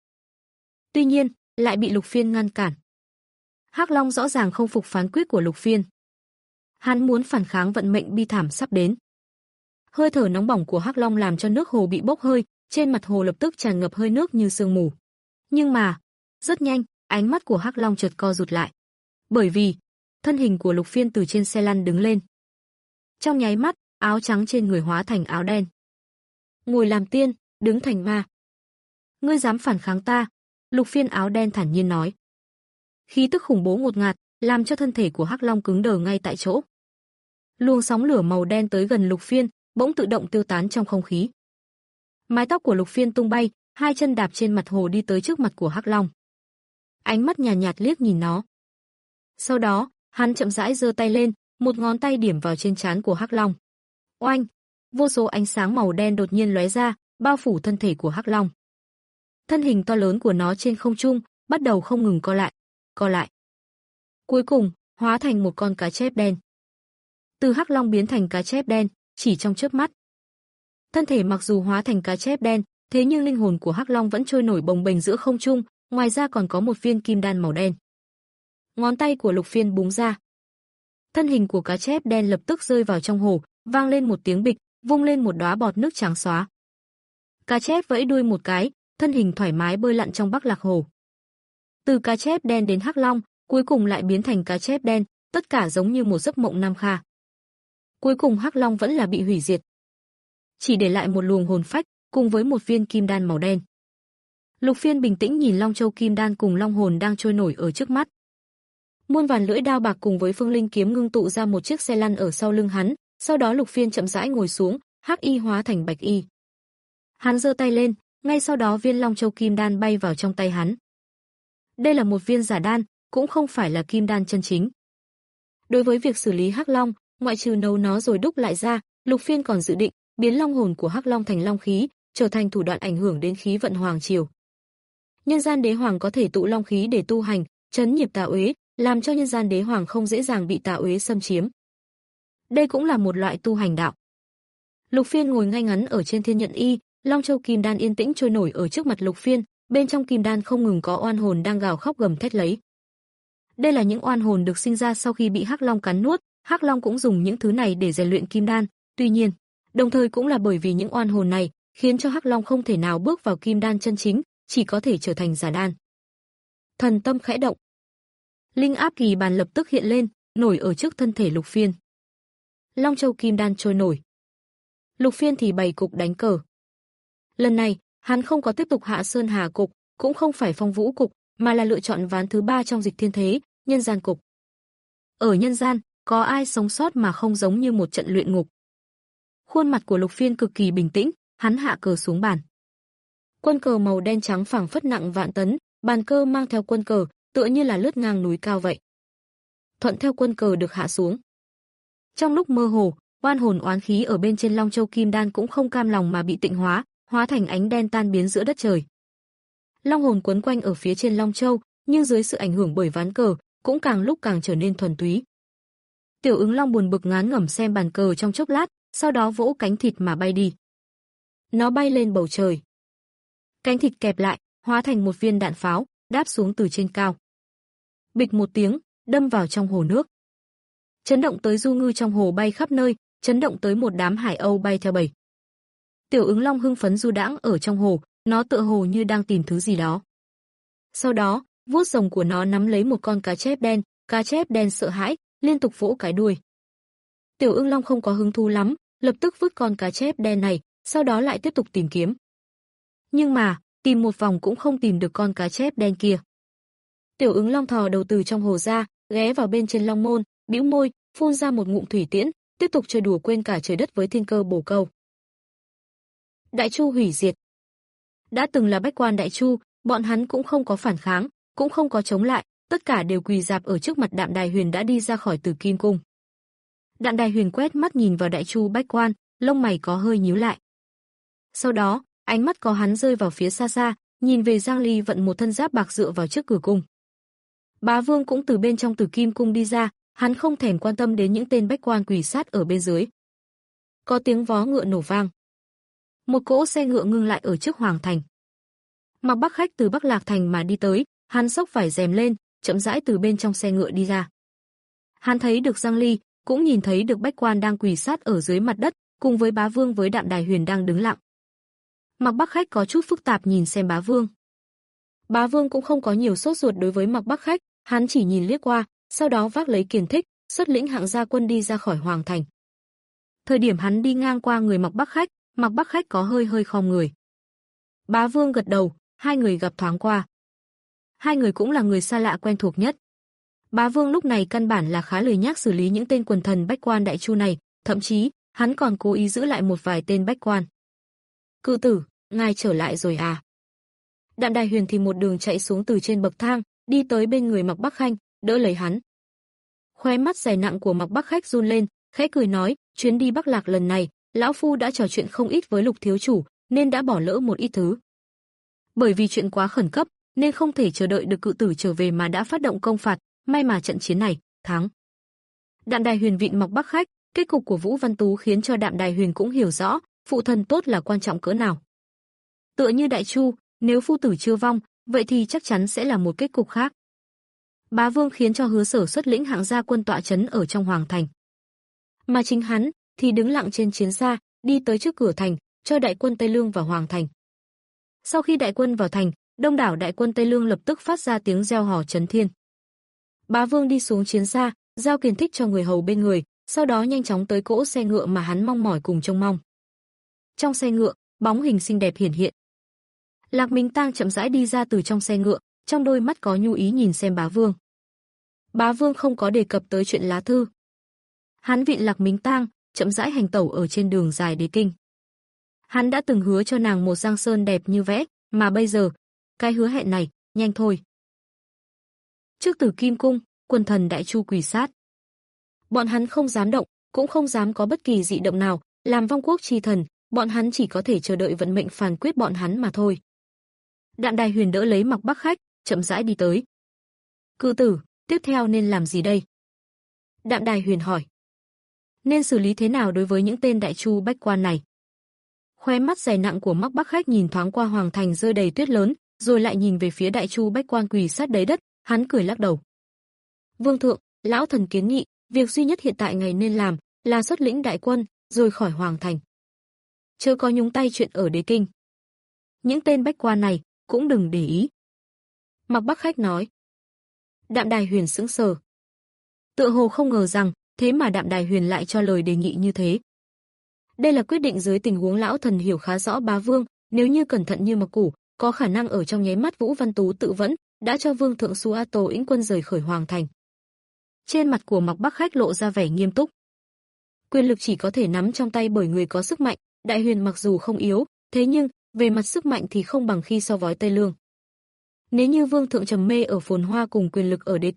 Tuy nhiên, lại bị Lục Phiên ngăn cản. Hắc Long rõ ràng không phục phán quyết của Lục Phiên. Hắn muốn phản kháng vận mệnh bi thảm sắp đến. Hơi thở nóng bỏng của Hắc Long làm cho nước hồ bị bốc hơi, trên mặt hồ lập tức tràn ngập hơi nước như sương mù. Nhưng mà, rất nhanh, ánh mắt của Hắc Long chợt co rụt lại. Bởi vì, thân hình của Lục Phiên từ trên xe lăn đứng lên. Trong nháy mắt, áo trắng trên người hóa thành áo đen. Ngồi làm tiên, đứng thành ma. Ngươi dám phản kháng ta? Lục Phiên áo đen thản nhiên nói. Khí tức khủng bố ngột ngạt, làm cho thân thể của Hắc Long cứng đờ ngay tại chỗ. Luồng sóng lửa màu đen tới gần Lục Phiên, bỗng tự động tiêu tán trong không khí. Mái tóc của Lục Phiên tung bay, hai chân đạp trên mặt hồ đi tới trước mặt của Hắc Long. Ánh mắt nhàn nhạt, nhạt liếc nhìn nó. Sau đó, hắn chậm rãi giơ tay lên, một ngón tay điểm vào trên trán của Hắc Long. Oanh! Vô số ánh sáng màu đen đột nhiên lóe ra, bao phủ thân thể của Hắc Long. Thân hình to lớn của nó trên không trung bắt đầu không ngừng co lại, co lại. Cuối cùng, hóa thành một con cá chép đen. Từ Hắc Long biến thành cá chép đen, chỉ trong chớp mắt. Thân thể mặc dù hóa thành cá chép đen, thế nhưng linh hồn của Hắc Long vẫn trôi nổi bồng bềnh giữa không trung, ngoài ra còn có một viên kim đan màu đen. Ngón tay của Lục Phiên búng ra. Thân hình của cá chép đen lập tức rơi vào trong hồ, vang lên một tiếng bịch, vung lên một đóa bọt nước trắng xóa. Cá chép vẫy đuôi một cái, thân hình thoải mái bơi lặn trong Bắc Lạc Hồ. Từ cá chép đen đến Hắc Long, cuối cùng lại biến thành cá chép đen, tất cả giống như một giấc mộng nam kha. Cuối cùng Hắc Long vẫn là bị hủy diệt, chỉ để lại một luồng hồn phách cùng với một viên kim đan màu đen. Lục Phiên bình tĩnh nhìn Long Châu kim đan cùng long hồn đang trôi nổi ở trước mắt. Muôn vàn lưỡi đao bạc cùng với phương linh kiếm ngưng tụ ra một chiếc xe lăn ở sau lưng hắn, sau đó Lục Phiên chậm rãi ngồi xuống, hắc y hóa thành bạch y. Hắn giơ tay lên, ngay sau đó viên Long Châu kim đan bay vào trong tay hắn. Đây là một viên giả đan, cũng không phải là kim đan chân chính. Đối với việc xử lý Hắc Long, ngoại trừ nấu nó rồi đúc lại ra, Lục Phiên còn dự định biến long hồn của Hắc Long thành long khí, trở thành thủ đoạn ảnh hưởng đến khí vận hoàng triều. Nhân gian đế hoàng có thể tụ long khí để tu hành, trấn nhiếp tà uế, làm cho nhân gian đế hoàng không dễ dàng bị tà uế xâm chiếm. Đây cũng là một loại tu hành đạo. Lục Phiên ngồi ngay ngắn ở trên thiên nhận y, Long Châu kim đan yên tĩnh trôi nổi ở trước mặt Lục Phiên, bên trong kim đan không ngừng có oan hồn đang gào khóc gầm thét lấy. Đây là những oan hồn được sinh ra sau khi bị Hắc Long cắn nuốt, Hắc Long cũng dùng những thứ này để rèn luyện kim đan, tuy nhiên, đồng thời cũng là bởi vì những oan hồn này, khiến cho Hắc Long không thể nào bước vào kim đan chân chính, chỉ có thể trở thành giả đan. Thần tâm khẽ động. Linh áp kỳ bàn lập tức hiện lên, nổi ở trước thân thể Lục Phiên. Long Châu kim đan trôi nổi. Lục Phiên thì bày cục đánh cờ. Lần này, hắn không có tiếp tục hạ sơn hà cục, cũng không phải phong vũ cục, mà là lựa chọn ván thứ ba trong dịch thiên thế, nhân gian cục. Ở nhân gian, có ai sống sót mà không giống như một trận luyện ngục. Khuôn mặt của Lục Phiên cực kỳ bình tĩnh, hắn hạ cờ xuống bàn. Quân cờ màu đen trắng phẳng phất nặng vạn tấn, bàn cờ mang theo quân cờ, tựa như là lướt ngang núi cao vậy. thuận theo quân cờ được hạ xuống. Trong lúc mơ hồ, oan hồn oán khí ở bên trên Long Châu Kim Đan cũng không cam lòng mà bị tịnh hóa, hóa thành ánh đen tan biến giữa đất trời. Long hồn quấn quanh ở phía trên Long Châu, nhưng dưới sự ảnh hưởng bởi ván cờ, cũng càng lúc càng trở nên thuần túy. Tiểu Ứng Long buồn bực ngán ngẩm xem bàn cờ trong chốc lát, sau đó vỗ cánh thịt mà bay đi. Nó bay lên bầu trời. Cánh thịt kẹp lại, hóa thành một viên đạn pháo, đáp xuống từ trên cao. Bịch một tiếng, đâm vào trong hồ nước. Chấn động tới du ngư trong hồ bay khắp nơi, chấn động tới một đám hải âu bay theo bầy. Tiểu Ứng Long hưng phấn du đãng ở trong hồ, nó tựa hồ như đang tìm thứ gì đó. Sau đó, vuốt rồng của nó nắm lấy một con cá chép đen, cá chép đen sợ hãi, liên tục vỗ cái đuôi. Tiểu Ưng Long không có hứng thú lắm, lập tức vứt con cá chép đen này, sau đó lại tiếp tục tìm kiếm. Nhưng mà, tìm một vòng cũng không tìm được con cá chép đen kia. Tiểu Ứng Long thò đầu từ trong hồ ra, ghé vào bên trên long môn, bĩu môi, phun ra một ngụm thủy tiễn, tiếp tục chơi đùa quên cả trời đất với thiên cơ bổ câu. Đại Chu hủy diệt. Đã từng là bách quan Đại Chu, bọn hắn cũng không có phản kháng, cũng không có chống lại, tất cả đều quỳ rạp ở trước mặt Đạm Đài Huyền đã đi ra khỏi Tử Kim Cung. Đạm Đài Huyền quét mắt nhìn vào Đại Chu bách quan, lông mày có hơi nhíu lại. Sau đó, ánh mắt có hắn rơi vào phía xa xa, nhìn về Giang Ly vận một thân giáp bạc dựa vào trước cửa cung. Bá Vương cũng từ bên trong Tử Kim Cung đi ra, hắn không thèm quan tâm đến những tên bách quan quỳ sát ở bên dưới. Có tiếng vó ngựa nổ vang. Một cỗ xe ngựa ngưng lại ở trước hoàng thành. Mặc Bắc Khách từ Bắc Lạc Thành mà đi tới, hắn xốc vải rèm lên, chậm rãi từ bên trong xe ngựa đi ra. Hắn thấy được Giang Ly, cũng nhìn thấy được bách quan đang quỳ sát ở dưới mặt đất, cùng với Bá Vương với Đạm Đài Huyền đang đứng lặng. Mặc Bắc Khách có chút phức tạp nhìn xem Bá Vương. Bá Vương cũng không có nhiều sốt ruột đối với Mặc Bắc Khách, hắn chỉ nhìn liếc qua, sau đó vác lấy kiền thích, xuất lĩnh hạng gia quân đi ra khỏi hoàng thành. Thời điểm hắn đi ngang qua người Mặc Bắc Khách, Mặc Bắc Khách có hơi hơi khom người. Bá Vương gật đầu, hai người gặp thoáng qua. Hai người cũng là người xa lạ quen thuộc nhất. Bá Vương lúc này căn bản là khá lười nhác xử lý những tên quần thần bách quan Đại Chu này, thậm chí, hắn còn cố ý giữ lại một vài tên bách quan. Cự tử, ngài trở lại rồi à? Đạm Đài Huyền thì một đường chạy xuống từ trên bậc thang, đi tới bên người Mặc Bắc Khanh, đỡ lấy hắn. Khóe mắt dày nặng của Mặc Bắc Khách run lên, khẽ cười nói, chuyến đi Bắc Lạc lần này, lão phu đã trò chuyện không ít với Lục thiếu chủ, nên đã bỏ lỡ một ít thứ. Bởi vì chuyện quá khẩn cấp, nên không thể chờ đợi được cự tử trở về mà đã phát động công phạt, may mà trận chiến này, thắng. Đạm Đài Huyền vịn Mặc Bắc Khách, kết cục của Vũ Văn Tú khiến cho Đạm Đài Huyền cũng hiểu rõ, phụ thân tốt là quan trọng cỡ nào. Tựa như Đại Chu, nếu phu tử chưa vong, vậy thì chắc chắn sẽ là một kết cục khác. Bá Vương khiến cho Hứa Sở xuất lĩnh hạng gia quân tọa trấn ở trong hoàng thành. Mà chính hắn thì đứng lặng trên chiến xa, đi tới trước cửa thành, cho đại quân Tây Lương vào hoàng thành. Sau khi đại quân vào thành, đông đảo đại quân Tây Lương lập tức phát ra tiếng reo hò chấn thiên. Bá Vương đi xuống chiến xa, giao kiền thích cho người hầu bên người, sau đó nhanh chóng tới cỗ xe ngựa mà hắn mong mỏi cùng trông mong. Trong xe ngựa, bóng hình xinh đẹp hiển hiện. Lạc Minh Tang chậm rãi đi ra từ trong xe ngựa, trong đôi mắt có nhu ý nhìn xem Bá Vương. Bá Vương không có đề cập tới chuyện lá thư. Hắn vịn Lạc Minh Tang, chậm rãi hành tẩu ở trên đường dài đế kinh. Hắn đã từng hứa cho nàng một giang sơn đẹp như vẽ, mà bây giờ, cái hứa hẹn này, nhanh thôi. Trước Tử Kim Cung, quần thần Đại Chu quỳ sát. Bọn hắn không dám động, cũng không dám có bất kỳ dị động nào, làm vong quốc chi thần, bọn hắn chỉ có thể chờ đợi vận mệnh phán quyết bọn hắn mà thôi. Đạm Đài Huyền đỡ lấy Mặc Bắc Khách, chậm rãi đi tới. Cự tử, tiếp theo nên làm gì đây? Đạm Đài Huyền hỏi. Nên xử lý thế nào đối với những tên Đại Chu bách quan này? Khóe mắt dày nặng của Mặc Bắc Khách nhìn thoáng qua hoàng thành rơi đầy tuyết lớn, rồi lại nhìn về phía Đại Chu bách quan quỳ sát đầy đất, hắn cười lắc đầu. Vương thượng, lão thần kiến nghị, việc duy nhất hiện tại ngài nên làm là xuất lĩnh đại quân, rồi khỏi hoàng thành. Chớ có nhúng tay chuyện ở đế kinh. Những tên bách quan này cũng đừng để ý. Mặc Bắc Khách nói. Đạm Đài Huyền sững sờ. Tựa hồ không ngờ rằng, thế mà Đạm Đài Huyền lại cho lời đề nghị như thế. Đây là quyết định dưới tình huống lão thần hiểu khá rõ Bá Vương, nếu như cẩn thận như Mặc Củ, có khả năng ở trong nháy mắt Vũ Văn Tú tự vẫn, đã cho Vương thượng Suato ĩnh quân rời khỏi hoàng thành. Trên mặt của Mặc Bắc Khách lộ ra vẻ nghiêm túc. Quyền lực chỉ có thể nắm trong tay bởi người có sức mạnh, Đại Huyền mặc dù không yếu, thế nhưng về mặt sức mạnh thì không bằng khi so với Tây Lương. Nếu như Vương thượng trầm mê ở phồn hoa cùng quyền lực ở đế kinh,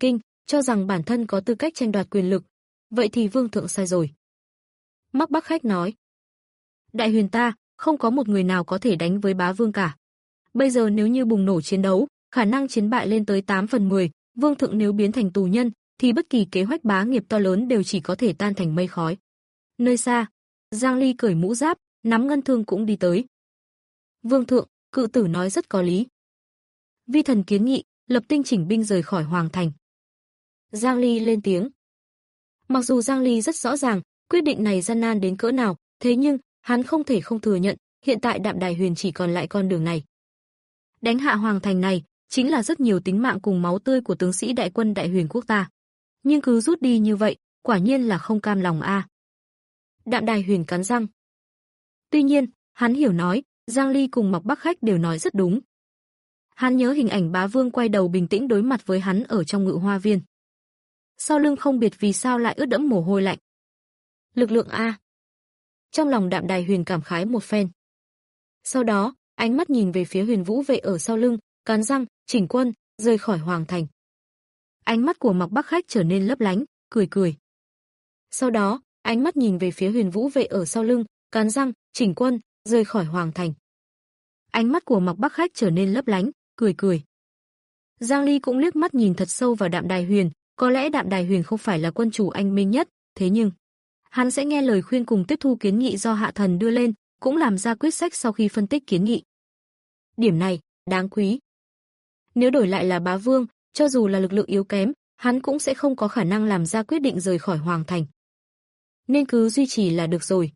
cho rằng bản thân có tư cách tranh đoạt quyền lực, vậy thì vương thượng sai rồi. Mắc Bắc Khách nói, Đại Huyền ta, không có một người nào có thể đánh với bá vương cả. Bây giờ nếu như bùng nổ chiến đấu, khả năng chiến bại lên tới tám phần mười, vương thượng nếu biến thành tù nhân, thì bất kỳ kế hoạch bá nghiệp to lớn đều chỉ có thể tan thành mây khói. Nơi xa, Giang Ly cởi mũ giáp, nắm ngân thương cũng đi tới. Vương thượng, cự tử nói rất có lý. Vi thần kiến nghị, lập tinh chỉnh binh rời khỏi hoàng thành. Giang Ly lên tiếng. Mặc dù Giang Ly rất rõ ràng, quyết định này gian nan đến cỡ nào, thế nhưng, hắn không thể không thừa nhận, hiện tại Đạm Đài Huyền chỉ còn lại con đường này. Đánh hạ hoàng thành này, chính là rất nhiều tính mạng cùng máu tươi của tướng sĩ đại quân Đại Huyền quốc ta. Nhưng cứ rút đi như vậy, quả nhiên là không cam lòng a. À. Đạm Đài Huyền cắn răng. Tuy nhiên, hắn hiểu nói, Giang Ly cùng Mộc Bắc Khách đều nói rất đúng. Hắn nhớ hình ảnh bá vương quay đầu bình tĩnh đối mặt với hắn ở trong Ngự Hoa Viên. Sau lưng không biết vì sao lại ướt đẫm mồ hôi lạnh. Lực lượng a. Trong lòng Đạm Đài Huyền cảm khái một phen. Sau đó, ánh mắt nhìn về phía Huyền Vũ vệ ở sau lưng, cắn răng, chỉnh quân, rời khỏi hoàng thành. Ánh mắt của Mộc Bắc Khách trở nên lấp lánh, cười cười. Sau đó, ánh mắt nhìn về phía Huyền Vũ vệ ở sau lưng, cắn răng, chỉnh quân, rời khỏi hoàng thành. Ánh mắt của Mộc Bắc Khách trở nên lấp lánh, cười cười. Giang Ly cũng liếc mắt nhìn thật sâu vào Đạm Đài Huyền, có lẽ Đạm Đài Huyền không phải là quân chủ anh minh nhất, thế nhưng hắn sẽ nghe lời khuyên cùng tiếp thu kiến nghị do hạ thần đưa lên, cũng làm ra quyết sách sau khi phân tích kiến nghị. Điểm này, đáng quý. Nếu đổi lại là bá vương, cho dù là lực lượng yếu kém, hắn cũng sẽ không có khả năng làm ra quyết định rời khỏi hoàng thành. Nên cứ duy trì là được rồi.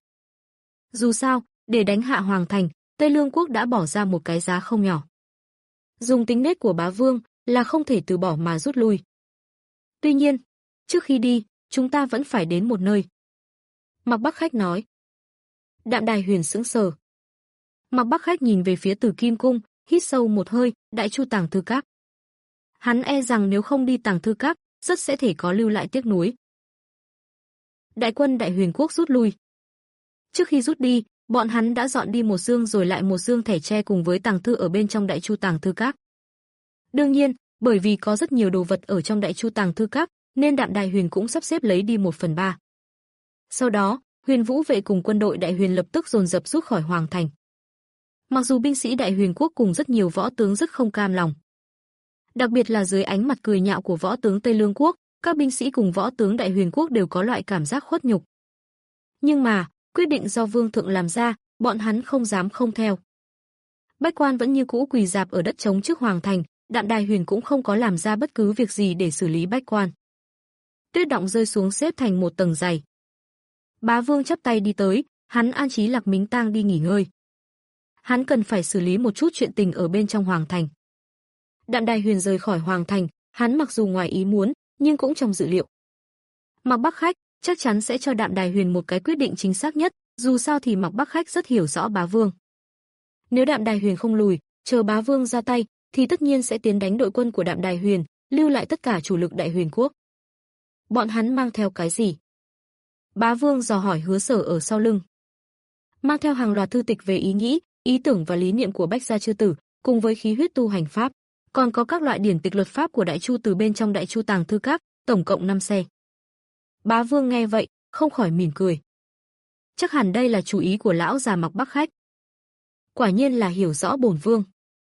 Dù sao, để đánh hạ hoàng thành, Tây Lương quốc đã bỏ ra một cái giá không nhỏ. Dùng tính nết của bá vương là không thể từ bỏ mà rút lui. Tuy nhiên, trước khi đi, chúng ta vẫn phải đến một nơi. Mộc Bắc Khách nói. Đạm Đài Huyền sững sờ. Mộc Bắc Khách nhìn về phía Tử Kim cung, hít sâu một hơi, Đại Chu Tàng Thư Các. Hắn e rằng nếu không đi Tàng Thư Các, rất sẽ thể có lưu lại tiếc nuối. Đại quân Đại Huyền quốc rút lui. Trước khi rút đi, bọn hắn đã dọn đi một dương rồi lại một dương thẻ tre cùng với tàng thư ở bên trong Đại Chu Tàng Thư Các. Đương nhiên, bởi vì có rất nhiều đồ vật ở trong Đại Chu Tàng Thư Các, nên Đạm Đài Huyền cũng sắp xếp lấy đi một phần ba. Sau đó, Huyền Vũ vệ cùng quân đội Đại Huyền lập tức dồn dập rút khỏi hoàng thành. Mặc dù binh sĩ Đại Huyền quốc cùng rất nhiều võ tướng rất không cam lòng, đặc biệt là dưới ánh mặt cười nhạo của võ tướng Tây Lương quốc, các binh sĩ cùng võ tướng Đại Huyền quốc đều có loại cảm giác khuất nhục. Nhưng mà, quyết định do vương thượng làm ra, bọn hắn không dám không theo. Bách quan vẫn như cũ quỳ rạp ở đất trống trước hoàng thành, Đạm Đài Huyền cũng không có làm ra bất cứ việc gì để xử lý bách quan. Tuyết động rơi xuống xếp thành một tầng dày. Bá vương chắp tay đi tới, hắn an trí Lạc Mính Tang đi nghỉ ngơi. Hắn cần phải xử lý một chút chuyện tình ở bên trong hoàng thành. Đạm Đài Huyền rời khỏi hoàng thành, hắn mặc dù ngoài ý muốn, nhưng cũng trong dự liệu. Mộc Bắc Khách chắc chắn sẽ cho Đạm Đài Huyền một cái quyết định chính xác nhất, dù sao thì Mộc Bắc Khách rất hiểu rõ bá vương. Nếu Đạm Đài Huyền không lùi, chờ bá vương ra tay, thì tất nhiên sẽ tiến đánh đội quân của Đạm Đài Huyền, lưu lại tất cả chủ lực Đại Huyền quốc. Bọn hắn mang theo cái gì? Bá vương dò hỏi Hứa Sở ở sau lưng. Mang theo hàng loạt thư tịch về ý nghĩ, ý tưởng và lý niệm của Bách gia chư tử, cùng với khí huyết tu hành pháp, còn có các loại điển tịch luật pháp của Đại Chu từ bên trong Đại Chu Tàng Thư Các, tổng cộng năm xe. Bá vương nghe vậy, không khỏi mỉm cười. Chắc hẳn đây là chủ ý của lão già Mộc Bắc Khách. Quả nhiên là hiểu rõ bổn vương.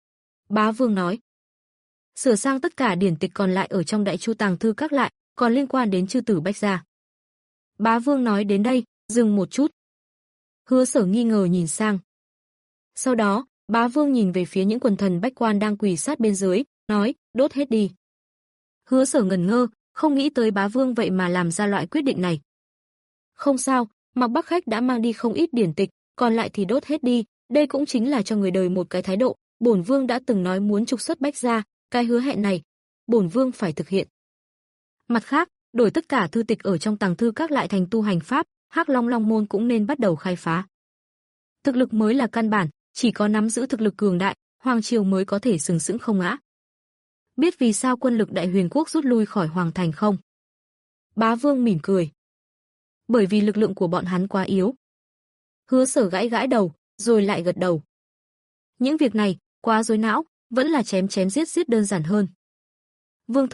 Bá vương nói. Sửa sang tất cả điển tịch còn lại ở trong Đại Chu Tàng Thư Các lại, còn liên quan đến chư tử Bách gia. Bá vương nói đến đây, dừng một chút. Hứa Sở nghi ngờ nhìn sang. Sau đó, bá vương nhìn về phía những quần thần bách quan đang quỳ sát bên dưới, nói, đốt hết đi. Hứa Sở ngẩn ngơ, không nghĩ tới bá vương vậy mà làm ra loại quyết định này. Không sao, Mộc Bắc Khách đã mang đi không ít điển tịch, còn lại thì đốt hết đi, đây cũng chính là cho người đời một cái thái độ, bổn vương đã từng nói muốn trục xuất Bách gia, cái hứa hẹn này, bổn vương phải thực hiện. Mặt khác, đổi tất cả thư tịch ở trong Tàng Thư Các lại thành tu hành pháp, Hắc Long Long môn cũng nên bắt đầu khai phá. Thực lực mới là căn bản, chỉ có nắm giữ thực lực cường đại, hoàng triều mới có thể sừng sững không ngã. Biết vì sao quân lực Đại Huyền quốc rút lui khỏi hoàng thành không? Bá vương mỉm cười. Bởi vì lực lượng của bọn hắn quá yếu. Hứa Sở gãi gãi đầu, rồi lại gật đầu. Những việc này, quá rối não, vẫn là chém chém giết giết đơn giản hơn. Vương thượng,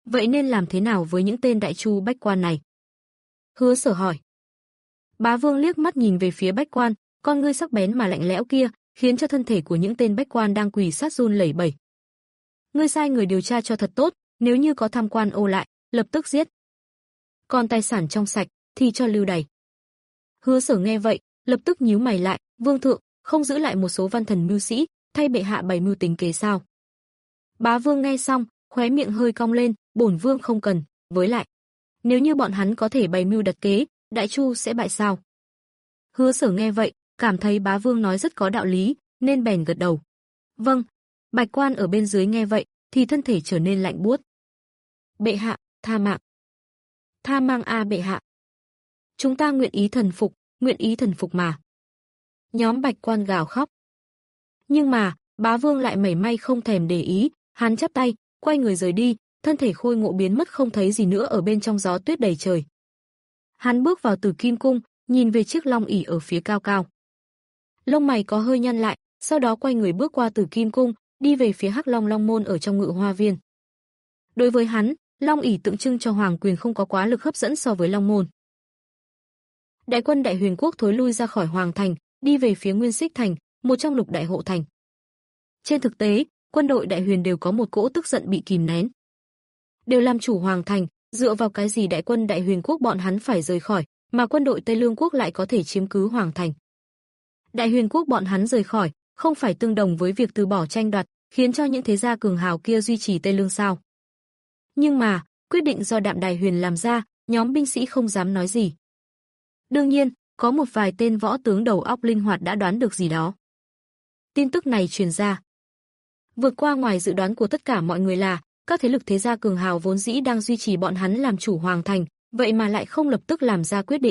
Vậy nên làm thế nào với những tên đại chu bách quan này? Hứa Sở hỏi. Bá Vương liếc mắt nhìn về phía bách quan, con ngươi sắc bén mà lạnh lẽo kia, khiến cho thân thể của những tên bách quan đang quỳ sát run lẩy bẩy. Ngươi sai người điều tra cho thật tốt, nếu như có tham quan ô lại, lập tức giết. Còn tài sản trong sạch thì cho lưu đày. Hứa Sở nghe vậy, lập tức nhíu mày lại, vương thượng, không giữ lại một số văn thần mưu sĩ, thay bệ hạ bày mưu tính kế sao? Bá Vương nghe xong, khóe miệng hơi cong lên, bổn vương không cần, với lại, nếu như bọn hắn có thể bày mưu đặt kế, đại chu sẽ bại sao? Hứa Sở nghe vậy, cảm thấy Bá Vương nói rất có đạo lý, nên bèn gật đầu. Vâng. Bạch quan ở bên dưới nghe vậy, thì thân thể trở nên lạnh buốt. Bệ hạ, tha mạng. Tha mang a bệ hạ. Chúng ta nguyện ý thần phục, nguyện ý thần phục mà. Nhóm bạch quan gào khóc. Nhưng mà, Bá Vương lại mảy may không thèm để ý, hắn chắp tay, quay người rời đi, thân thể khôi ngộ biến mất không thấy gì nữa ở bên trong gió tuyết đầy trời. Hắn bước vào Tử Kim cung, nhìn về chiếc long ỷ ở phía cao cao. Lông mày có hơi nhăn lại, sau đó quay người bước qua Tử Kim cung, đi về phía Hắc Long Long môn ở trong Ngự Hoa viên. Đối với hắn, long ỷ tượng trưng cho hoàng quyền không có quá lực hấp dẫn so với Long môn. Đại quân Đại Huyền quốc thối lui ra khỏi hoàng thành, đi về phía Nguyên Xích thành, một trong lục đại hộ thành. Trên thực tế, quân đội Đại Huyền đều có một cỗ tức giận bị kìm nén. Đều làm chủ hoàng thành, dựa vào cái gì đại quân Đại Huyền quốc bọn hắn phải rời khỏi, mà quân đội Tây Lương quốc lại có thể chiếm cứ hoàng thành. Đại Huyền quốc bọn hắn rời khỏi, không phải tương đồng với việc từ bỏ tranh đoạt, khiến cho những thế gia cường hào kia duy trì Tây Lương sao? Nhưng mà, quyết định do Đạm Đài Huyền làm ra, nhóm binh sĩ không dám nói gì. Đương nhiên, có một vài tên võ tướng đầu óc linh hoạt đã đoán được gì đó. Tin tức này truyền ra, vượt qua ngoài dự đoán của tất cả mọi người là, các thế lực thế gia cường hào vốn dĩ đang duy trì bọn hắn làm chủ hoàng thành, vậy mà lại không lập tức làm ra quyết định.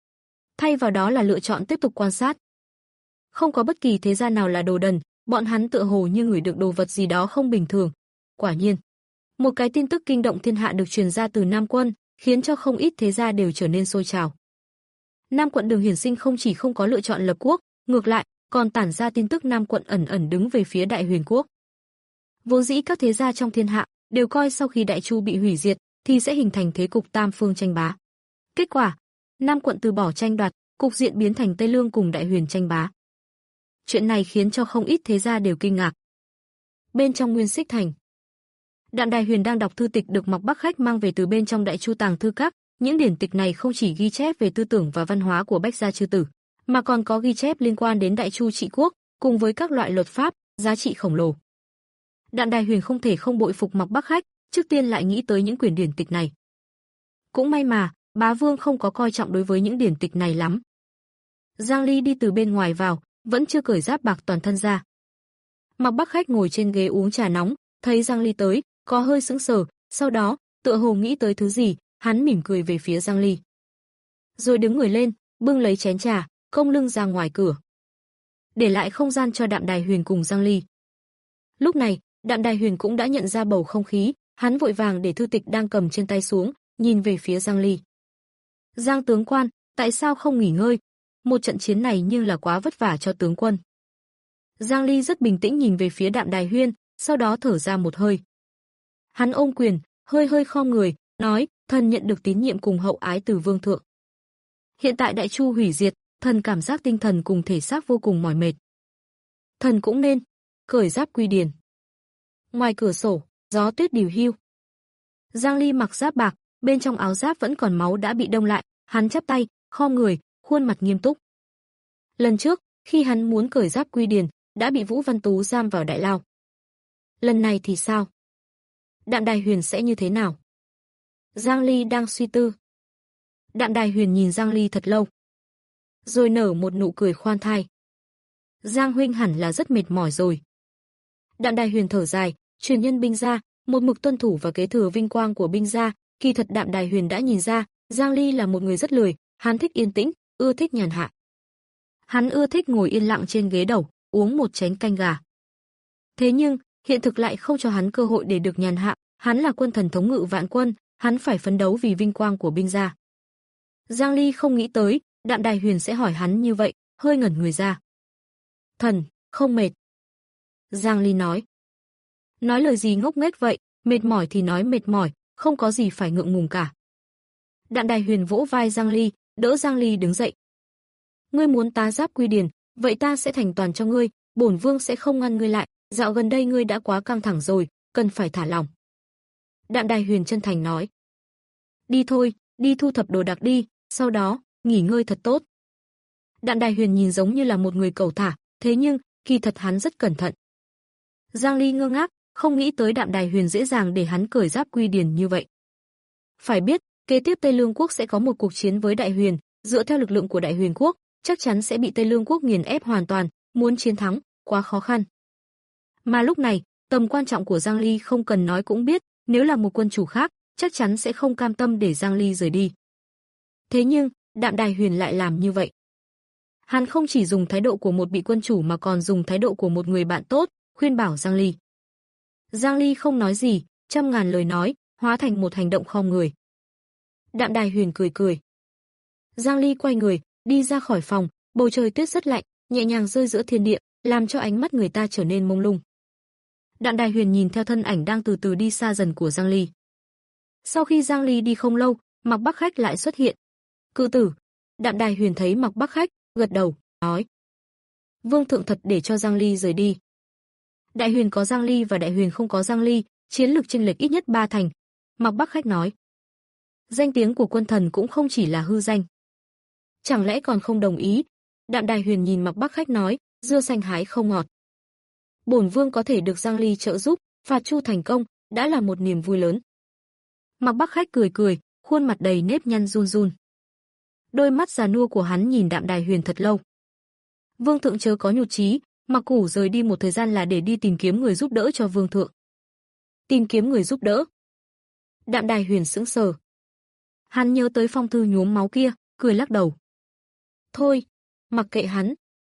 Thay vào đó là lựa chọn tiếp tục quan sát. Không có bất kỳ thế gia nào là đồ đần, bọn hắn tựa hồ như ngửi được đồ vật gì đó không bình thường. Quả nhiên, một cái tin tức kinh động thiên hạ được truyền ra từ Nam Quân, khiến cho không ít thế gia đều trở nên sôi trào. Nam quận Đường Hiển Sinh không chỉ không có lựa chọn lập quốc, ngược lại, còn tản ra tin tức Nam quận ẩn ẩn đứng về phía Đại Huyền quốc. Vốn dĩ các thế gia trong thiên hạ đều coi sau khi Đại Chu bị hủy diệt thì sẽ hình thành thế cục tam phương tranh bá. Kết quả, Nam quận từ bỏ tranh đoạt, cục diện biến thành Tây Lương cùng Đại Huyền tranh bá. Chuyện này khiến cho không ít thế gia đều kinh ngạc. Bên trong Nguyên Xích thành, Đạm Đài Huyền đang đọc thư tịch được Mộc Bắc Khách mang về từ bên trong Đại Chu Tàng thư các. Những điển tịch này không chỉ ghi chép về tư tưởng và văn hóa của Bách gia chư tử, mà còn có ghi chép liên quan đến Đại Chu trị quốc, cùng với các loại luật pháp, giá trị khổng lồ. Đạm Đài Huyền không thể không bội phục Mộc Bắc Khách, trước tiên lại nghĩ tới những quyển điển tịch này. Cũng may mà, Bá Vương không có coi trọng đối với những điển tịch này lắm. Giang Ly đi từ bên ngoài vào, vẫn chưa cởi giáp bạc toàn thân ra. Mộc Bắc Khách ngồi trên ghế uống trà nóng, thấy Giang Ly tới, có hơi sững sờ, sau đó, tựa hồ nghĩ tới thứ gì, hắn mỉm cười về phía Giang Ly. Rồi đứng người lên, bưng lấy chén trà, cong lưng ra ngoài cửa. Để lại không gian cho Đạm Đài Huyền cùng Giang Ly. Lúc này, Đạm Đài Huyền cũng đã nhận ra bầu không khí, hắn vội vàng để thư tịch đang cầm trên tay xuống, nhìn về phía Giang Ly. Giang tướng quan, tại sao không nghỉ ngơi? Một trận chiến này nhưng là quá vất vả cho tướng quân. Giang Ly rất bình tĩnh nhìn về phía Đạm Đài Huyền, sau đó thở ra một hơi. Hắn ôm quyền, hơi hơi khom người, nói, thần nhận được tín nhiệm cùng hậu ái từ vương thượng. Hiện tại Đại Chu hủy diệt, thần cảm giác tinh thần cùng thể xác vô cùng mỏi mệt. Thần cũng nên cởi giáp quy điển. Ngoài cửa sổ, gió tuyết điều hưu. Giang Ly mặc giáp bạc, bên trong áo giáp vẫn còn máu đã bị đông lại, hắn chắp tay, khom người, khuôn mặt nghiêm túc. Lần trước, khi hắn muốn cởi giáp quy điển, đã bị Vũ Văn Tú giam vào đại lao. Lần này thì sao? Đạm Đài Huyền sẽ như thế nào? Giang Ly đang suy tư. Đạm Đài Huyền nhìn Giang Ly thật lâu, rồi nở một nụ cười khoan thai. Giang huynh hẳn là rất mệt mỏi rồi. Đạm Đài Huyền thở dài, truyền nhân binh gia, một mực tuân thủ và kế thừa vinh quang của binh gia, kỳ thật Đạm Đài Huyền đã nhìn ra, Giang Ly là một người rất lười, hắn thích yên tĩnh, ưa thích nhàn hạ. Hắn ưa thích ngồi yên lặng trên ghế đầu, uống một chén canh gà. Thế nhưng, hiện thực lại không cho hắn cơ hội để được nhàn hạ, hắn là quân thần thống ngự vạn quân, hắn phải phấn đấu vì vinh quang của binh gia. Giang Ly không nghĩ tới, Đạm Đài Huyền sẽ hỏi hắn như vậy, hơi ngẩn người ra. Thần, không mệt. Giang Ly nói. Nói lời gì ngốc nghếch vậy, mệt mỏi thì nói mệt mỏi, không có gì phải ngượng ngùng cả. Đạm Đài Huyền vỗ vai Giang Ly, đỡ Giang Ly đứng dậy. Ngươi muốn tá giáp quy điển, vậy ta sẽ thành toàn cho ngươi, bổn vương sẽ không ngăn ngươi lại, dạo gần đây ngươi đã quá căng thẳng rồi, cần phải thả lỏng. Đạm Đài Huyền chân thành nói. Đi thôi, đi thu thập đồ đạc đi, sau đó, nghỉ ngơi thật tốt. Đạm Đài Huyền nhìn giống như là một người cẩu thả, thế nhưng, kỳ thật hắn rất cẩn thận. Giang Ly ngơ ngác, không nghĩ tới Đạm Đài Huyền dễ dàng để hắn cởi giáp quy điển như vậy. Phải biết, kế tiếp Tây Lương quốc sẽ có một cuộc chiến với Đại Huyền, dựa theo lực lượng của Đại Huyền quốc, chắc chắn sẽ bị Tây Lương quốc nghiền ép hoàn toàn, muốn chiến thắng, quá khó khăn. Mà lúc này, tầm quan trọng của Giang Ly không cần nói cũng biết, nếu là một quân chủ khác, chắc chắn sẽ không cam tâm để Giang Ly rời đi. Thế nhưng, Đạm Đài Huyền lại làm như vậy. Hắn không chỉ dùng thái độ của một vị quân chủ mà còn dùng thái độ của một người bạn tốt, khuyên bảo Giang Ly. Giang Ly không nói gì, trăm ngàn lời nói, hóa thành một hành động khom người. Đạm Đài Huyền cười cười. Giang Ly quay người, đi ra khỏi phòng, bầu trời tuyết rất lạnh, nhẹ nhàng rơi giữa thiên địa, làm cho ánh mắt người ta trở nên mông lung. Đạm Đài Huyền nhìn theo thân ảnh đang từ từ đi xa dần của Giang Ly. Sau khi Giang Ly đi không lâu, Mạc Bắc Khách lại xuất hiện. Cự tử. Đạm Đài Huyền thấy Mạc Bắc Khách, gật đầu, nói. Vương thượng thật để cho Giang Ly rời đi. Đại Huyền có Giang Ly và Đại Huyền không có Giang Ly, chiến lược chênh lệch ít nhất ba thành. Mạc Bắc Khách nói. Danh tiếng của quân thần cũng không chỉ là hư danh. Chẳng lẽ còn không đồng ý? Đạm Đài Huyền nhìn Mạc Bắc Khách nói, dưa xanh hái không ngọt. Bổn vương có thể được Giang Ly trợ giúp, phạt Chu thành công, đã là một niềm vui lớn. Mạc Bắc Khách cười cười, khuôn mặt đầy nếp nhăn run run. Đôi mắt già nua của hắn nhìn Đạm Đài Huyền thật lâu. Vương thượng chớ có nhụt chí, Mạc Củ rời đi một thời gian là để đi tìm kiếm người giúp đỡ cho vương thượng. Tìm kiếm người giúp đỡ? Đạm Đài Huyền sững sờ. Hắn nhớ tới phong thư nhuốm máu kia, cười lắc đầu. Thôi, mặc kệ hắn.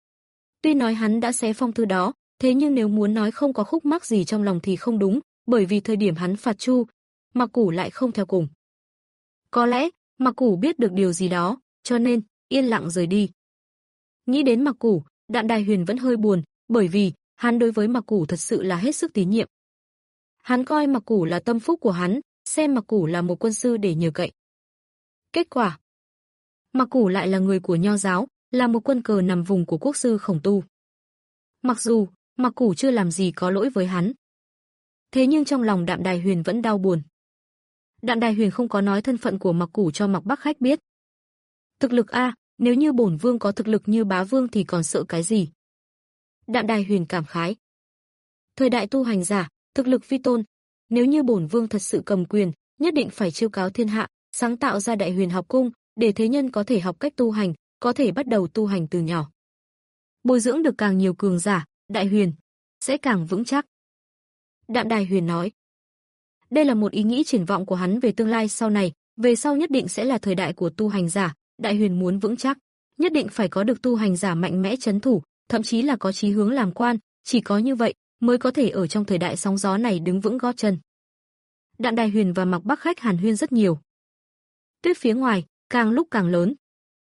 Tuy nói hắn đã xé phong thư đó, thế nhưng nếu muốn nói không có khúc mắc gì trong lòng thì không đúng, bởi vì thời điểm hắn phạt Chu, Mạc Củ lại không theo cùng. Có lẽ, Mạc Củ biết được điều gì đó, cho nên, yên lặng rời đi. Nghĩ đến Mạc Củ, Đạm Đài Huyền vẫn hơi buồn, bởi vì, hắn đối với Mạc Củ thật sự là hết sức tín nhiệm. Hắn coi Mạc Củ là tâm phúc của hắn, xem Mạc Củ là một quân sư để nhờ cậy. Kết quả, Mạc Củ lại là người của Nho giáo, là một quân cờ nằm vùng của quốc sư Khổng Tu. Mặc dù, Mạc Củ chưa làm gì có lỗi với hắn. Thế nhưng trong lòng Đạm Đài Huyền vẫn đau buồn. Đạm Đài Huyền không có nói thân phận của Mạc Củ cho Mạc Bắc Khách biết. Thực lực a, nếu như bổn vương có thực lực như bá vương thì còn sợ cái gì? Đạm Đài Huyền cảm khái. Thời đại tu hành giả, thực lực vi tôn, nếu như bổn vương thật sự cầm quyền, nhất định phải chiêu cáo thiên hạ, sáng tạo ra Đại Huyền học cung, để thế nhân có thể học cách tu hành, có thể bắt đầu tu hành từ nhỏ. Bồi dưỡng được càng nhiều cường giả, Đại Huyền sẽ càng vững chắc. Đạm Đài Huyền nói. Đây là một ý nghĩ triển vọng của hắn về tương lai sau này, về sau nhất định sẽ là thời đại của tu hành giả, Đại Huyền muốn vững chắc, nhất định phải có được tu hành giả mạnh mẽ trấn thủ, thậm chí là có chí hướng làm quan, chỉ có như vậy mới có thể ở trong thời đại sóng gió này đứng vững gót chân. Đạm Đài Huyền và Mạc Bắc Khách hàn huyên rất nhiều. Tuyết phía ngoài càng lúc càng lớn.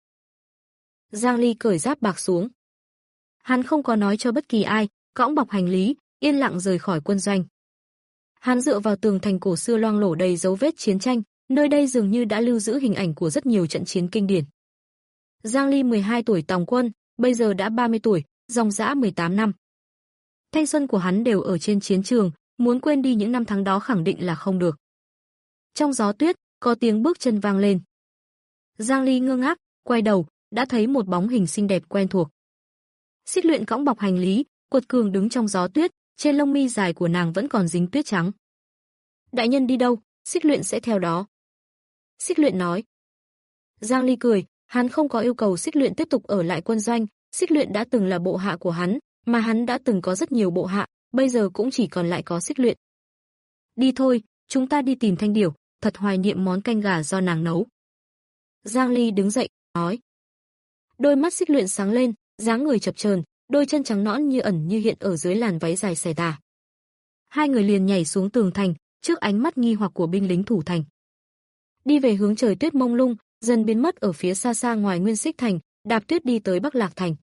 Giang Ly cởi giáp bạc xuống. Hắn không có nói cho bất kỳ ai, cõng bọc hành lý, yên lặng rời khỏi quân doanh. Hắn dựa vào tường thành cổ xưa loang lổ đầy dấu vết chiến tranh, nơi đây dường như đã lưu giữ hình ảnh của rất nhiều trận chiến kinh điển. Giang Ly mười hai tuổi tòng quân, bây giờ đã ba mươi tuổi, dòng dã mười tám năm. Thanh xuân của hắn đều ở trên chiến trường, muốn quên đi những năm tháng đó khẳng định là không được. Trong gió tuyết, có tiếng bước chân vang lên. Giang Ly ngơ ngác, quay đầu, đã thấy một bóng hình xinh đẹp quen thuộc. Xích Luyện cõng bọc hành lý, quật cường đứng trong gió tuyết, trên lông mi dài của nàng vẫn còn dính tuyết trắng. Đại nhân đi đâu, Xích Luyện sẽ theo đó. Xích Luyện nói. Giang Ly cười, hắn không có yêu cầu Xích Luyện tiếp tục ở lại quân doanh, Xích Luyện đã từng là bộ hạ của hắn, mà hắn đã từng có rất nhiều bộ hạ, bây giờ cũng chỉ còn lại có Xích Luyện. Đi thôi, chúng ta đi tìm Thanh Điểu, thật hoài niệm món canh gà do nàng nấu. Giang Ly đứng dậy, nói. Đôi mắt Xích Luyện sáng lên, dáng người chập chờn, đôi chân trắng nõn như ẩn như hiện ở dưới làn váy dài xẻ tà. Hai người liền nhảy xuống tường thành, trước ánh mắt nghi hoặc của binh lính thủ thành. Đi về hướng trời tuyết mông lung, dần biến mất ở phía xa xa ngoài Nguyên Xích thành, đạp tuyết đi tới Bắc Lạc thành.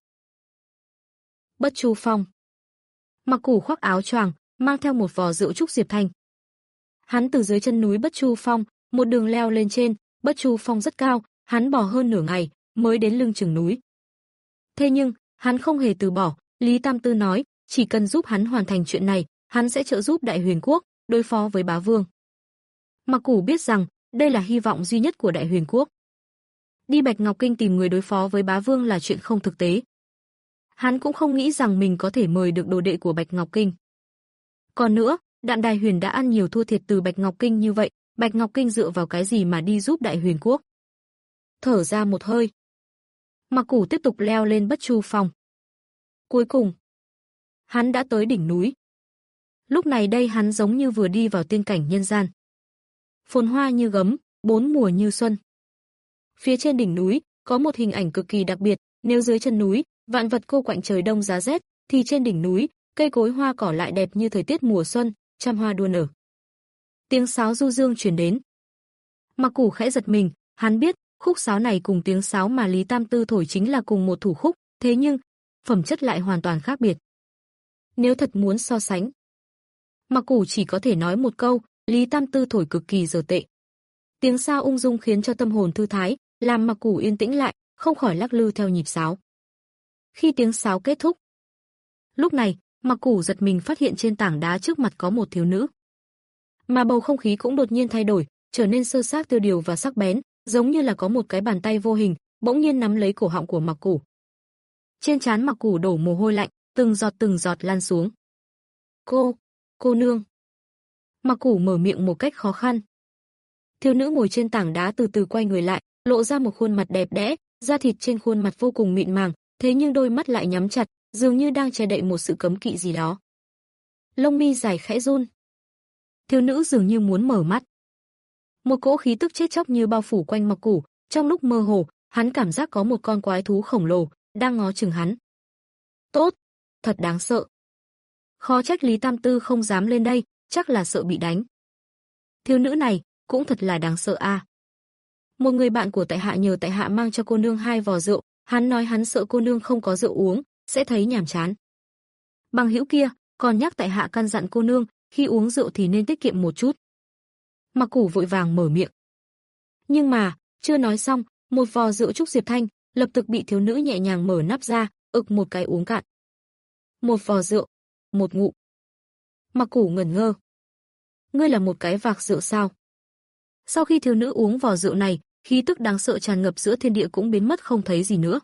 Bất Chu Phong. Mặc Củ khoác áo choàng, mang theo một vò rượu trúc Diệp Thanh. Hắn từ dưới chân núi Bất Chu Phong, một đường leo lên trên, Bất Chu Phong rất cao, hắn bò hơn nửa ngày mới đến lưng chừng núi. Thế nhưng, hắn không hề từ bỏ, Lý Tam Tư nói, chỉ cần giúp hắn hoàn thành chuyện này, hắn sẽ trợ giúp Đại Huyền quốc đối phó với Bá Vương. Mặc Củ biết rằng, đây là hy vọng duy nhất của Đại Huyền quốc. Đi Bạch Ngọc Kinh tìm người đối phó với Bá Vương là chuyện không thực tế. Hắn cũng không nghĩ rằng mình có thể mời được đồ đệ của Bạch Ngọc Kinh. Còn nữa, Đạn Đài Huyền đã ăn nhiều thua thiệt từ Bạch Ngọc Kinh như vậy, Bạch Ngọc Kinh dựa vào cái gì mà đi giúp Đại Huyền quốc? Thở ra một hơi, Mặc Củ tiếp tục leo lên Bất Chu Phong. Cuối cùng, hắn đã tới đỉnh núi. Lúc này đây hắn giống như vừa đi vào tiên cảnh nhân gian. Phồn hoa như gấm, bốn mùa như xuân. Phía trên đỉnh núi có một hình ảnh cực kỳ đặc biệt, nếu dưới chân núi vạn vật cô quạnh trời đông giá rét, thì trên đỉnh núi cây cối hoa cỏ lại đẹp như thời tiết mùa xuân, trăm hoa đua nở. Tiếng sáo du dương truyền đến. Mặc Củ khẽ giật mình, hắn biết khúc sáo này cùng tiếng sáo mà Lý Tam Tư thổi chính là cùng một thủ khúc, thế nhưng phẩm chất lại hoàn toàn khác biệt. Nếu thật muốn so sánh, Mặc Củ chỉ có thể nói một câu, Lý Tam Tư thổi cực kỳ dở tệ. Tiếng sáo ung dung khiến cho tâm hồn thư thái, làm Mặc Củ yên tĩnh lại, không khỏi lắc lư theo nhịp sáo. Khi tiếng sáo kết thúc, lúc này, Mặc Củ giật mình phát hiện trên tảng đá trước mặt có một thiếu nữ. Mà bầu không khí cũng đột nhiên thay đổi, trở nên sơ sát tiêu điều và sắc bén, giống như là có một cái bàn tay vô hình bỗng nhiên nắm lấy cổ họng của Mặc Củ. Trên trán Mặc Củ đổ mồ hôi lạnh, từng giọt từng giọt lan xuống. "Cô, cô nương." Mặc Củ mở miệng một cách khó khăn. Thiếu nữ ngồi trên tảng đá từ từ quay người lại, lộ ra một khuôn mặt đẹp đẽ, da thịt trên khuôn mặt vô cùng mịn màng, thế nhưng đôi mắt lại nhắm chặt, dường như đang che đậy một sự cấm kỵ gì đó. Lông mi dài khẽ run. Thiếu nữ dường như muốn mở mắt. Một cỗ khí tức chết chóc như bao phủ quanh Mặc Củ, trong lúc mơ hồ, hắn cảm giác có một con quái thú khổng lồ đang ngó chừng hắn. Tốt, thật đáng sợ. Khó trách Lý Tam Tư không dám lên đây, chắc là sợ bị đánh. Thiếu nữ này cũng thật là đáng sợ a. À. Một người bạn của tại hạ nhờ tại hạ mang cho cô nương hai vò rượu, hắn nói hắn sợ cô nương không có rượu uống, sẽ thấy nhàm chán. Bằng hữu kia còn nhắc tại hạ căn dặn cô nương, khi uống rượu thì nên tiết kiệm một chút. Mặc Củ vội vàng mở miệng. Nhưng mà, chưa nói xong, một vò rượu Trúc Diệp Thanh lập tức bị thiếu nữ nhẹ nhàng mở nắp ra, ực một cái uống cạn. Một vò rượu, một ngụm. Mặc Củ ngẩn ngơ. Ngươi là một cái vạc rượu sao? Sau khi thiếu nữ uống vò rượu này, khí tức đáng sợ tràn ngập giữa thiên địa cũng biến mất không thấy gì nữa.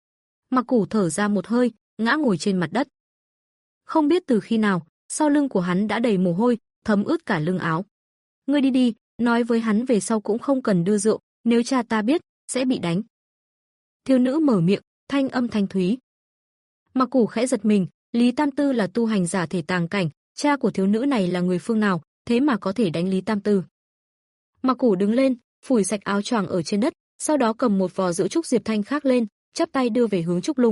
Mặc Củ thở ra một hơi, ngã ngồi trên mặt đất. Không biết từ khi nào, sau lưng của hắn đã đầy mồ hôi, thấm ướt cả lưng áo. Ngươi đi đi, nói với hắn về sau cũng không cần đưa rượu, nếu cha ta biết, sẽ bị đánh. Thiếu nữ mở miệng, thanh âm thanh thúy. Mặc Củ khẽ giật mình, Lý Tam Tư là tu hành giả thể tàng cảnh, cha của thiếu nữ này là người phương nào, thế mà có thể đánh Lý Tam Tư. Mặc Củ đứng lên, phủi sạch áo choàng ở trên đất, sau đó cầm một vò rượu Trúc Diệp Thanh khác lên, chắp tay đưa về hướng Trúc Lung.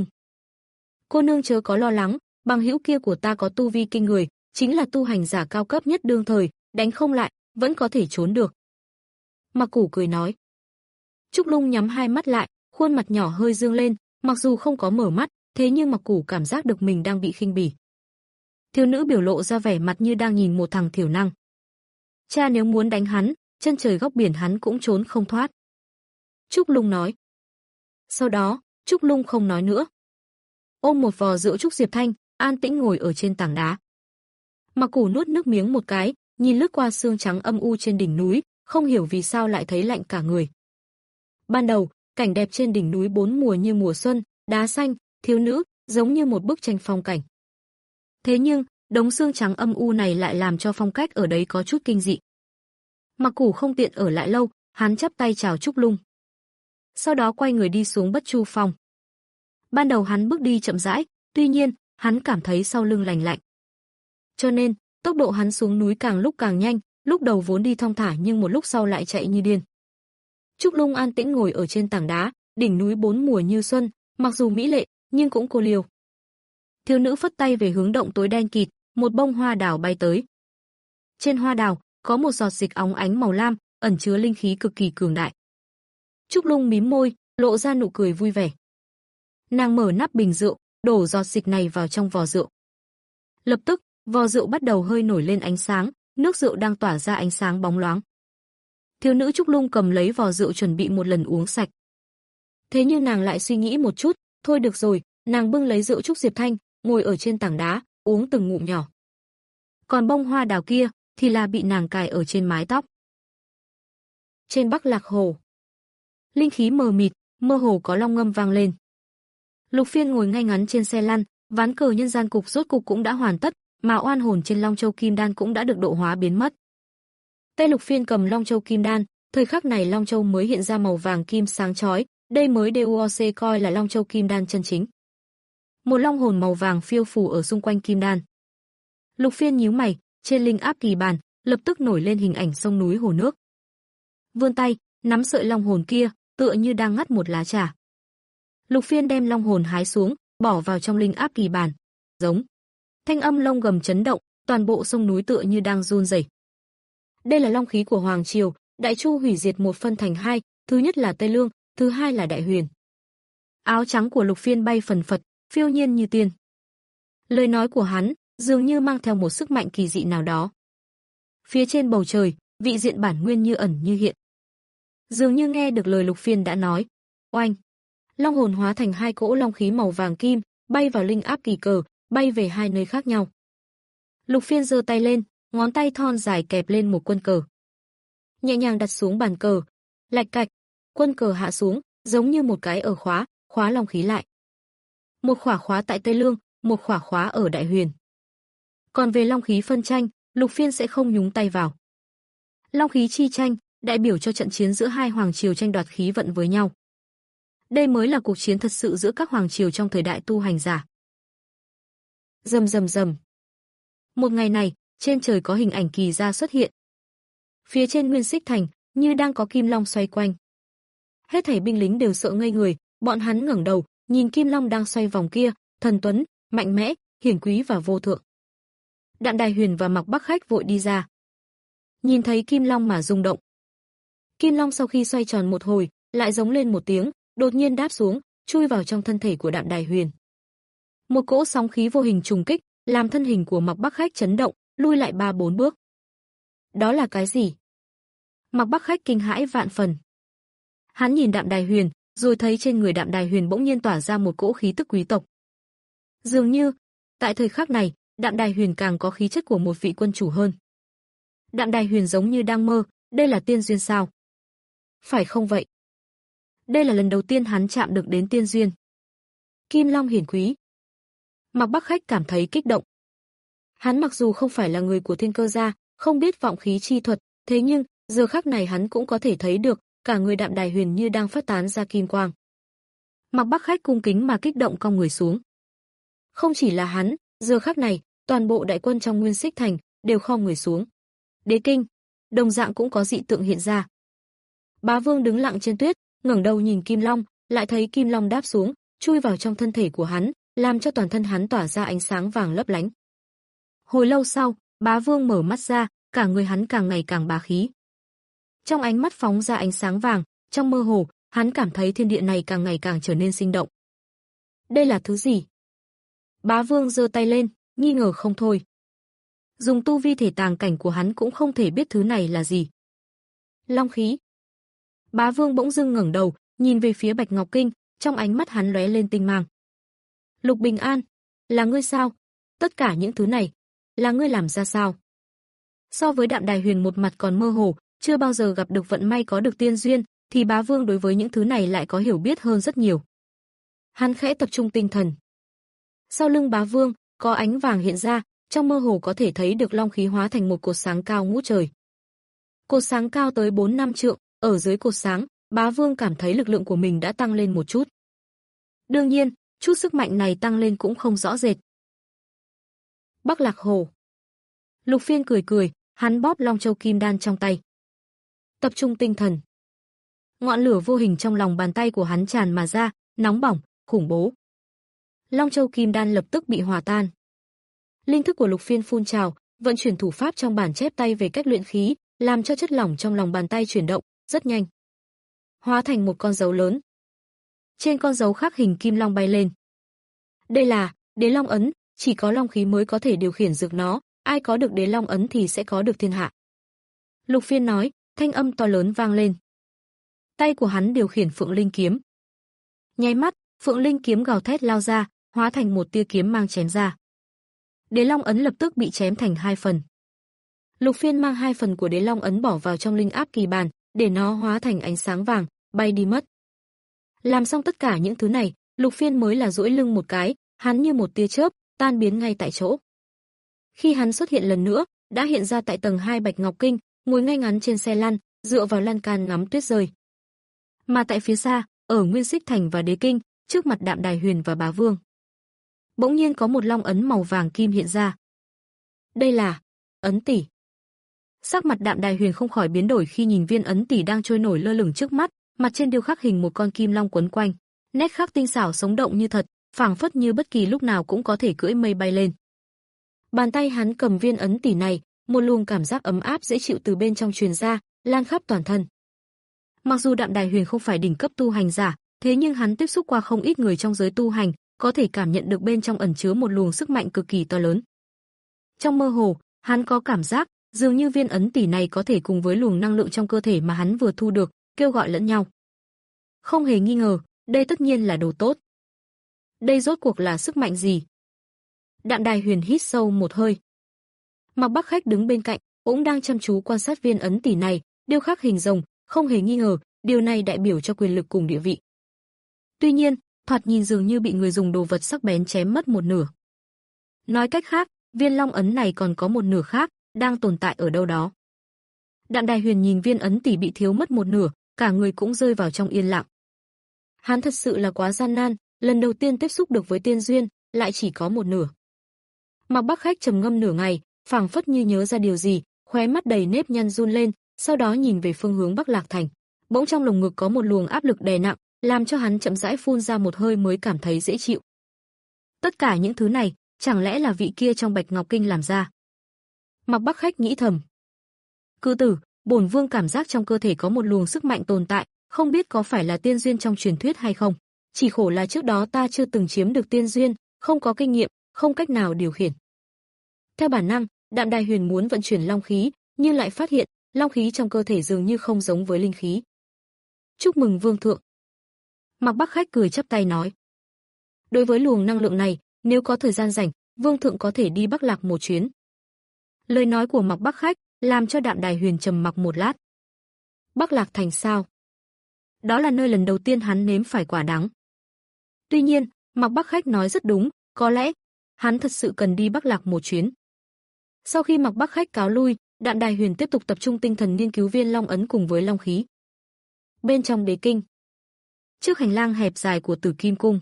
Cô nương chớ có lo lắng, bằng hữu kia của ta có tu vi kinh người, chính là tu hành giả cao cấp nhất đương thời, đánh không lại, vẫn có thể trốn được. Mặc Củ cười nói. Trúc Lung nhắm hai mắt lại, khuôn mặt nhỏ hơi dương lên, mặc dù không có mở mắt, thế nhưng Mặc Củ cảm giác được mình đang bị khinh bỉ. Thiếu nữ biểu lộ ra vẻ mặt như đang nhìn một thằng thiểu năng. Cha nếu muốn đánh hắn, chân trời góc biển hắn cũng trốn không thoát. Trúc Lung nói. Sau đó, Trúc Lung không nói nữa. Ôm một vò rượu Trúc Diệp Thanh, an tĩnh ngồi ở trên tảng đá. Mặc Củ nuốt nước miếng một cái, nhìn lướt qua sương trắng âm u trên đỉnh núi, không hiểu vì sao lại thấy lạnh cả người. Ban đầu, cảnh đẹp trên đỉnh núi bốn mùa như mùa xuân, đá xanh, thiếu nữ, giống như một bức tranh phong cảnh. Thế nhưng, đống sương trắng âm u này lại làm cho phong cách ở đấy có chút kinh dị. Mặc Củ không tiện ở lại lâu, hắn chắp tay chào Trúc Lung. Sau đó quay người đi xuống Bất Chu Phong. Ban đầu hắn bước đi chậm rãi, tuy nhiên, hắn cảm thấy sau lưng lành lạnh. Cho nên, tốc độ hắn xuống núi càng lúc càng nhanh, lúc đầu vốn đi thong thả nhưng một lúc sau lại chạy như điên. Trúc Lung an tĩnh ngồi ở trên tảng đá, đỉnh núi bốn mùa như xuân, mặc dù mỹ lệ, nhưng cũng cô liêu. Thiếu nữ phất tay về hướng động tối đen kịt, một bông hoa đào bay tới. Trên hoa đào có một giọt dịch óng ánh màu lam, ẩn chứa linh khí cực kỳ cường đại. Trúc Lung mím môi, lộ ra nụ cười vui vẻ. Nàng mở nắp bình rượu, đổ giọt dịch này vào trong vò rượu. Lập tức, vò rượu bắt đầu hơi nổi lên ánh sáng, nước rượu đang tỏa ra ánh sáng bóng loáng. Thiếu nữ Trúc Lung cầm lấy vò rượu chuẩn bị một lần uống sạch. Thế nhưng nàng lại suy nghĩ một chút, thôi được rồi, nàng bưng lấy rượu Trúc Diệp Thanh, ngồi ở trên tảng đá, uống từng ngụm nhỏ. Còn bông hoa đào kia thì là bị nàng cài ở trên mái tóc. Trên Bắc Lạc Hồ, linh khí mờ mịt, mơ hồ có long ngâm vang lên. Lục Phiên ngồi ngay ngắn trên xe lăn, ván cờ nhân gian cục rốt cục cũng đã hoàn tất, mà oan hồn trên Long Châu Kim Đan cũng đã được độ hóa biến mất. Tay Lục Phiên cầm Long Châu Kim Đan, thời khắc này Long Châu mới hiện ra màu vàng kim sáng chói, đây mới đê u o xê coi là Long Châu Kim Đan chân chính. Một long hồn màu vàng phiêu phù ở xung quanh Kim Đan. Lục Phiên nhíu mày, trên linh áp kỳ bàn, lập tức nổi lên hình ảnh sông núi hồ nước. Vươn tay, nắm sợi long hồn kia, tựa như đang ngắt một lá trà. Lục Phiên đem long hồn hái xuống, bỏ vào trong linh áp kỳ bàn. Giống. Thanh âm long gầm chấn động, toàn bộ sông núi tựa như đang run rẩy. Đây là long khí của Hoàng Triều, Đại Chu hủy diệt một phân thành hai, thứ nhất là Tây Lương, thứ hai là Đại Huyền. Áo trắng của Lục Phiên bay phần phật, phiêu nhiên như tiên. Lời nói của hắn dường như mang theo một sức mạnh kỳ dị nào đó. Phía trên bầu trời, vị diện bản nguyên như ẩn như hiện. Dường như nghe được lời Lục Phiên đã nói. Oanh! Long hồn hóa thành hai cỗ long khí màu vàng kim, bay vào linh áp kỳ cờ, bay về hai nơi khác nhau. Lục Phiên giơ tay lên, ngón tay thon dài kẹp lên một quân cờ. Nhẹ nhàng đặt xuống bàn cờ. Lạch cạch, quân cờ hạ xuống, giống như một cái ở khóa, khóa long khí lại. Một khỏa khóa tại Tây Lương, một khỏa khóa ở Đại Huyền. Còn về long khí phân tranh, Lục Phiên sẽ không nhúng tay vào. Long khí chi tranh, đại biểu cho trận chiến giữa hai hoàng triều tranh đoạt khí vận với nhau. Đây mới là cuộc chiến thật sự giữa các hoàng triều trong thời đại tu hành giả. Rầm rầm rầm. Một ngày này, trên trời có hình ảnh kỳ gia xuất hiện. Phía trên Nguyên Xích Thành, như đang có kim long xoay quanh. Hết thảy binh lính đều sợ ngây người, bọn hắn ngẩng đầu, nhìn kim long đang xoay vòng kia, thần tuấn, mạnh mẽ, hiển quý và vô thượng. Đạm Đài Huyền và Mạc Bắc Khách vội đi ra. Nhìn thấy kim long mà rung động. Kim long sau khi xoay tròn một hồi, lại giống lên một tiếng, đột nhiên đáp xuống, chui vào trong thân thể của Đạm Đài Huyền. Một cỗ sóng khí vô hình trùng kích, làm thân hình của Mạc Bắc Khách chấn động, lui lại ba bốn bước. Đó là cái gì? Mạc Bắc Khách kinh hãi vạn phần. Hắn nhìn Đạm Đài Huyền, rồi thấy trên người Đạm Đài Huyền bỗng nhiên tỏa ra một cỗ khí tức quý tộc. Dường như, tại thời khắc này, Đạm Đài Huyền càng có khí chất của một vị quân chủ hơn. Đạm Đài Huyền giống như đang mơ, đây là tiên duyên sao? Phải không vậy? Đây là lần đầu tiên hắn chạm được đến tiên duyên. Kim Long hiển quý. Mạc Bắc Khách cảm thấy kích động. Hắn mặc dù không phải là người của Thiên Cơ gia, không biết vọng khí chi thuật, thế nhưng, giờ khắc này hắn cũng có thể thấy được, cả người Đạm Đài Huyền như đang phát tán ra kim quang. Mạc Bắc Khách cung kính mà kích động cong người xuống. Không chỉ là hắn, giờ khắc này, toàn bộ đại quân trong Nguyên Xích Thành đều khom người xuống. Đế kinh, đồng dạng cũng có dị tượng hiện ra. Bá Vương đứng lặng trên tuyết, ngẩng đầu nhìn Kim Long, lại thấy Kim Long đáp xuống, chui vào trong thân thể của hắn, làm cho toàn thân hắn tỏa ra ánh sáng vàng lấp lánh. Hồi lâu sau, Bá Vương mở mắt ra, cả người hắn càng ngày càng bá khí. Trong ánh mắt phóng ra ánh sáng vàng, trong mơ hồ, hắn cảm thấy thiên địa này càng ngày càng trở nên sinh động. Đây là thứ gì? Bá Vương giơ tay lên, nghi ngờ không thôi. Dùng tu vi thể tàng cảnh của hắn cũng không thể biết thứ này là gì. Long khí. Bá Vương bỗng dưng ngẩng đầu, nhìn về phía Bạch Ngọc Kinh, trong ánh mắt hắn lóe lên tinh mang. Lục Bình An, là ngươi sao? Tất cả những thứ này, là ngươi làm ra sao? So với Đạm Đài Huyền một mặt còn mơ hồ, chưa bao giờ gặp được vận may có được tiên duyên, thì Bá Vương đối với những thứ này lại có hiểu biết hơn rất nhiều. Hắn khẽ tập trung tinh thần. Sau lưng Bá Vương, có ánh vàng hiện ra, trong mơ hồ có thể thấy được long khí hóa thành một cột sáng cao ngút trời. Cột sáng cao tới bốn năm trượng, ở dưới cột sáng, Bá Vương cảm thấy lực lượng của mình đã tăng lên một chút. Đương nhiên, chút sức mạnh này tăng lên cũng không rõ rệt. Bắc Lạc Hồ. Lục Phiên cười cười, hắn bóp Long Châu Kim Đan trong tay. Tập trung tinh thần. Ngọn lửa vô hình trong lòng bàn tay của hắn tràn mà ra, nóng bỏng, khủng bố. Long Châu Kim Đan lập tức bị hòa tan. Linh thức của Lục Phiên phun trào, vận chuyển thủ pháp trong bản chép tay về cách luyện khí, làm cho chất lỏng trong lòng bàn tay chuyển động rất nhanh, hóa thành một con dấu lớn. Trên con dấu khắc hình kim long bay lên. Đây là Đế Long ấn, chỉ có long khí mới có thể điều khiển dược nó, ai có được Đế Long ấn thì sẽ có được thiên hạ. Lục Phiên nói, thanh âm to lớn vang lên. Tay của hắn điều khiển Phượng Linh kiếm. Nháy mắt, Phượng Linh kiếm gào thét lao ra, hóa thành một tia kiếm mang chém ra. Đế Long ấn lập tức bị chém thành hai phần. Lục Phiên mang hai phần của Đế Long ấn bỏ vào trong linh áp kỳ bàn, để nó hóa thành ánh sáng vàng, bay đi mất. Làm xong tất cả những thứ này, Lục Phiên mới là duỗi lưng một cái, hắn như một tia chớp, tan biến ngay tại chỗ. Khi hắn xuất hiện lần nữa, đã hiện ra tại tầng hai Bạch Ngọc Kinh, ngồi ngay ngắn trên xe lăn, dựa vào lan can ngắm tuyết rơi. Mà tại phía xa, ở Nguyên Xích Thành và Đế Kinh, trước mặt Đạm Đài Huyền và Bá Vương, bỗng nhiên có một long ấn màu vàng kim hiện ra. Đây là ấn tỷ. Sắc mặt Đạm Đài Huyền không khỏi biến đổi khi nhìn viên ấn tỷ đang trôi nổi lơ lửng trước mắt, mặt trên điêu khắc hình một con kim long quấn quanh, nét khắc tinh xảo sống động như thật, phảng phất như bất kỳ lúc nào cũng có thể cưỡi mây bay lên. Bàn tay hắn cầm viên ấn tỷ này, một luồng cảm giác ấm áp dễ chịu từ bên trong truyền ra, lan khắp toàn thân. Mặc dù Đạm Đài Huyền không phải đỉnh cấp tu hành giả, thế nhưng hắn tiếp xúc qua không ít người trong giới tu hành, có thể cảm nhận được bên trong ẩn chứa một luồng sức mạnh cực kỳ to lớn. Trong mơ hồ, hắn có cảm giác dường như viên ấn tỷ này có thể cùng với luồng năng lượng trong cơ thể mà hắn vừa thu được, kêu gọi lẫn nhau. Không hề nghi ngờ, đây tất nhiên là đồ tốt. Đây rốt cuộc là sức mạnh gì? Đạm Đài Huyền hít sâu một hơi. Mạc Bắc Khách đứng bên cạnh, cũng đang chăm chú quan sát viên ấn tỷ này, điêu khắc hình rồng, không hề nghi ngờ, điều này đại biểu cho quyền lực cùng địa vị. Tuy nhiên, thoạt nhìn dường như bị người dùng đồ vật sắc bén chém mất một nửa. Nói cách khác, viên long ấn này còn có một nửa khác, đang tồn tại ở đâu đó. Đạm Đài Huyền nhìn viên ấn tỷ bị thiếu mất một nửa, cả người cũng rơi vào trong yên lặng. Hắn thật sự là quá gian nan, lần đầu tiên tiếp xúc được với tiên duyên, lại chỉ có một nửa. Mạc Bắc Khách trầm ngâm nửa ngày, phảng phất như nhớ ra điều gì, khóe mắt đầy nếp nhăn run lên, sau đó nhìn về phương hướng Bắc Lạc Thành. Bỗng trong lồng ngực có một luồng áp lực đè nặng, làm cho hắn chậm rãi phun ra một hơi mới cảm thấy dễ chịu. Tất cả những thứ này, chẳng lẽ là vị kia trong Bạch Ngọc Kinh làm ra? Mạc Bắc Khách nghĩ thầm. Cự tử, bổn vương cảm giác trong cơ thể có một luồng sức mạnh tồn tại, không biết có phải là tiên duyên trong truyền thuyết hay không. Chỉ khổ là trước đó ta chưa từng chiếm được tiên duyên, không có kinh nghiệm, không cách nào điều khiển. Theo bản năng, Đạm Đài Huyền muốn vận chuyển long khí, nhưng lại phát hiện, long khí trong cơ thể dường như không giống với linh khí. Chúc mừng vương thượng. Mạc Bắc Khách cười chắp tay nói. Đối với luồng năng lượng này, nếu có thời gian rảnh, vương thượng có thể đi Bắc Lạc một chuyến. Lời nói của Mạc Bắc Khách làm cho Đạm Đài Huyền trầm mặc một lát. Bắc Lạc Thành sao? Đó là nơi lần đầu tiên hắn nếm phải quả đắng. Tuy nhiên, Mạc Bắc Khách nói rất đúng, có lẽ hắn thật sự cần đi Bắc Lạc một chuyến. Sau khi Mạc Bắc Khách cáo lui, Đạm Đài Huyền tiếp tục tập trung tinh thần nghiên cứu viên long ấn cùng với long khí. Bên trong Đế Kinh, trước hành lang hẹp dài của Tử Kim Cung,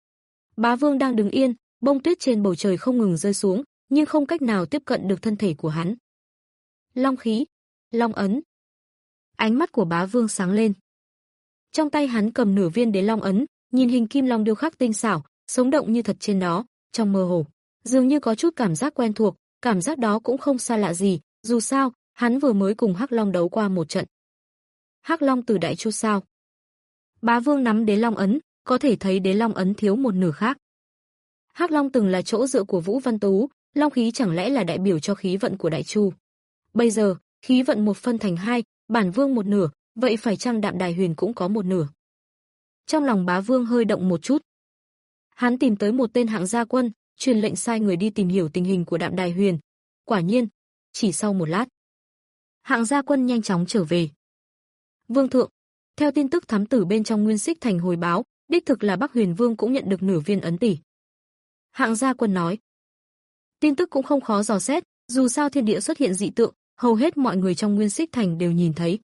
Bá Vương đang đứng yên, bông tuyết trên bầu trời không ngừng rơi xuống, nhưng không cách nào tiếp cận được thân thể của hắn. Long khí, long ấn. Ánh mắt của Bá Vương sáng lên. Trong tay hắn cầm nửa viên Đế Long ấn, nhìn hình kim long điêu khắc tinh xảo, sống động như thật trên đó, trong mơ hồ, dường như có chút cảm giác quen thuộc, cảm giác đó cũng không xa lạ gì, dù sao, hắn vừa mới cùng Hắc Long đấu qua một trận. Hắc Long từ Đại Chu sao? Bá Vương nắm Đế Long ấn, có thể thấy Đế Long ấn thiếu một nửa khác. Hắc Long từng là chỗ dựa của Vũ Văn Tú, long khí chẳng lẽ là đại biểu cho khí vận của Đại Chu. Bây giờ, khí vận một phân thành hai, bản vương một nửa, vậy phải chăng Đạm Đài Huyền cũng có một nửa? Trong lòng Bá Vương hơi động một chút. Hắn tìm tới một tên hạng gia quân, truyền lệnh sai người đi tìm hiểu tình hình của Đạm Đài Huyền. Quả nhiên, chỉ sau một lát, hạng gia quân nhanh chóng trở về. Vương thượng, theo tin tức thám tử bên trong Nguyên Xích Thành hồi báo, đích thực là Bắc Huyền Vương cũng nhận được nửa viên ấn tỷ. Hạng gia quân nói. Tin tức cũng không khó dò xét, dù sao thiên địa xuất hiện dị tượng, hầu hết mọi người trong Nguyên Xích Thành đều nhìn thấy.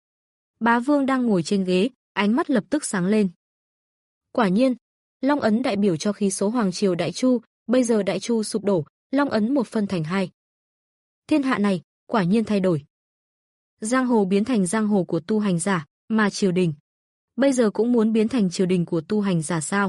Bá Vương đang ngồi trên ghế, ánh mắt lập tức sáng lên. Quả nhiên, long ấn đại biểu cho khí số hoàng triều Đại Chu, bây giờ Đại Chu sụp đổ, long ấn một phân thành hai. Thiên hạ này, quả nhiên thay đổi. Giang hồ biến thành giang hồ của tu hành giả, mà triều đình bây giờ cũng muốn biến thành triều đình của tu hành giả sao?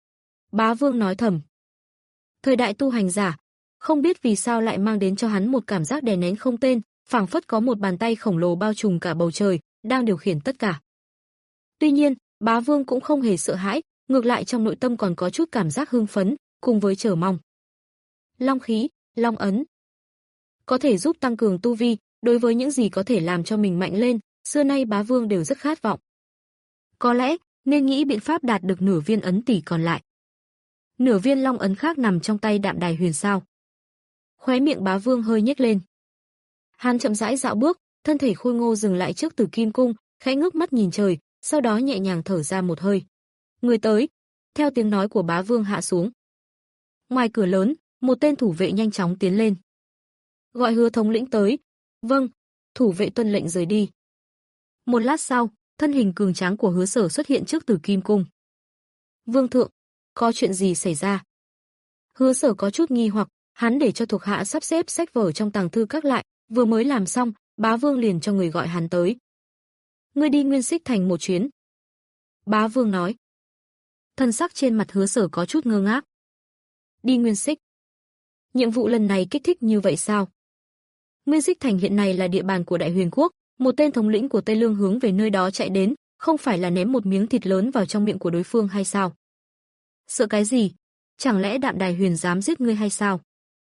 Bá Vương nói thầm. Thời đại tu hành giả, không biết vì sao lại mang đến cho hắn một cảm giác đè nén không tên, phảng phất có một bàn tay khổng lồ bao trùm cả bầu trời, đang điều khiển tất cả. Tuy nhiên, Bá Vương cũng không hề sợ hãi, ngược lại trong nội tâm còn có chút cảm giác hưng phấn, cùng với chờ mong. Long khí, long ấn. có thể giúp tăng cường tu vi, đối với những gì có thể làm cho mình mạnh lên, xưa nay bá vương đều rất khát vọng. Có lẽ, nên nghĩ biện pháp đạt được nửa viên ấn tỷ còn lại. Nửa viên long ấn khác nằm trong tay Đạm Đài Huyền sao? Khóe miệng bá vương hơi nhếch lên. Hắn chậm rãi dạo bước, thân thể khôi ngô dừng lại trước Tử Kim Cung, khẽ ngước mắt nhìn trời, sau đó nhẹ nhàng thở ra một hơi. Người tới, theo tiếng nói của bá vương hạ xuống. Ngoài cửa lớn, một tên thủ vệ nhanh chóng tiến lên. Gọi Hứa thống lĩnh tới. Vâng, thủ vệ tuân lệnh rời đi. Một lát sau, thân hình cường tráng của Hứa Sở xuất hiện trước Tử Kim Cung. Vương thượng, có chuyện gì xảy ra? Hứa Sở có chút nghi hoặc, hắn để cho thuộc hạ sắp xếp sách vở trong tàng thư các lại, vừa mới làm xong, bá vương liền cho người gọi hắn tới. Ngươi đi Nguyên Xích Thành một chuyến. Bá vương nói. Thân sắc trên mặt Hứa Sở có chút ngơ ngác. Đi Nguyên Xích? Nhiệm vụ lần này kích thích như vậy sao? Nguyên Xích Thành hiện nay là địa bàn của Đại Huyền Quốc, một tên thống lĩnh của Tây Lương hướng về nơi đó chạy đến, không phải là ném một miếng thịt lớn vào trong miệng của đối phương hay sao? Sợ cái gì? Chẳng lẽ Đạm Đài Huyền dám giết ngươi hay sao?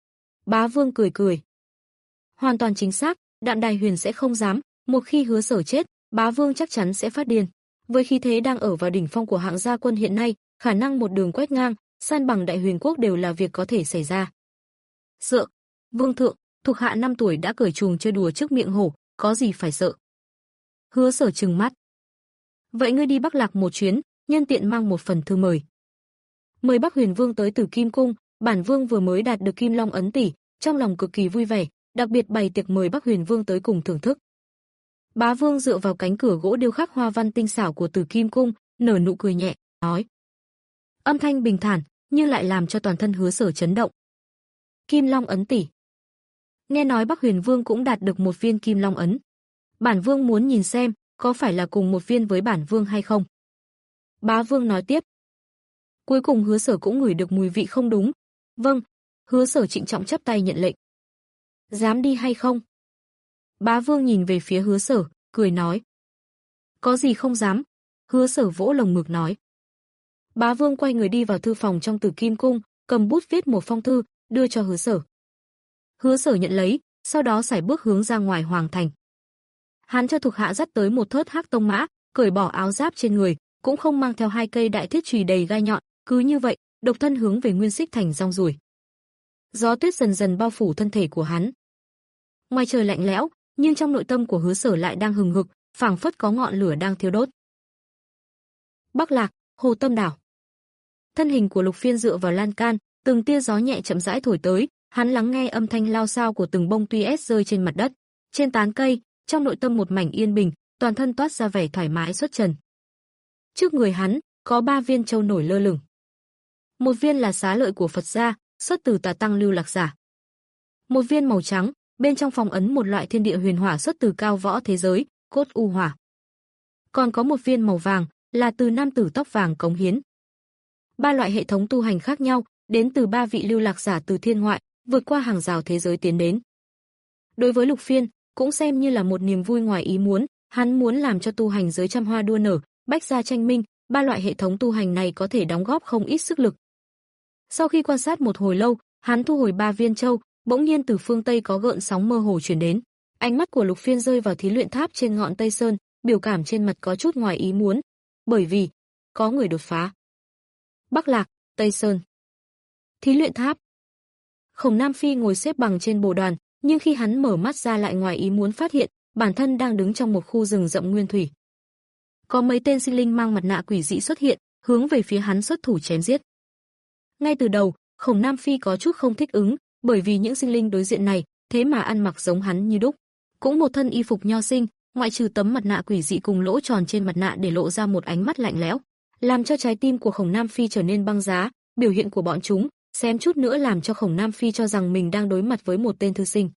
Bá vương cười cười. Hoàn toàn chính xác, Đạm Đài Huyền sẽ không dám, một khi Hứa Sở chết, bá vương chắc chắn sẽ phát điên. Với khí thế đang ở vào đỉnh phong của hạng gia quân hiện nay, khả năng một đường quét ngang, san bằng Đại Huyền Quốc đều là việc có thể xảy ra. Sợ? Vương thượng, thuộc hạ năm tuổi đã cởi chuồng chơi đùa trước miệng hổ, có gì phải sợ? Hứa Sở trừng mắt. Vậy ngươi đi Bắc Lạc một chuyến, nhân tiện mang một phần thư mời. Mời Bắc Huyền Vương tới Tử Kim Cung, bản vương vừa mới đạt được Kim Long ấn tỷ, trong lòng cực kỳ vui vẻ, đặc biệt bày tiệc mời Bắc Huyền Vương tới cùng thưởng thức. Bá vương dựa vào cánh cửa gỗ điêu khắc hoa văn tinh xảo của Tử Kim Cung, nở nụ cười nhẹ, nói. Âm thanh bình thản, nhưng lại làm cho toàn thân Hứa Sở chấn động. Kim Long ấn tỷ. Nghe nói Bắc Huyền Vương cũng đạt được một viên Kim Long ấn. Bản vương muốn nhìn xem, có phải là cùng một viên với bản vương hay không? Bá vương nói tiếp. Cuối cùng Hứa Sở cũng ngửi được mùi vị không đúng. Vâng, Hứa Sở trịnh trọng chắp tay nhận lệnh. Dám đi hay không? Bá vương nhìn về phía Hứa Sở, cười nói. Có gì không dám? Hứa Sở vỗ lồng ngực nói. Bá vương quay người đi vào thư phòng trong Tử Kim Cung, cầm bút viết một phong thư, đưa cho Hứa Sở. Hứa Sở nhận lấy, sau đó sải bước hướng ra ngoài hoàng thành. Hắn cho thuộc hạ dắt tới một thớt hắc tông mã, cởi bỏ áo giáp trên người, cũng không mang theo hai cây đại thiết chùy đầy gai nhọn, cứ như vậy, độc thân hướng về Nguyên Xích Thành rong ruổi. Gió tuyết dần dần bao phủ thân thể của hắn. Ngoài trời lạnh lẽo, nhưng trong nội tâm của Hứa Sở lại đang hừng hực, phảng phất có ngọn lửa đang thiêu đốt. Bắc Lạc, Hồ Tâm Đảo. Thân hình của Lục Phiên dựa vào lan can, từng tia gió nhẹ chậm rãi thổi tới, hắn lắng nghe âm thanh lao xao của từng bông tuy ét rơi trên mặt đất, trên tán cây, trong nội tâm một mảnh yên bình, toàn thân toát ra vẻ thoải mái xuất trần. Trước người hắn, có ba viên châu nổi lơ lửng. Một viên là xá lợi của Phật gia, xuất từ Tà Tăng Lưu Lạc Giả. Một viên màu trắng, bên trong phong ấn một loại thiên địa huyền hỏa xuất từ cao võ thế giới, cốt u hỏa. Còn có một viên màu vàng, là từ nam tử tóc vàng cống hiến. Ba loại hệ thống tu hành khác nhau, đến từ ba vị lưu lạc giả từ thiên ngoại, vượt qua hàng rào thế giới tiến đến. Đối với Lục Phiên, cũng xem như là một niềm vui ngoài ý muốn, hắn muốn làm cho tu hành giới trăm hoa đua nở, bách gia tranh minh, ba loại hệ thống tu hành này có thể đóng góp không ít sức lực. Sau khi quan sát một hồi lâu, hắn thu hồi ba viên châu, bỗng nhiên từ phương Tây có gợn sóng mơ hồ truyền đến. Ánh mắt của Lục Phiên rơi vào thí luyện tháp trên ngọn Tây Sơn, biểu cảm trên mặt có chút ngoài ý muốn, bởi vì có người đột phá. Bắc Lạc, Tây Sơn. Thí luyện tháp. Khổng Nam Phi ngồi xếp bằng trên bồ đoàn, nhưng khi hắn mở mắt ra lại ngoài ý muốn phát hiện, bản thân đang đứng trong một khu rừng rậm nguyên thủy. Có mấy tên sinh linh mang mặt nạ quỷ dị xuất hiện, hướng về phía hắn xuất thủ chém giết. Ngay từ đầu, Khổng Nam Phi có chút không thích ứng, bởi vì những sinh linh đối diện này, thế mà ăn mặc giống hắn như đúc. Cũng một thân y phục nho sinh, ngoại trừ tấm mặt nạ quỷ dị cùng lỗ tròn trên mặt nạ để lộ ra một ánh mắt lạnh lẽo, làm cho trái tim của Khổng Nam Phi trở nên băng giá, biểu hiện của bọn chúng, xém chút nữa làm cho Khổng Nam Phi cho rằng mình đang đối mặt với một tên thư sinh.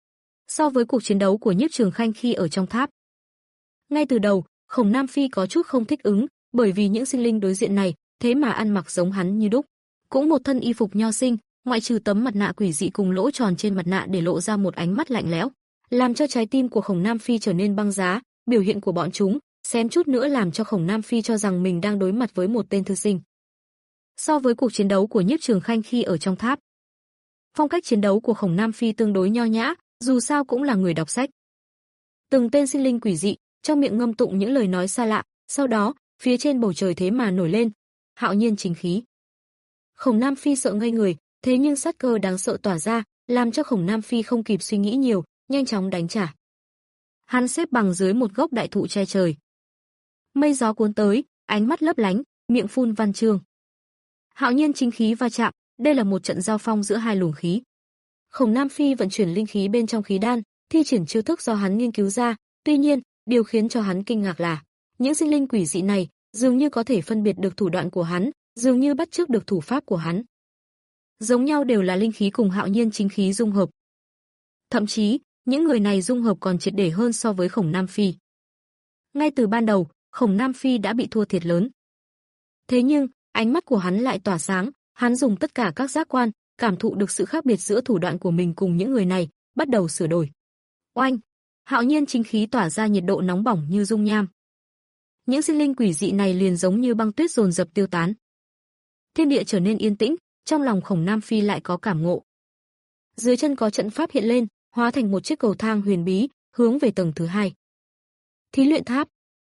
So với cuộc chiến đấu của Nhiếp Trường Khanh khi ở trong tháp, ngay từ đầu, Khổng Nam Phi có chút không thích ứng, bởi vì những sinh linh đối diện này, thế mà ăn mặc giống hắn như đúc. Cũng một thân y phục nho sinh, ngoại trừ tấm mặt nạ quỷ dị cùng lỗ tròn trên mặt nạ để lộ ra một ánh mắt lạnh lẽo, làm cho trái tim của Khổng Nam Phi trở nên băng giá, biểu hiện của bọn chúng, xém chút nữa làm cho Khổng Nam Phi cho rằng mình đang đối mặt với một tên thư sinh. So với cuộc chiến đấu của Nhiếp Trường Khanh khi ở trong tháp, phong cách chiến đấu của Khổng Nam Phi tương đối nho nhã, dù sao cũng là người đọc sách. Từng tên sinh linh quỷ dị, trong miệng ngâm tụng những lời nói xa lạ, sau đó, phía trên bầu trời thế mà nổi lên, hạo nhiên chính khí. Khổng Nam Phi sợ ngây người, thế nhưng sát cơ đáng sợ tỏa ra, làm cho Khổng Nam Phi không kịp suy nghĩ nhiều, nhanh chóng đánh trả. Hắn xếp bằng dưới một gốc đại thụ che trời. Mây gió cuốn tới, ánh mắt lấp lánh, miệng phun văn chương. Hạo nhiên chính khí va chạm, đây là một trận giao phong giữa hai luồng khí. Khổng Nam Phi vận chuyển linh khí bên trong khí đan, thi triển chiêu thức do hắn nghiên cứu ra, tuy nhiên, điều khiến cho hắn kinh ngạc là, những sinh linh quỷ dị này dường như có thể phân biệt được thủ đoạn của hắn, dường như bắt chước được thủ pháp của hắn. Giống nhau đều là linh khí cùng hạo nhiên chính khí dung hợp. Thậm chí, những người này dung hợp còn triệt để hơn so với Khổng Nam Phi. Ngay từ ban đầu, Khổng Nam Phi đã bị thua thiệt lớn. Thế nhưng, ánh mắt của hắn lại tỏa sáng, hắn dùng tất cả các giác quan, cảm thụ được sự khác biệt giữa thủ đoạn của mình cùng những người này, bắt đầu sửa đổi. Oanh! Hạo nhiên chính khí tỏa ra nhiệt độ nóng bỏng như dung nham. Những sinh linh quỷ dị này liền giống như băng tuyết dồn dập tiêu tán. Thiên địa trở nên yên tĩnh, trong lòng Khổng Nam Phi lại có cảm ngộ. Dưới chân có trận pháp hiện lên, hóa thành một chiếc cầu thang huyền bí, hướng về tầng thứ hai. Thí luyện tháp.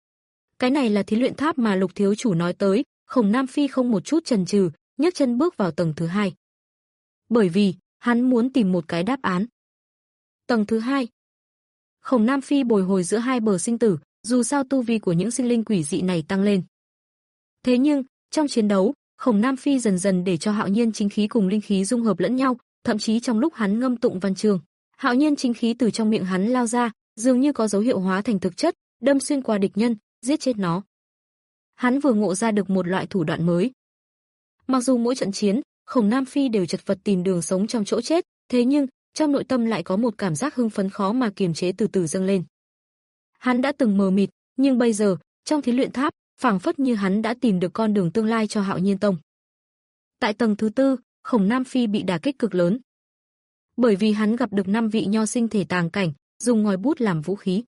Cái này là thí luyện tháp mà Lục thiếu chủ nói tới, Khổng Nam Phi không một chút chần chừ, nhấc chân bước vào tầng thứ hai. Bởi vì, hắn muốn tìm một cái đáp án. Tầng thứ hai. Khổng Nam Phi bồi hồi giữa hai bờ sinh tử, dù sao tu vi của những sinh linh quỷ dị này tăng lên. Thế nhưng, trong chiến đấu, Khổng Nam Phi dần dần để cho hạo nhiên chính khí cùng linh khí dung hợp lẫn nhau, thậm chí trong lúc hắn ngâm tụng văn chương, hạo nhiên chính khí từ trong miệng hắn lao ra, dường như có dấu hiệu hóa thành thực chất, đâm xuyên qua địch nhân, giết chết nó. Hắn vừa ngộ ra được một loại thủ đoạn mới. Mặc dù mỗi trận chiến, Khổng Nam Phi đều chật vật tìm đường sống trong chỗ chết, thế nhưng, trong nội tâm lại có một cảm giác hưng phấn khó mà kiềm chế từ từ dâng lên. Hắn đã từng mờ mịt, nhưng bây giờ, trong thí luyện tháp, phảng phất như hắn đã tìm được con đường tương lai cho Hạo Nhiên Tông. Tại tầng thứ tư, Khổng Nam Phi bị đả kích cực lớn. Bởi vì hắn gặp được năm vị nho sinh thể tàng cảnh, dùng ngòi bút làm vũ khí.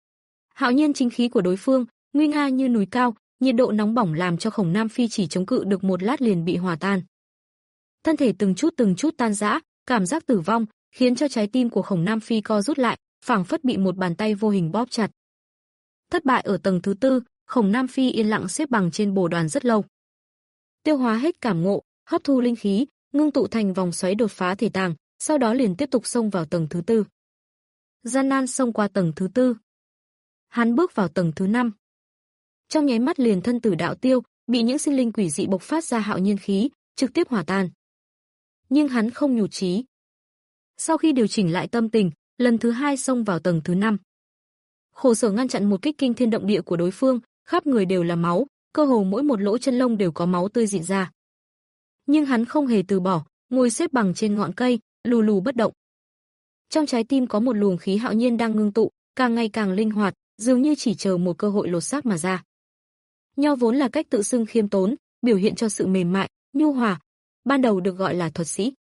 Hạo nhiên chính khí của đối phương, nguy nga như núi cao, nhiệt độ nóng bỏng làm cho Khổng Nam Phi chỉ chống cự được một lát liền bị hòa tan. Thân thể từng chút từng chút tan rã, cảm giác tử vong, khiến cho trái tim của Khổng Nam Phi co rút lại, phảng phất bị một bàn tay vô hình bóp chặt. Thất bại ở tầng thứ tư, Khổng Nam Phi yên lặng xếp bằng trên bồ đoàn rất lâu. Tiêu hóa hết cảm ngộ, hấp thu linh khí, ngưng tụ thành vòng xoáy đột phá thể tàng, sau đó liền tiếp tục xông vào tầng thứ tư. Gian nan xông qua tầng thứ tư. Hắn bước vào tầng thứ năm. Trong nháy mắt liền thân tử đạo tiêu, bị những sinh linh quỷ dị bộc phát ra hạo nhiên khí, trực tiếp hòa tan. Nhưng hắn không nhụt chí. Sau khi điều chỉnh lại tâm tình, lần thứ hai xông vào tầng thứ năm. Khổ sở ngăn chặn một kích kinh thiên động địa của đối phương, khắp người đều là máu, cơ hồ mỗi một lỗ chân lông đều có máu tươi rịn ra. Nhưng hắn không hề từ bỏ, ngồi xếp bằng trên ngọn cây, lù lù bất động. Trong trái tim có một luồng khí hạo nhiên đang ngưng tụ, càng ngày càng linh hoạt, dường như chỉ chờ một cơ hội lột xác mà ra. Nho vốn là cách tự xưng khiêm tốn, biểu hiện cho sự mềm mại, nhu hòa, ban đầu được gọi là thuật sĩ.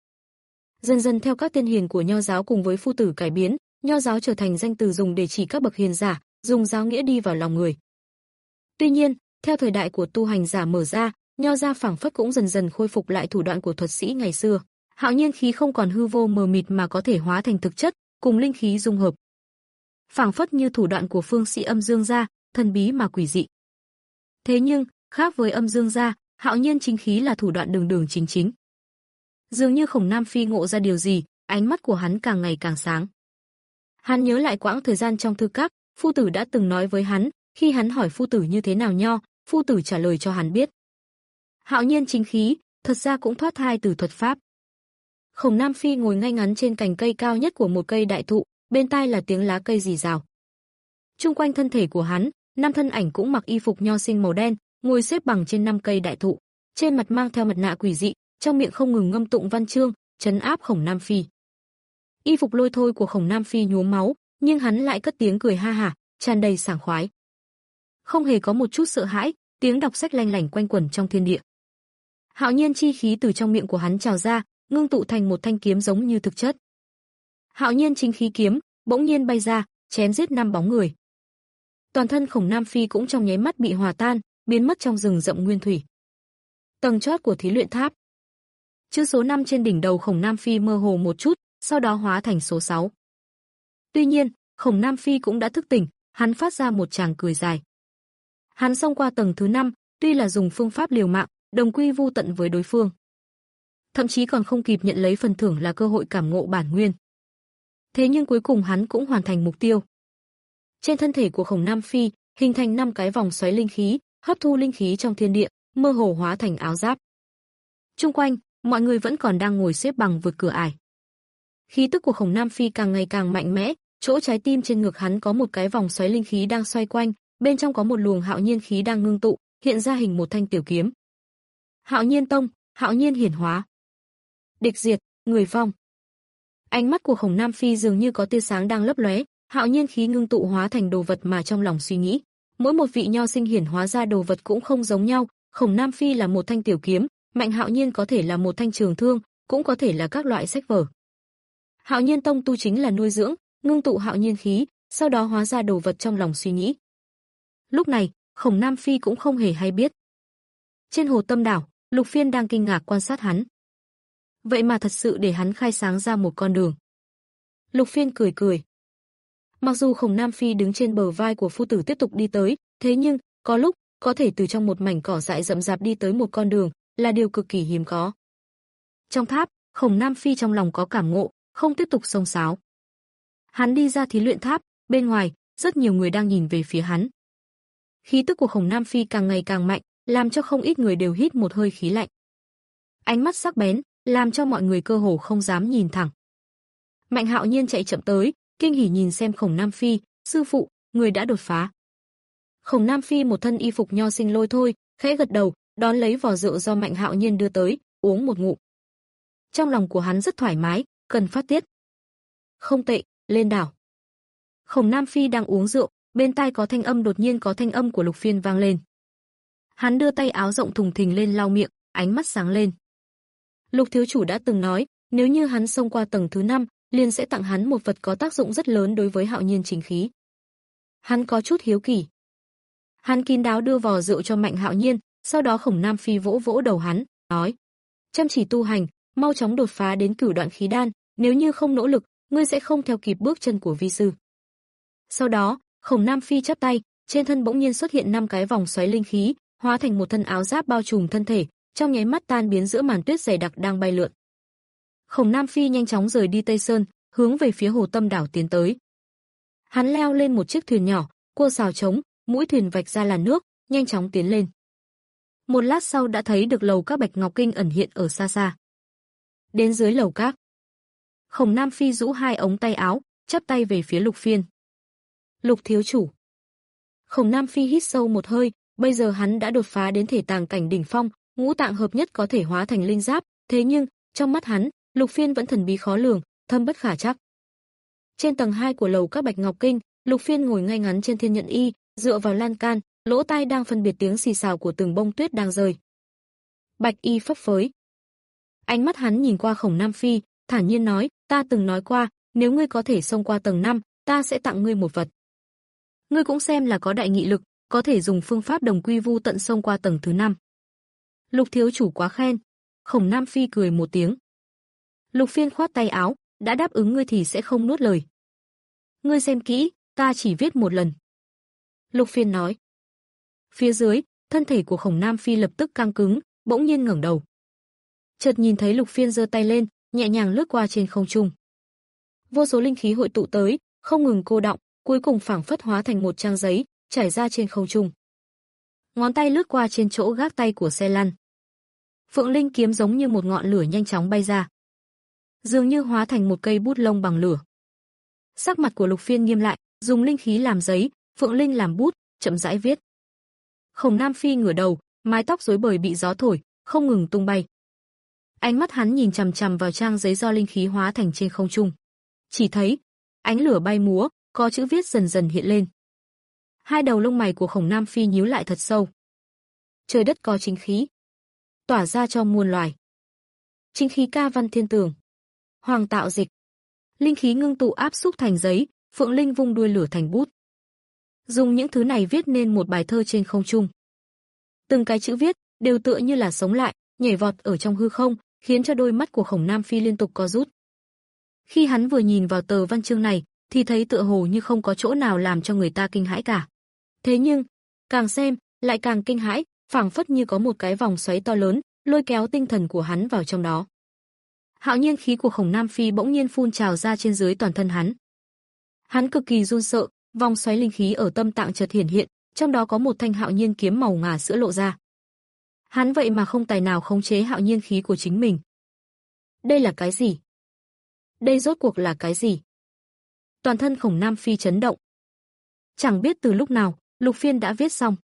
Dần dần theo các tiên hiền của nho giáo cùng với phu tử cải biến, nho giáo trở thành danh từ dùng để chỉ các bậc hiền giả, dùng giáo nghĩa đi vào lòng người. Tuy nhiên, theo thời đại của tu hành giả mở ra, nho gia phảng phất cũng dần dần khôi phục lại thủ đoạn của thuật sĩ ngày xưa. Hạo nhiên khí không còn hư vô mờ mịt mà có thể hóa thành thực chất, cùng linh khí dung hợp. Phảng phất như thủ đoạn của phương sĩ Âm Dương gia, thần bí mà quỷ dị. Thế nhưng, khác với Âm Dương gia, hạo nhiên chính khí là thủ đoạn đường đường chính chính. Dường như Khổng Nam Phi ngộ ra điều gì, ánh mắt của hắn càng ngày càng sáng. Hắn nhớ lại quãng thời gian trong thư các, phu tử đã từng nói với hắn, khi hắn hỏi phu tử như thế nào nho, phu tử trả lời cho hắn biết. Hạo nhiên chính khí, thật ra cũng thoát thai từ thuật pháp. Khổng Nam Phi ngồi ngay ngắn trên cành cây cao nhất của một cây đại thụ, bên tai là tiếng lá cây rì rào. Trung quanh thân thể của hắn, năm thân ảnh cũng mặc y phục nho sinh màu đen, ngồi xếp bằng trên năm cây đại thụ, trên mặt mang theo mặt nạ quỷ dị, trong miệng không ngừng ngâm tụng văn chương, trấn áp Khổng Nam Phi. Y phục lôi thôi của Khổng Nam Phi nhuốm máu, nhưng hắn lại cất tiếng cười ha hả, tràn đầy sảng khoái. Không hề có một chút sợ hãi, tiếng đọc sách lanh lảnh quanh quẩn trong thiên địa. Hạo nhiên chi khí từ trong miệng của hắn trào ra, ngưng tụ thành một thanh kiếm giống như thực chất. Hạo nhiên chính khí kiếm bỗng nhiên bay ra, chém giết năm bóng người. Toàn thân Khổng Nam Phi cũng trong nháy mắt bị hòa tan, biến mất trong rừng rậm nguyên thủy. Tầng chót của thí luyện tháp. Chữ số năm trên đỉnh đầu Khổng Nam Phi mơ hồ một chút, sau đó hóa thành số sáu. Tuy nhiên, Khổng Nam Phi cũng đã thức tỉnh, hắn phát ra một tràng cười dài. Hắn xông qua tầng thứ năm, tuy là dùng phương pháp liều mạng, đồng quy vu tận với đối phương. Thậm chí còn không kịp nhận lấy phần thưởng là cơ hội cảm ngộ bản nguyên. Thế nhưng cuối cùng hắn cũng hoàn thành mục tiêu. Trên thân thể của Khổng Nam Phi, hình thành năm cái vòng xoáy linh khí, hấp thu linh khí trong thiên địa, mơ hồ hóa thành áo giáp. Chung quanh, mọi người vẫn còn đang ngồi xếp bằng vượt cửa ải. Khí tức của Khổng Nam Phi càng ngày càng mạnh mẽ, chỗ trái tim trên ngực hắn có một cái vòng xoáy linh khí đang xoay quanh, bên trong có một luồng hạo nhiên khí đang ngưng tụ, hiện ra hình một thanh tiểu kiếm. Hạo Nhiên Tông, Hạo Nhiên hiển hóa. Địch diệt, người vong. Ánh mắt của Khổng Nam Phi dường như có tia sáng đang lấp lóe, hạo nhiên khí ngưng tụ hóa thành đồ vật mà trong lòng suy nghĩ. Mỗi một vị nho sinh hiển hóa ra đồ vật cũng không giống nhau, Khổng Nam Phi là một thanh tiểu kiếm, Mạnh Hạo Nhiên có thể là một thanh trường thương, cũng có thể là các loại sách vở. Hạo Nhiên Tông tu chính là nuôi dưỡng, ngưng tụ hạo nhiên khí, sau đó hóa ra đồ vật trong lòng suy nghĩ. Lúc này, Khổng Nam Phi cũng không hề hay biết. Trên hồ Tâm Đảo, Lục Phiên đang kinh ngạc quan sát hắn. Vậy mà thật sự để hắn khai sáng ra một con đường. Lục Phiên cười cười. Mặc dù Khổng Nam Phi đứng trên bờ vai của phu tử tiếp tục đi tới, thế nhưng, có lúc, có thể từ trong một mảnh cỏ dại rậm rạp đi tới một con đường, là điều cực kỳ hiếm có. Trong tháp, Khổng Nam Phi trong lòng có cảm ngộ, không tiếp tục xông xáo. Hắn đi ra thí luyện tháp, bên ngoài, rất nhiều người đang nhìn về phía hắn. Khí tức của Khổng Nam Phi càng ngày càng mạnh, làm cho không ít người đều hít một hơi khí lạnh. Ánh mắt sắc bén, làm cho mọi người cơ hồ không dám nhìn thẳng. Mạnh Hạo Nhiên chạy chậm tới, kinh hỉ nhìn xem Khổng Nam Phi, sư phụ, người đã đột phá. Khổng Nam Phi một thân y phục nho sinh lôi thôi, khẽ gật đầu, đón lấy vò rượu do Mạnh Hạo Nhiên đưa tới, uống một ngụm. Trong lòng của hắn rất thoải mái, cần phát tiết. Không tệ, lên đảo. Khổng Nam Phi đang uống rượu, bên tai có thanh âm đột nhiên có thanh âm của Lục Phiên vang lên. Hắn đưa tay áo rộng thùng thình lên lau miệng, ánh mắt sáng lên. Lục thiếu chủ đã từng nói, nếu như hắn xông qua tầng thứ năm, liền sẽ tặng hắn một vật có tác dụng rất lớn đối với hạo nhiên chính khí. Hắn có chút hiếu kỳ. Hắn kín đáo đưa vò rượu cho Mạnh Hạo Nhiên, sau đó Khổng Nam Phi vỗ vỗ đầu hắn, nói: "Chăm chỉ tu hành, mau chóng đột phá đến cửu đoạn khí đan, nếu như không nỗ lực, ngươi sẽ không theo kịp bước chân của vi sư." Sau đó, Khổng Nam Phi chắp tay, trên thân bỗng nhiên xuất hiện năm cái vòng xoáy linh khí, hóa thành một thân áo giáp bao trùm thân thể, trong nháy mắt tan biến giữa màn tuyết dày đặc đang bay lượn. Khổng Nam Phi nhanh chóng rời đi Tây Sơn, hướng về phía hồ Tâm Đảo tiến tới. Hắn leo lên một chiếc thuyền nhỏ, cua xào trống, mũi thuyền vạch ra làn nước, nhanh chóng tiến lên. Một lát sau đã thấy được lầu các Bạch Ngọc Kinh ẩn hiện ở xa xa. Đến dưới lầu các, Khổng Nam Phi rũ hai ống tay áo, chắp tay về phía Lục Phiên. "Lục thiếu chủ." Khổng Nam Phi hít sâu một hơi, bây giờ hắn đã đột phá đến thể tàng cảnh đỉnh phong, ngũ tạng hợp nhất có thể hóa thành linh giáp, thế nhưng, trong mắt hắn, Lục Phiên vẫn thần bí khó lường, thâm bất khả trắc. Trên tầng hai của lầu các Bạch Ngọc Kinh, Lục Phiên ngồi ngay ngắn trên thiên nhận y, dựa vào lan can, lỗ tai đang phân biệt tiếng xì xào của từng bông tuyết đang rơi. Bạch y phấp phới. Ánh mắt hắn nhìn qua Khổng Nam Phi, thản nhiên nói, "Ta từng nói qua, nếu ngươi có thể xông qua tầng năm, ta sẽ tặng ngươi một vật. Ngươi cũng xem là có đại nghị lực, có thể dùng phương pháp đồng quy vu tận xông qua tầng thứ năm." Lục thiếu chủ quá khen. Khổng Nam Phi cười một tiếng. Lục Phiên khoát tay áo, đã đáp ứng ngươi thì sẽ không nuốt lời. Ngươi xem kỹ, ta chỉ viết một lần. Lục Phiên nói. Phía dưới, thân thể của Khổng Nam Phi lập tức căng cứng, bỗng nhiên ngẩng đầu. Chợt nhìn thấy Lục Phiên giơ tay lên, nhẹ nhàng lướt qua trên không trung. Vô số linh khí hội tụ tới, không ngừng cô đọng, cuối cùng phảng phất hóa thành một trang giấy, trải ra trên không trung. Ngón tay lướt qua trên chỗ gác tay của xe lăn. Phượng linh kiếm giống như một ngọn lửa nhanh chóng bay ra, dường như hóa thành một cây bút lông bằng lửa. Sắc mặt của Lục Phiên nghiêm lại, dùng linh khí làm giấy, phượng linh làm bút, chậm rãi viết. Khổng Nam Phi ngửa đầu, mái tóc rối bời bị gió thổi, không ngừng tung bay. Ánh mắt hắn nhìn chằm chằm vào trang giấy do linh khí hóa thành trên không trung. Chỉ thấy ánh lửa bay múa, có chữ viết dần dần hiện lên. Hai đầu lông mày của Khổng Nam Phi nhíu lại thật sâu. Trời đất có chính khí, tỏa ra cho muôn loài. Chính khí ca văn thiên tường, hoàng tạo dịch. Linh khí ngưng tụ áp xúc thành giấy, phượng linh vung đuôi lửa thành bút. Dùng những thứ này viết nên một bài thơ trên không trung. Từng cái chữ viết đều tựa như là sống lại, nhảy vọt ở trong hư không, khiến cho đôi mắt của Khổng Nam Phi liên tục co rút. Khi hắn vừa nhìn vào tờ văn chương này, thì thấy tựa hồ như không có chỗ nào làm cho người ta kinh hãi cả. Thế nhưng, càng xem, lại càng kinh hãi, phảng phất như có một cái vòng xoáy to lớn, lôi kéo tinh thần của hắn vào trong đó. Hạo nhiên khí của Khổng Nam Phi bỗng nhiên phun trào ra trên dưới toàn thân hắn. Hắn cực kỳ run sợ, vòng xoáy linh khí ở tâm tạng chợt hiển hiện, trong đó có một thanh hạo nhiên kiếm màu ngà sữa lộ ra. Hắn vậy mà không tài nào khống chế hạo nhiên khí của chính mình. Đây là cái gì? Đây rốt cuộc là cái gì? Toàn thân Khổng Nam Phi chấn động. Chẳng biết từ lúc nào, Lục Phiên đã viết xong.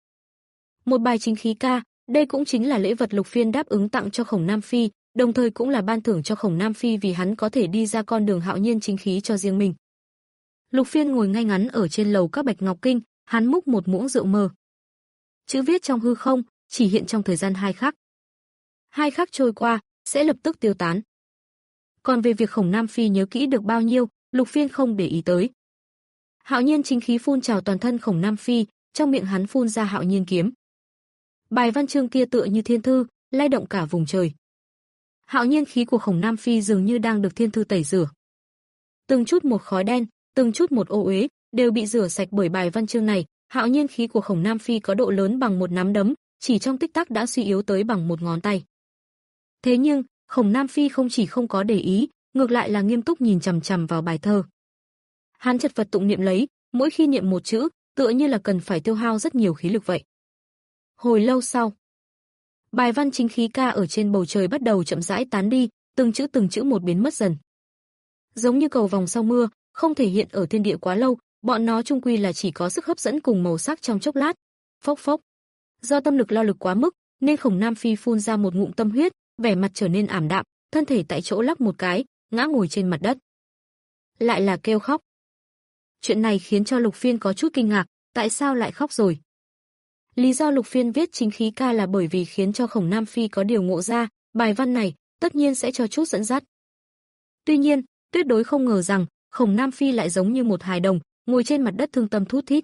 Một bài chính khí ca, đây cũng chính là lễ vật Lục Phiên đáp ứng tặng cho Khổng Nam Phi, đồng thời cũng là ban thưởng cho Khổng Nam Phi vì hắn có thể đi ra con đường hạo nhiên chính khí cho riêng mình. Lục Phiên ngồi ngay ngắn ở trên lầu các bạch ngọc kinh, hắn múc một muỗng rượu mơ. Chữ viết trong hư không, chỉ hiện trong thời gian hai khắc. Hai khắc trôi qua, sẽ lập tức tiêu tán. Còn về việc Khổng Nam Phi nhớ kỹ được bao nhiêu, Lục Phiên không để ý tới. Hạo nhiên chính khí phun trào toàn thân Khổng Nam Phi, trong miệng hắn phun ra hạo nhiên kiếm. Bài văn chương kia tựa như thiên thư, lay động cả vùng trời. Hạo nhiên khí của Khổng Nam Phi dường như đang được thiên thư tẩy rửa. Từng chút một khói đen, từng chút một ô uế, đều bị rửa sạch bởi bài văn chương này. Hạo nhiên khí của Khổng Nam Phi có độ lớn bằng một nắm đấm, chỉ trong tích tắc đã suy yếu tới bằng một ngón tay. Thế nhưng, Khổng Nam Phi không chỉ không có để ý, ngược lại là nghiêm túc nhìn chằm chằm vào bài thơ. Hắn chật vật tụng niệm lấy, mỗi khi niệm một chữ, tựa như là cần phải tiêu hao rất nhiều khí lực vậy. Hồi lâu sau, bài văn chính khí ca ở trên bầu trời bắt đầu chậm rãi tán đi, từng chữ từng chữ một biến mất dần. Giống như cầu vòng sau mưa, không thể hiện ở thiên địa quá lâu, bọn nó chung quy là chỉ có sức hấp dẫn cùng màu sắc trong chốc lát. Phốc phốc. Do tâm lực lao lực quá mức, nên Khổng Nam Phi phun ra một ngụm tâm huyết, vẻ mặt trở nên ảm đạm, thân thể tại chỗ lắc một cái, ngã ngồi trên mặt đất. Lại là kêu khóc. Chuyện này khiến cho Lục Phiên có chút kinh ngạc, tại sao lại khóc rồi? Lý do Lục Phiên viết chính khí ca là bởi vì khiến cho Khổng Nam Phi có điều ngộ ra, bài văn này tất nhiên sẽ cho chút dẫn dắt. Tuy nhiên, tuyệt đối không ngờ rằng Khổng Nam Phi lại giống như một hài đồng, ngồi trên mặt đất thương tâm thút thít.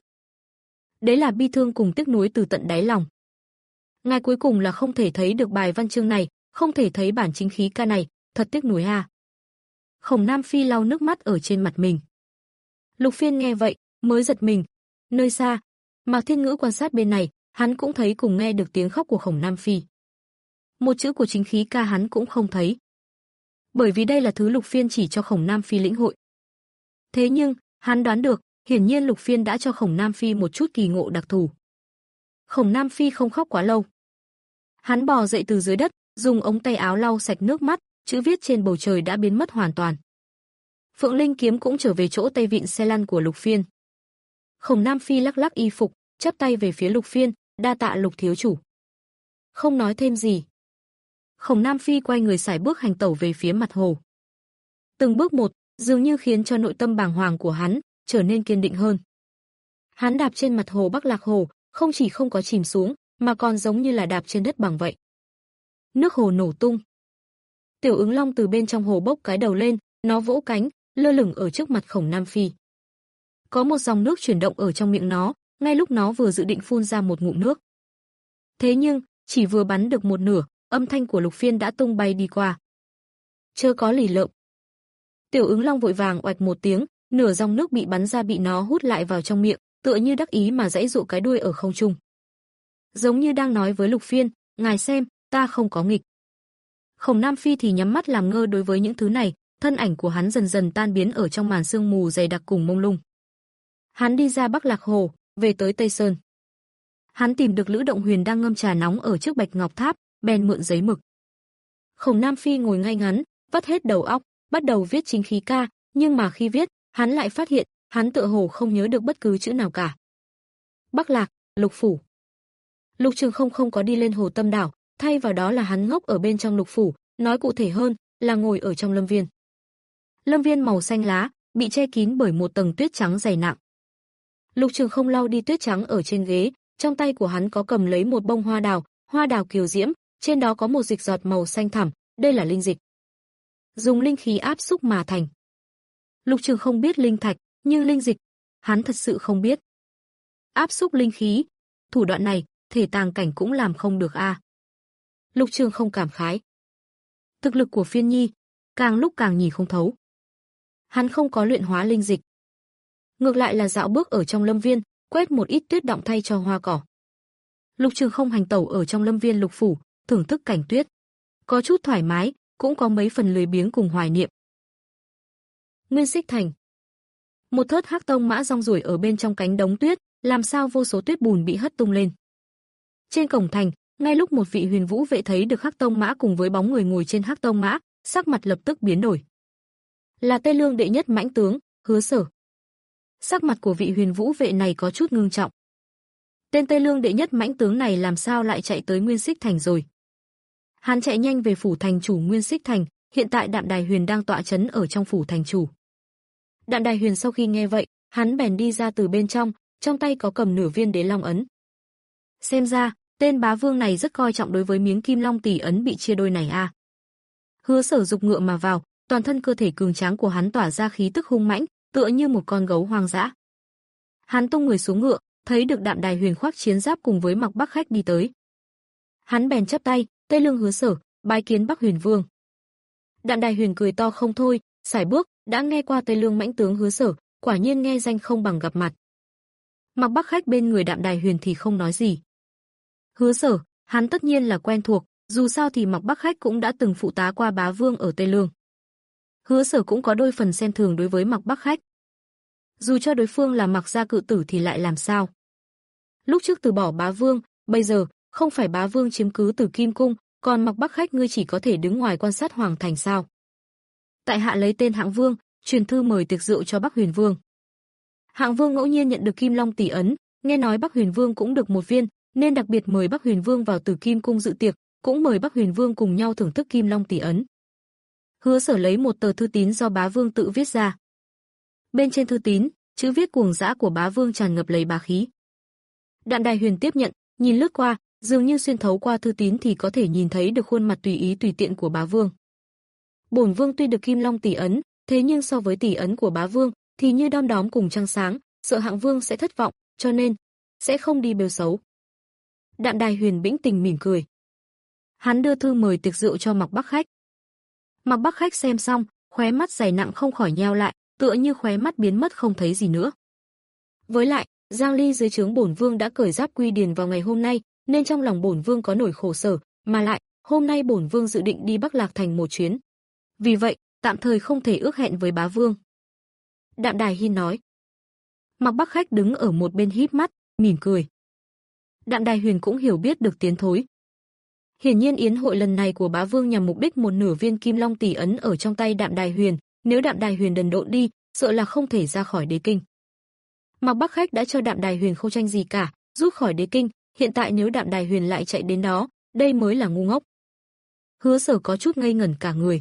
Đấy là bi thương cùng tiếc nuối từ tận đáy lòng. Ngài cuối cùng là không thể thấy được bài văn chương này, không thể thấy bản chính khí ca này, thật tiếc nuối ha. Khổng Nam Phi lau nước mắt ở trên mặt mình. Lục Phiên nghe vậy, mới giật mình. Nơi xa, Mạc Thiên Ngữ quan sát bên này, hắn cũng thấy cùng nghe được tiếng khóc của Khổng Nam Phi. Một chữ của chính khí ca hắn cũng không thấy. Bởi vì đây là thứ Lục Phiên chỉ cho Khổng Nam Phi lĩnh hội. Thế nhưng, hắn đoán được, hiển nhiên Lục Phiên đã cho Khổng Nam Phi một chút kỳ ngộ đặc thù. Khổng Nam Phi không khóc quá lâu. Hắn bò dậy từ dưới đất, dùng ống tay áo lau sạch nước mắt, chữ viết trên bầu trời đã biến mất hoàn toàn. Phượng Linh kiếm cũng trở về chỗ tay vịn xe lăn của Lục Phiên. Khổng Nam Phi lắc lắc y phục, chắp tay về phía Lục Phiên, đa tạ Lục thiếu chủ. Không nói thêm gì. Khổng Nam Phi quay người sải bước hành tẩu về phía mặt hồ. Từng bước một, dường như khiến cho nội tâm bàng hoàng của hắn trở nên kiên định hơn. Hắn đạp trên mặt hồ Bắc Lạc Hồ, không chỉ không có chìm xuống, mà còn giống như là đạp trên đất bằng vậy. Nước hồ nổ tung. Tiểu Ứng Long từ bên trong hồ bốc cái đầu lên, nó vỗ cánh, lơ lửng ở trước mặt Khổng Nam Phi. Có một dòng nước chuyển động ở trong miệng nó, ngay lúc nó vừa dự định phun ra một ngụm nước. Thế nhưng, chỉ vừa bắn được một nửa, âm thanh của Lục Phiên đã tung bay đi qua. Chớ có lì lợm. Tiểu Ứng Long vội vàng oạch một tiếng, nửa dòng nước bị bắn ra bị nó hút lại vào trong miệng, tựa như đắc ý mà giãy giụa cái đuôi ở không trung. Giống như đang nói với Lục Phiên, ngài xem, ta không có nghịch. Khổng Nam Phi thì nhắm mắt làm ngơ đối với những thứ này, thân ảnh của hắn dần dần tan biến ở trong màn sương mù dày đặc cùng mông lung. Hắn đi ra Bắc Lạc Hồ, về tới Tây Sơn. Hắn tìm được Lữ Động Huyền đang ngâm trà nóng ở trước Bạch Ngọc Tháp, bèn mượn giấy mực. Khổng Nam Phi ngồi ngay ngắn, vắt hết đầu óc, bắt đầu viết chính khí ca, nhưng mà khi viết, hắn lại phát hiện, hắn tựa hồ không nhớ được bất cứ chữ nào cả. Bắc Lạc, Lục phủ. Lục Trường Không không có đi lên Hồ Tâm Đảo, thay vào đó là hắn ngốc ở bên trong Lục phủ, nói cụ thể hơn, là ngồi ở trong lâm viên. Lâm viên màu xanh lá, bị che kín bởi một tầng tuyết trắng dày nặng. Lục Trường Không lau đi tuyết trắng ở trên ghế, trong tay của hắn có cầm lấy một bông hoa đào, hoa đào kiều diễm, trên đó có một dịch giọt màu xanh thẳm, đây là linh dịch. Dùng linh khí áp xúc mà thành. Lục Trường Không biết linh thạch, nhưng linh dịch, hắn thật sự không biết. Áp xúc linh khí, thủ đoạn này, thể tàng cảnh cũng làm không được a. À. Lục Trường Không cảm khái. Thực lực của Phiên Nhi, càng lúc càng nhìn không thấu. Hắn không có luyện hóa linh dịch. ngược lại là dạo bước ở trong lâm viên, quét một ít tuyết đọng thay cho hoa cỏ. Lục Trường không hành tẩu ở trong lâm viên lục phủ, thưởng thức cảnh tuyết. Có chút thoải mái, cũng có mấy phần lười biếng cùng hoài niệm. Nguyên Xích Thành. Một thớt hắc tông mã rong ruổi ở bên trong cánh đống tuyết, làm sao vô số tuyết bùn bị hất tung lên. Trên cổng thành, ngay lúc một vị huyền vũ vệ thấy được hắc tông mã cùng với bóng người ngồi trên hắc tông mã, sắc mặt lập tức biến đổi. Là Tây Lương đệ nhất mãnh tướng, Hứa Sở. Sắc mặt của vị huyền vũ vệ này có chút ngưng trọng. Tên Tây Lương đệ nhất mãnh tướng này làm sao lại chạy tới Nguyên Xích Thành rồi? Hắn chạy nhanh về phủ thành chủ Nguyên Xích Thành, hiện tại Đạm Đài Huyền đang tọa trấn ở trong phủ thành chủ. Đạm Đài Huyền sau khi nghe vậy, hắn bèn đi ra từ bên trong, trong tay có cầm nửa viên đế long ấn. Xem ra, tên bá vương này rất coi trọng đối với miếng kim long tỷ ấn bị chia đôi này a. À. Hứa Sở dục ngựa mà vào, toàn thân cơ thể cường tráng của hắn tỏa ra khí tức hung mãnh, tựa như một con gấu hoang dã. Hắn tung người xuống ngựa, thấy được Đạm Đài Huyền khoác chiến giáp cùng với Mặc Bắc Khách đi tới. Hắn bèn chắp tay, Tây Lương Hứa Sở, bái kiến Bắc Huyền Vương. Đạm Đài Huyền cười to không thôi, sải bước, đã nghe qua Tây Lương mãnh tướng Hứa Sở, quả nhiên nghe danh không bằng gặp mặt. Mặc Bắc Khách bên người Đạm Đài Huyền thì không nói gì. Hứa Sở, hắn tất nhiên là quen thuộc, dù sao thì Mặc Bắc Khách cũng đã từng phụ tá qua bá vương ở Tây Lương. Hứa Sở cũng có đôi phần xem thường đối với Mặc Bắc Khách. Dù cho đối phương là Mặc gia cự tử thì lại làm sao? Lúc trước từ bỏ bá vương, bây giờ không phải bá vương chiếm cứ Tử Kim cung, còn Mặc Bắc Khách ngươi chỉ có thể đứng ngoài quan sát hoàng thành sao? Tại hạ lấy tên Hạng Vương, truyền thư mời tiệc rượu cho Bắc Huyền Vương. Hạng Vương ngẫu nhiên nhận được Kim Long tỷ ấn, nghe nói Bắc Huyền Vương cũng được một viên, nên đặc biệt mời Bắc Huyền Vương vào Tử Kim cung dự tiệc, cũng mời Bắc Huyền Vương cùng nhau thưởng thức Kim Long tỷ ấn. Hứa Sở lấy một tờ thư tín do bá vương tự viết ra. Bên trên thư tín, chữ viết cuồng dã của bá vương tràn ngập lấy bá khí. Đạm Đài Huyền tiếp nhận, nhìn lướt qua, dường như xuyên thấu qua thư tín thì có thể nhìn thấy được khuôn mặt tùy ý tùy tiện của bá vương. Bổn vương tuy được Kim Long tỷ ấn, thế nhưng so với tỷ ấn của bá vương thì như đom đóm cùng trăng sáng, sợ Hạng Vương sẽ thất vọng, cho nên sẽ không đi bêu xấu. Đạm Đài Huyền bĩnh tình mỉm cười. Hắn đưa thư mời tiệc rượu cho Mặc Bắc Khách. Mặc Bắc Khách xem xong, khóe mắt dày nặng không khỏi nheo lại, tựa như khóe mắt biến mất không thấy gì nữa. Với lại, Giang Ly dưới trướng bổn vương đã cởi giáp quy điền vào ngày hôm nay, nên trong lòng bổn vương có nỗi khổ sở, mà lại, hôm nay bổn vương dự định đi Bắc Lạc thành một chuyến. Vì vậy, tạm thời không thể ước hẹn với bá vương. Đạm Đài Hiên nói. Mặc Bắc Khách đứng ở một bên híp mắt, mỉm cười. Đạm Đài Huyền cũng hiểu biết được tiến thối. Hiển nhiên yến hội lần này của bá vương nhằm mục đích một nửa viên Kim Long tỷ ấn ở trong tay Đạm Đài Huyền, nếu Đạm Đài Huyền đần độn đi, sợ là không thể ra khỏi đế kinh. Mặc Bắc Khách đã cho Đạm Đài Huyền không tranh gì cả, rút khỏi đế kinh, hiện tại nếu Đạm Đài Huyền lại chạy đến đó, đây mới là ngu ngốc. Hứa Sở có chút ngây ngẩn cả người.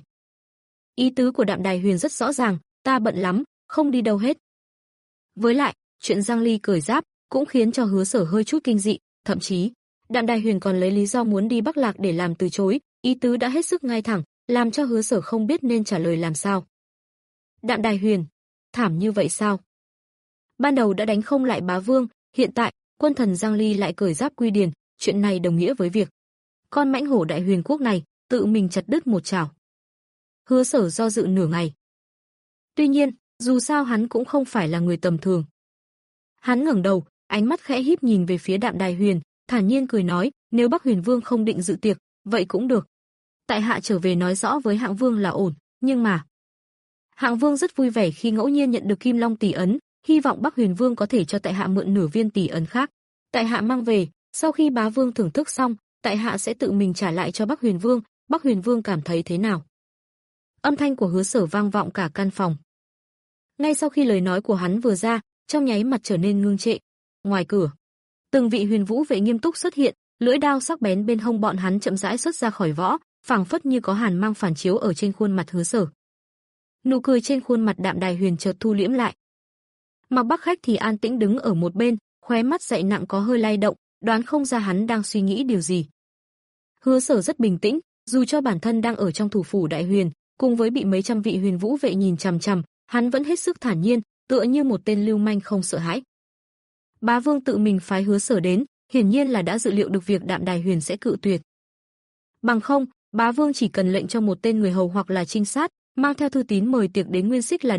Ý tứ của Đạm Đài Huyền rất rõ ràng, ta bận lắm, không đi đâu hết. Với lại, chuyện Giang Ly cởi giáp cũng khiến cho Hứa Sở hơi chút kinh dị, thậm chí, Đạm Đài Huyền còn lấy lý do muốn đi Bắc Lạc để làm từ chối, ý tứ đã hết sức ngay thẳng, làm cho Hứa Sở không biết nên trả lời làm sao. Đạm Đài Huyền, thảm như vậy sao? Ban đầu đã đánh không lại bá vương, hiện tại, quân thần Giang Ly lại cởi giáp quy điền, chuyện này đồng nghĩa với việc con mãnh hổ Đại Huyền quốc này tự mình chặt đứt một chảo. Hứa Sở do dự nửa ngày. Tuy nhiên, dù sao hắn cũng không phải là người tầm thường. Hắn ngẩng đầu, ánh mắt khẽ híp nhìn về phía Đạm Đài Huyền, thản nhiên cười nói, nếu Bắc Huyền Vương không định dự tiệc, vậy cũng được. Tại hạ trở về nói rõ với Hạng Vương là ổn, nhưng mà Hạng Vương rất vui vẻ khi ngẫu nhiên nhận được Kim Long tỷ ấn, hy vọng Bắc Huyền Vương có thể cho tại hạ mượn nửa viên tỷ ấn khác. Tại hạ mang về, sau khi bá vương thưởng thức xong, tại hạ sẽ tự mình trả lại cho Bắc Huyền Vương, Bắc Huyền Vương cảm thấy thế nào? Âm thanh của Hứa Sở vang vọng cả căn phòng. Ngay sau khi lời nói của hắn vừa ra, trong nháy mặt trở nên ngưng trệ. Ngoài cửa, từng vị huyền vũ vệ nghiêm túc xuất hiện, lưỡi đao sắc bén bên hông bọn hắn chậm rãi xuất ra khỏi võ, phảng phất như có hàn mang phản chiếu ở trên khuôn mặt Hứa Sở. Nụ cười trên khuôn mặt Đạm Đài Huyền chợt thu liễm lại. Mặc Bắc Khách thì an tĩnh đứng ở một bên, khóe mắt dậy nặng có hơi lay động, đoán không ra hắn đang suy nghĩ điều gì. Hứa Sở rất bình tĩnh, dù cho bản thân đang ở trong thủ phủ Đại Huyền, cùng với bị mấy trăm vị huyền vũ vệ nhìn chằm chằm, hắn vẫn hết sức thản nhiên, tựa như một tên lưu manh không sợ hãi. Bá vương tự mình phái Hứa Sở đến, hiển nhiên là đã dự liệu được việc Đạm Đài Huyền sẽ cự tuyệt. Bằng không, bá vương chỉ cần lệnh cho một tên người hầu hoặc là trinh sát, mang theo thư tín mời tiệc đến Nguyên Xích là được,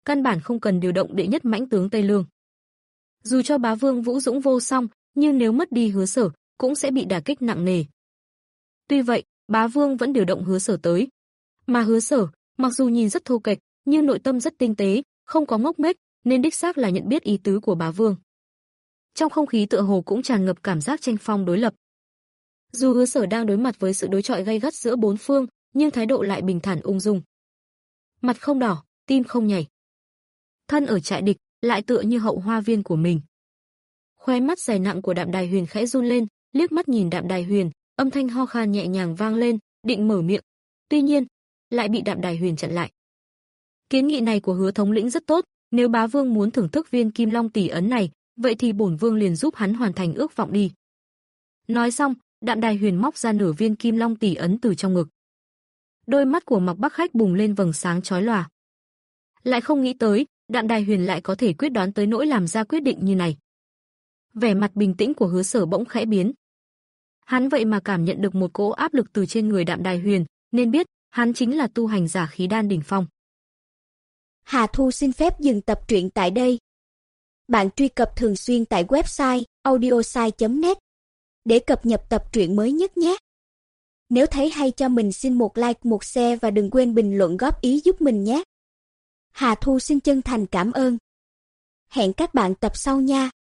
căn bản không cần điều động đệ nhất mãnh tướng Tây Lương. Dù cho bá vương vũ dũng vô song, nhưng nếu mất đi Hứa Sở, cũng sẽ bị đả kích nặng nề. Tuy vậy, bá vương vẫn điều động Hứa Sở tới. Mà Hứa Sở, mặc dù nhìn rất thô kệch, nhưng nội tâm rất tinh tế, không có ngốc nghếch, nên đích xác là nhận biết ý tứ của bá vương. Trong không khí tựa hồ cũng tràn ngập cảm giác tranh phong đối lập. Dù Hứa Sở đang đối mặt với sự đối chọi gay gắt giữa bốn phương, nhưng thái độ lại bình thản ung dung. Mặt không đỏ, tim không nhảy. Thân ở trại địch, lại tựa như hậu hoa viên của mình. Khóe mắt dày nặng của Đạm Đài Huyền khẽ run lên, liếc mắt nhìn Đạm Đài Huyền, âm thanh ho khan nhẹ nhàng vang lên, định mở miệng. Tuy nhiên, lại bị Đạm Đài Huyền chặn lại. Kiến nghị này của Hứa thống lĩnh rất tốt, nếu bá vương muốn thưởng thức viên Kim Long tỷ ấn này, vậy thì bổn vương liền giúp hắn hoàn thành ước vọng đi. Nói xong, Đạm Đài Huyền móc ra nửa viên Kim Long tỷ ấn từ trong ngực. Đôi mắt của Mạc Bắc Khách bùng lên vầng sáng chói lòa. Lại không nghĩ tới, Đạm Đài Huyền lại có thể quyết đoán tới nỗi làm ra quyết định như này. Vẻ mặt bình tĩnh của Hứa Sở bỗng khẽ biến. Hắn vậy mà cảm nhận được một cỗ áp lực từ trên người Đạm Đài Huyền, nên biết hắn chính là tu hành giả khí đan đỉnh phong. Hà Thu xin phép dừng tập truyện tại đây. Bạn truy cập thường xuyên tại website audiosai chấm net để cập nhật tập truyện mới nhất nhé. Nếu thấy hay cho mình xin một like, một share và đừng quên bình luận góp ý giúp mình nhé. Hà Thu xin chân thành cảm ơn. Hẹn các bạn tập sau nha.